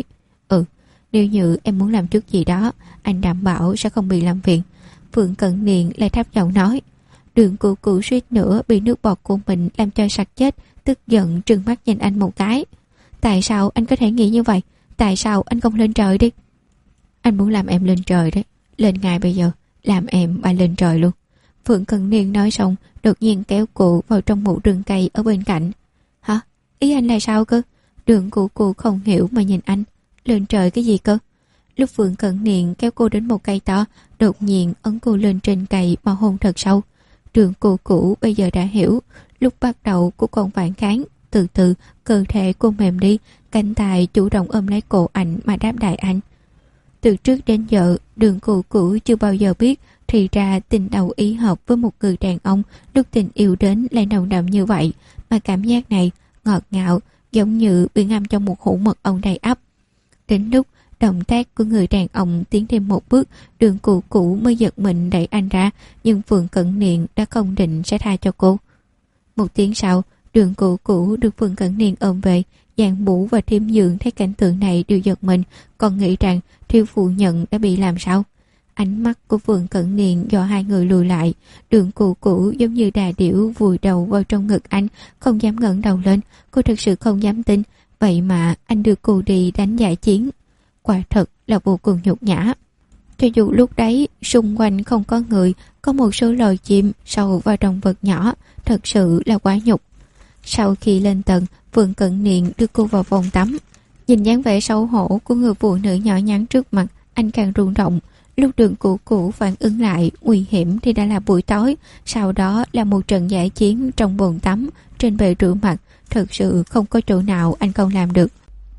Nếu như em muốn làm chút gì đó, anh đảm bảo sẽ không bị làm phiền. Phượng Cận Niên lại thấp giọng nói. Đường Cửu Cửu suýt nữa bị nước bọt của mình làm cho sặc chết, tức giận trừng mắt nhìn anh một cái. Tại sao anh có thể nghĩ như vậy? Tại sao anh không lên trời đi? Anh muốn làm em lên trời đấy. Lên ngay bây giờ, làm em bay lên trời luôn. Phượng Cận Niên nói xong, đột nhiên kéo cụ vào trong một rừng cây ở bên cạnh. Hả? Ý anh là sao cơ? Đường Cửu Cửu không hiểu mà nhìn anh. Lên trời cái gì cơ? Lúc Phượng Cận Niên kéo cô đến một cây to, đột nhiên ấn cô lên trên cây mà hôn thật sâu. Đường Cửu Cửu bây giờ đã hiểu. Lúc bắt đầu cô còn phản kháng, từ từ cơ thể cô mềm đi, cánh tay chủ động ôm lấy cổ anh mà đáp lại anh. Từ trước đến giờ, Đường Cửu Cửu chưa bao giờ biết thì ra tình đầu ý hợp với một người đàn ông lúc tình yêu đến lại nồng đậm như vậy, mà cảm giác này ngọt ngào giống như bị ngâm trong một hũ mật ong đầy ắp. Đến lúc động tác của người đàn ông tiến thêm một bước, Đường Cửu Cửu mới giật mình đẩy anh ra, nhưng Phượng Cận Niên đã không định sẽ tha cho cô. Một tiếng sau, Đường Cửu Cửu được Phượng Cận Niên ôm về. Giang Vũ và Thiêm Dương thấy cảnh tượng này đều giật mình, còn nghĩ rằng Thiêu Phụ Nhận đã bị làm sao. Ánh mắt của Phượng Cận Niên do hai người lùi lại. Đường Cửu Cửu giống như đà điểu vùi đầu vào trong ngực anh, không dám ngẩng đầu lên. Cô thực sự không dám tin, vậy mà anh đưa cô đi đánh giải chiến. Quả thật là vô cùng nhục nhã. Cho dù lúc đấy xung quanh không có người, có một số loài chim, sâu và động vật nhỏ, thật sự là quá nhục. Sau khi lên tầng, Phượng Cận Niên đưa cô vào phòng tắm. Nhìn dáng vẻ xấu hổ của người phụ nữ nhỏ nhắn trước mặt, anh càng rung động. Lúc Đường Cửu Cửu phản ứng lại, nguy hiểm thì đã là buổi tối, sau đó là một trận giải chiến trong bồn tắm, trên bệ rửa mặt, thật sự không có chỗ nào anh không làm được.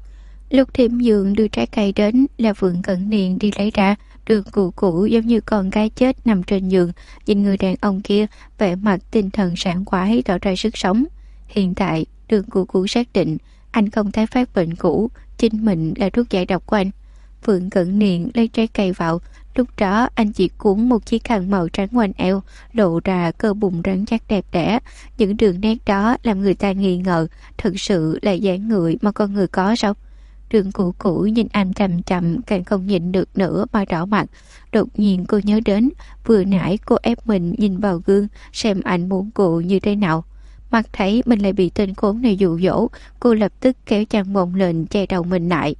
Lúc Thiểm Dương đưa trái cây đến là Phượng Cận Niên đi lấy ra. Đường Cửu Cửu giống như con gái chết nằm trên giường, nhìn người đàn ông kia, vẻ mặt tinh thần sảng khoái tỏ ra sức sống. Hiện tại, Đường Cửu Cửu xác định anh không tái phát bệnh cũ, chính mình là thuốc giải độc của anh. Phượng Cận Niên lấy trái cây vào, lúc đó anh chỉ cuốn một chiếc khăn màu trắng quanh eo, lộ ra cơ bụng rắn chắc đẹp đẽ. Những đường nét đó làm người ta nghi ngờ, thực sự là dáng người mà con người có sao? Đường Cửu Cửu nhìn anh chằm chằm, càng không nhịn được nữa mà đỏ mặt. Đột nhiên cô nhớ đến vừa nãy cô ép mình nhìn vào gương xem anh muốn cô như thế nào. Mặt thấy mình lại bị tên khốn này dụ dỗ, cô lập tức kéo chăn bông lên che đầu mình lại.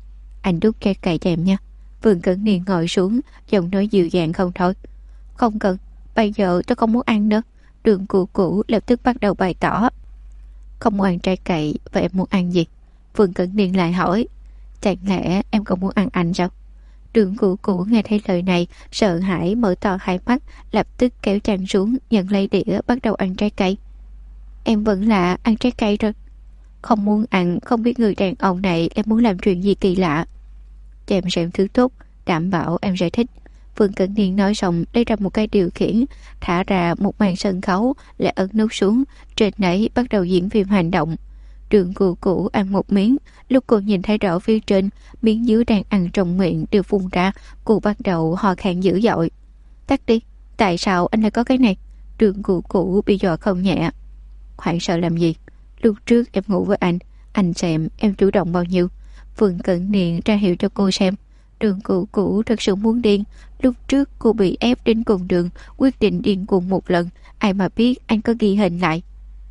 Anh đút trái cây cho em nha. Phượng Cận Niên ngồi xuống, giọng nói dịu dàng không thôi. Không cần, bây giờ tôi không muốn ăn nữa. Đường Cửu Cửu lập tức bắt đầu bày tỏ. Không muốn ăn trái cây, vậy em muốn ăn gì? Phượng Cận Niên lại hỏi. Chẳng lẽ em không muốn ăn anh sao? Đường Cửu Cửu nghe thấy lời này, sợ hãi mở to hai mắt, lập tức kéo chăn xuống, nhận lấy đĩa bắt đầu ăn trái cây. Em vẫn là ăn trái cây rồi. Không muốn ăn, không biết người đàn ông này em muốn làm chuyện gì kỳ lạ. Cho em xem thứ tốt, đảm bảo em sẽ thích. Phượng Cận Niên nói xong lấy ra một cái điều khiển, thả ra một màn sân khấu, lại ấn nút xuống, trên đấy bắt đầu diễn phim hành động. Đường Cửu Cửu ăn một miếng, lúc cô nhìn thấy rõ phía trên, miếng dưới đang ăn trong miệng đều phun ra, cô bắt đầu ho khan dữ dội. Tắt đi, tại sao anh lại có cái này? Đường Cửu Cửu bị dọa không nhẹ. Hoảng sợ làm gì? Lúc trước em ngủ với anh xem em chủ động bao nhiêu. Phượng Cận Niên ra hiệu cho cô xem. Đường Cửu Cửu thật sự muốn điên. Lúc trước cô bị ép đến cùng đường, quyết định điên cùng một lần. Ai mà biết anh có ghi hình lại.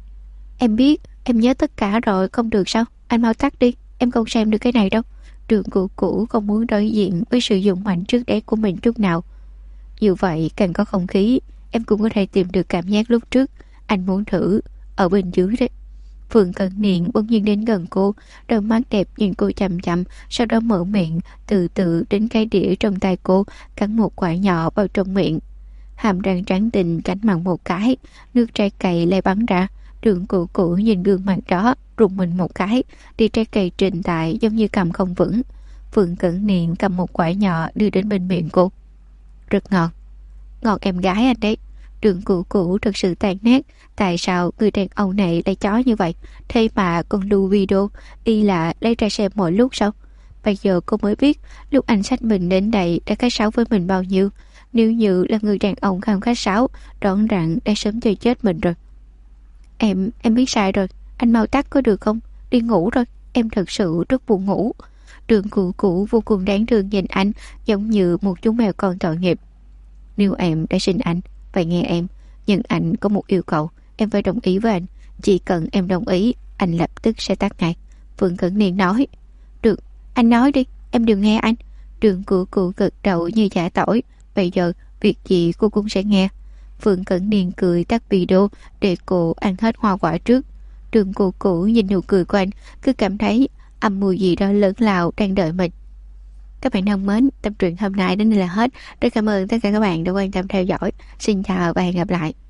Em biết, em nhớ tất cả rồi, không được sao? Anh mau tắt đi, em không xem được cái này đâu. Đường Cửu Cửu không muốn đối diện với sự dụng mạnh trước đấy của mình chút nào. Như vậy càng có không khí, em cũng có thể tìm được cảm giác lúc trước. Anh muốn thử ở bên dưới đấy. Phượng Cận Niên bỗng nhiên đến gần cô, đôi mắt đẹp nhìn cô chằm chằm, sau đó mở miệng, từ từ đến cái đĩa trong tay cô, cắn một quả nhỏ vào trong miệng. Hàm răng trắng tinh cắn mặn một cái, nước trái cây lại bắn ra. Đường Cửu Cửu nhìn gương mặt đó, rùng mình một cái, đi trái cây trên tay giống như cầm không vững. Phượng Cẩn Niên cầm một quả nhỏ đưa đến bên miệng cô. Rất ngọt. Ngọt em gái anh đấy. Đường Cửu Cửu thật sự tàn ác. Tại sao người đàn ông này lại chó như vậy? Thế mà còn lưu video y là lấy ra xem mỗi lúc sao? Bây giờ cô mới biết lúc anh xách mình đến đây đã khách sáo với mình bao nhiêu. Nếu như là người đàn ông không khách sáo, rõ ràng đã sớm chơi chết mình rồi. Em biết sai rồi. Anh mau tắt có được không? Đi ngủ rồi. Em thật sự rất buồn ngủ. Đường Cửu Cửu vô cùng đáng thương nhìn anh, giống như một chú mèo con tội nghiệp. Nếu em đã sinh anh, vậy nghe em. Nhưng anh có một yêu cầu, em phải đồng ý với anh. Chỉ cần em đồng ý, anh lập tức sẽ tắt ngay. Phương Cẩn Niên nói. Được, anh nói đi, em đừng nghe anh. Đường Cửu Cửu gật đầu như giả tỏi. Bây giờ, việc gì cô cũng sẽ nghe. Phương Cẩn Niên cười tắt video để cô ăn hết hoa quả trước. Đường Cửu Cửu nhìn nụ cười của anh, cứ cảm thấy âm mưu gì đó lớn lao đang đợi mình. Các bạn thân mến, tập truyện hôm nay đến đây là hết. Rất cảm ơn tất cả các bạn đã quan tâm theo dõi. Xin chào và hẹn gặp lại.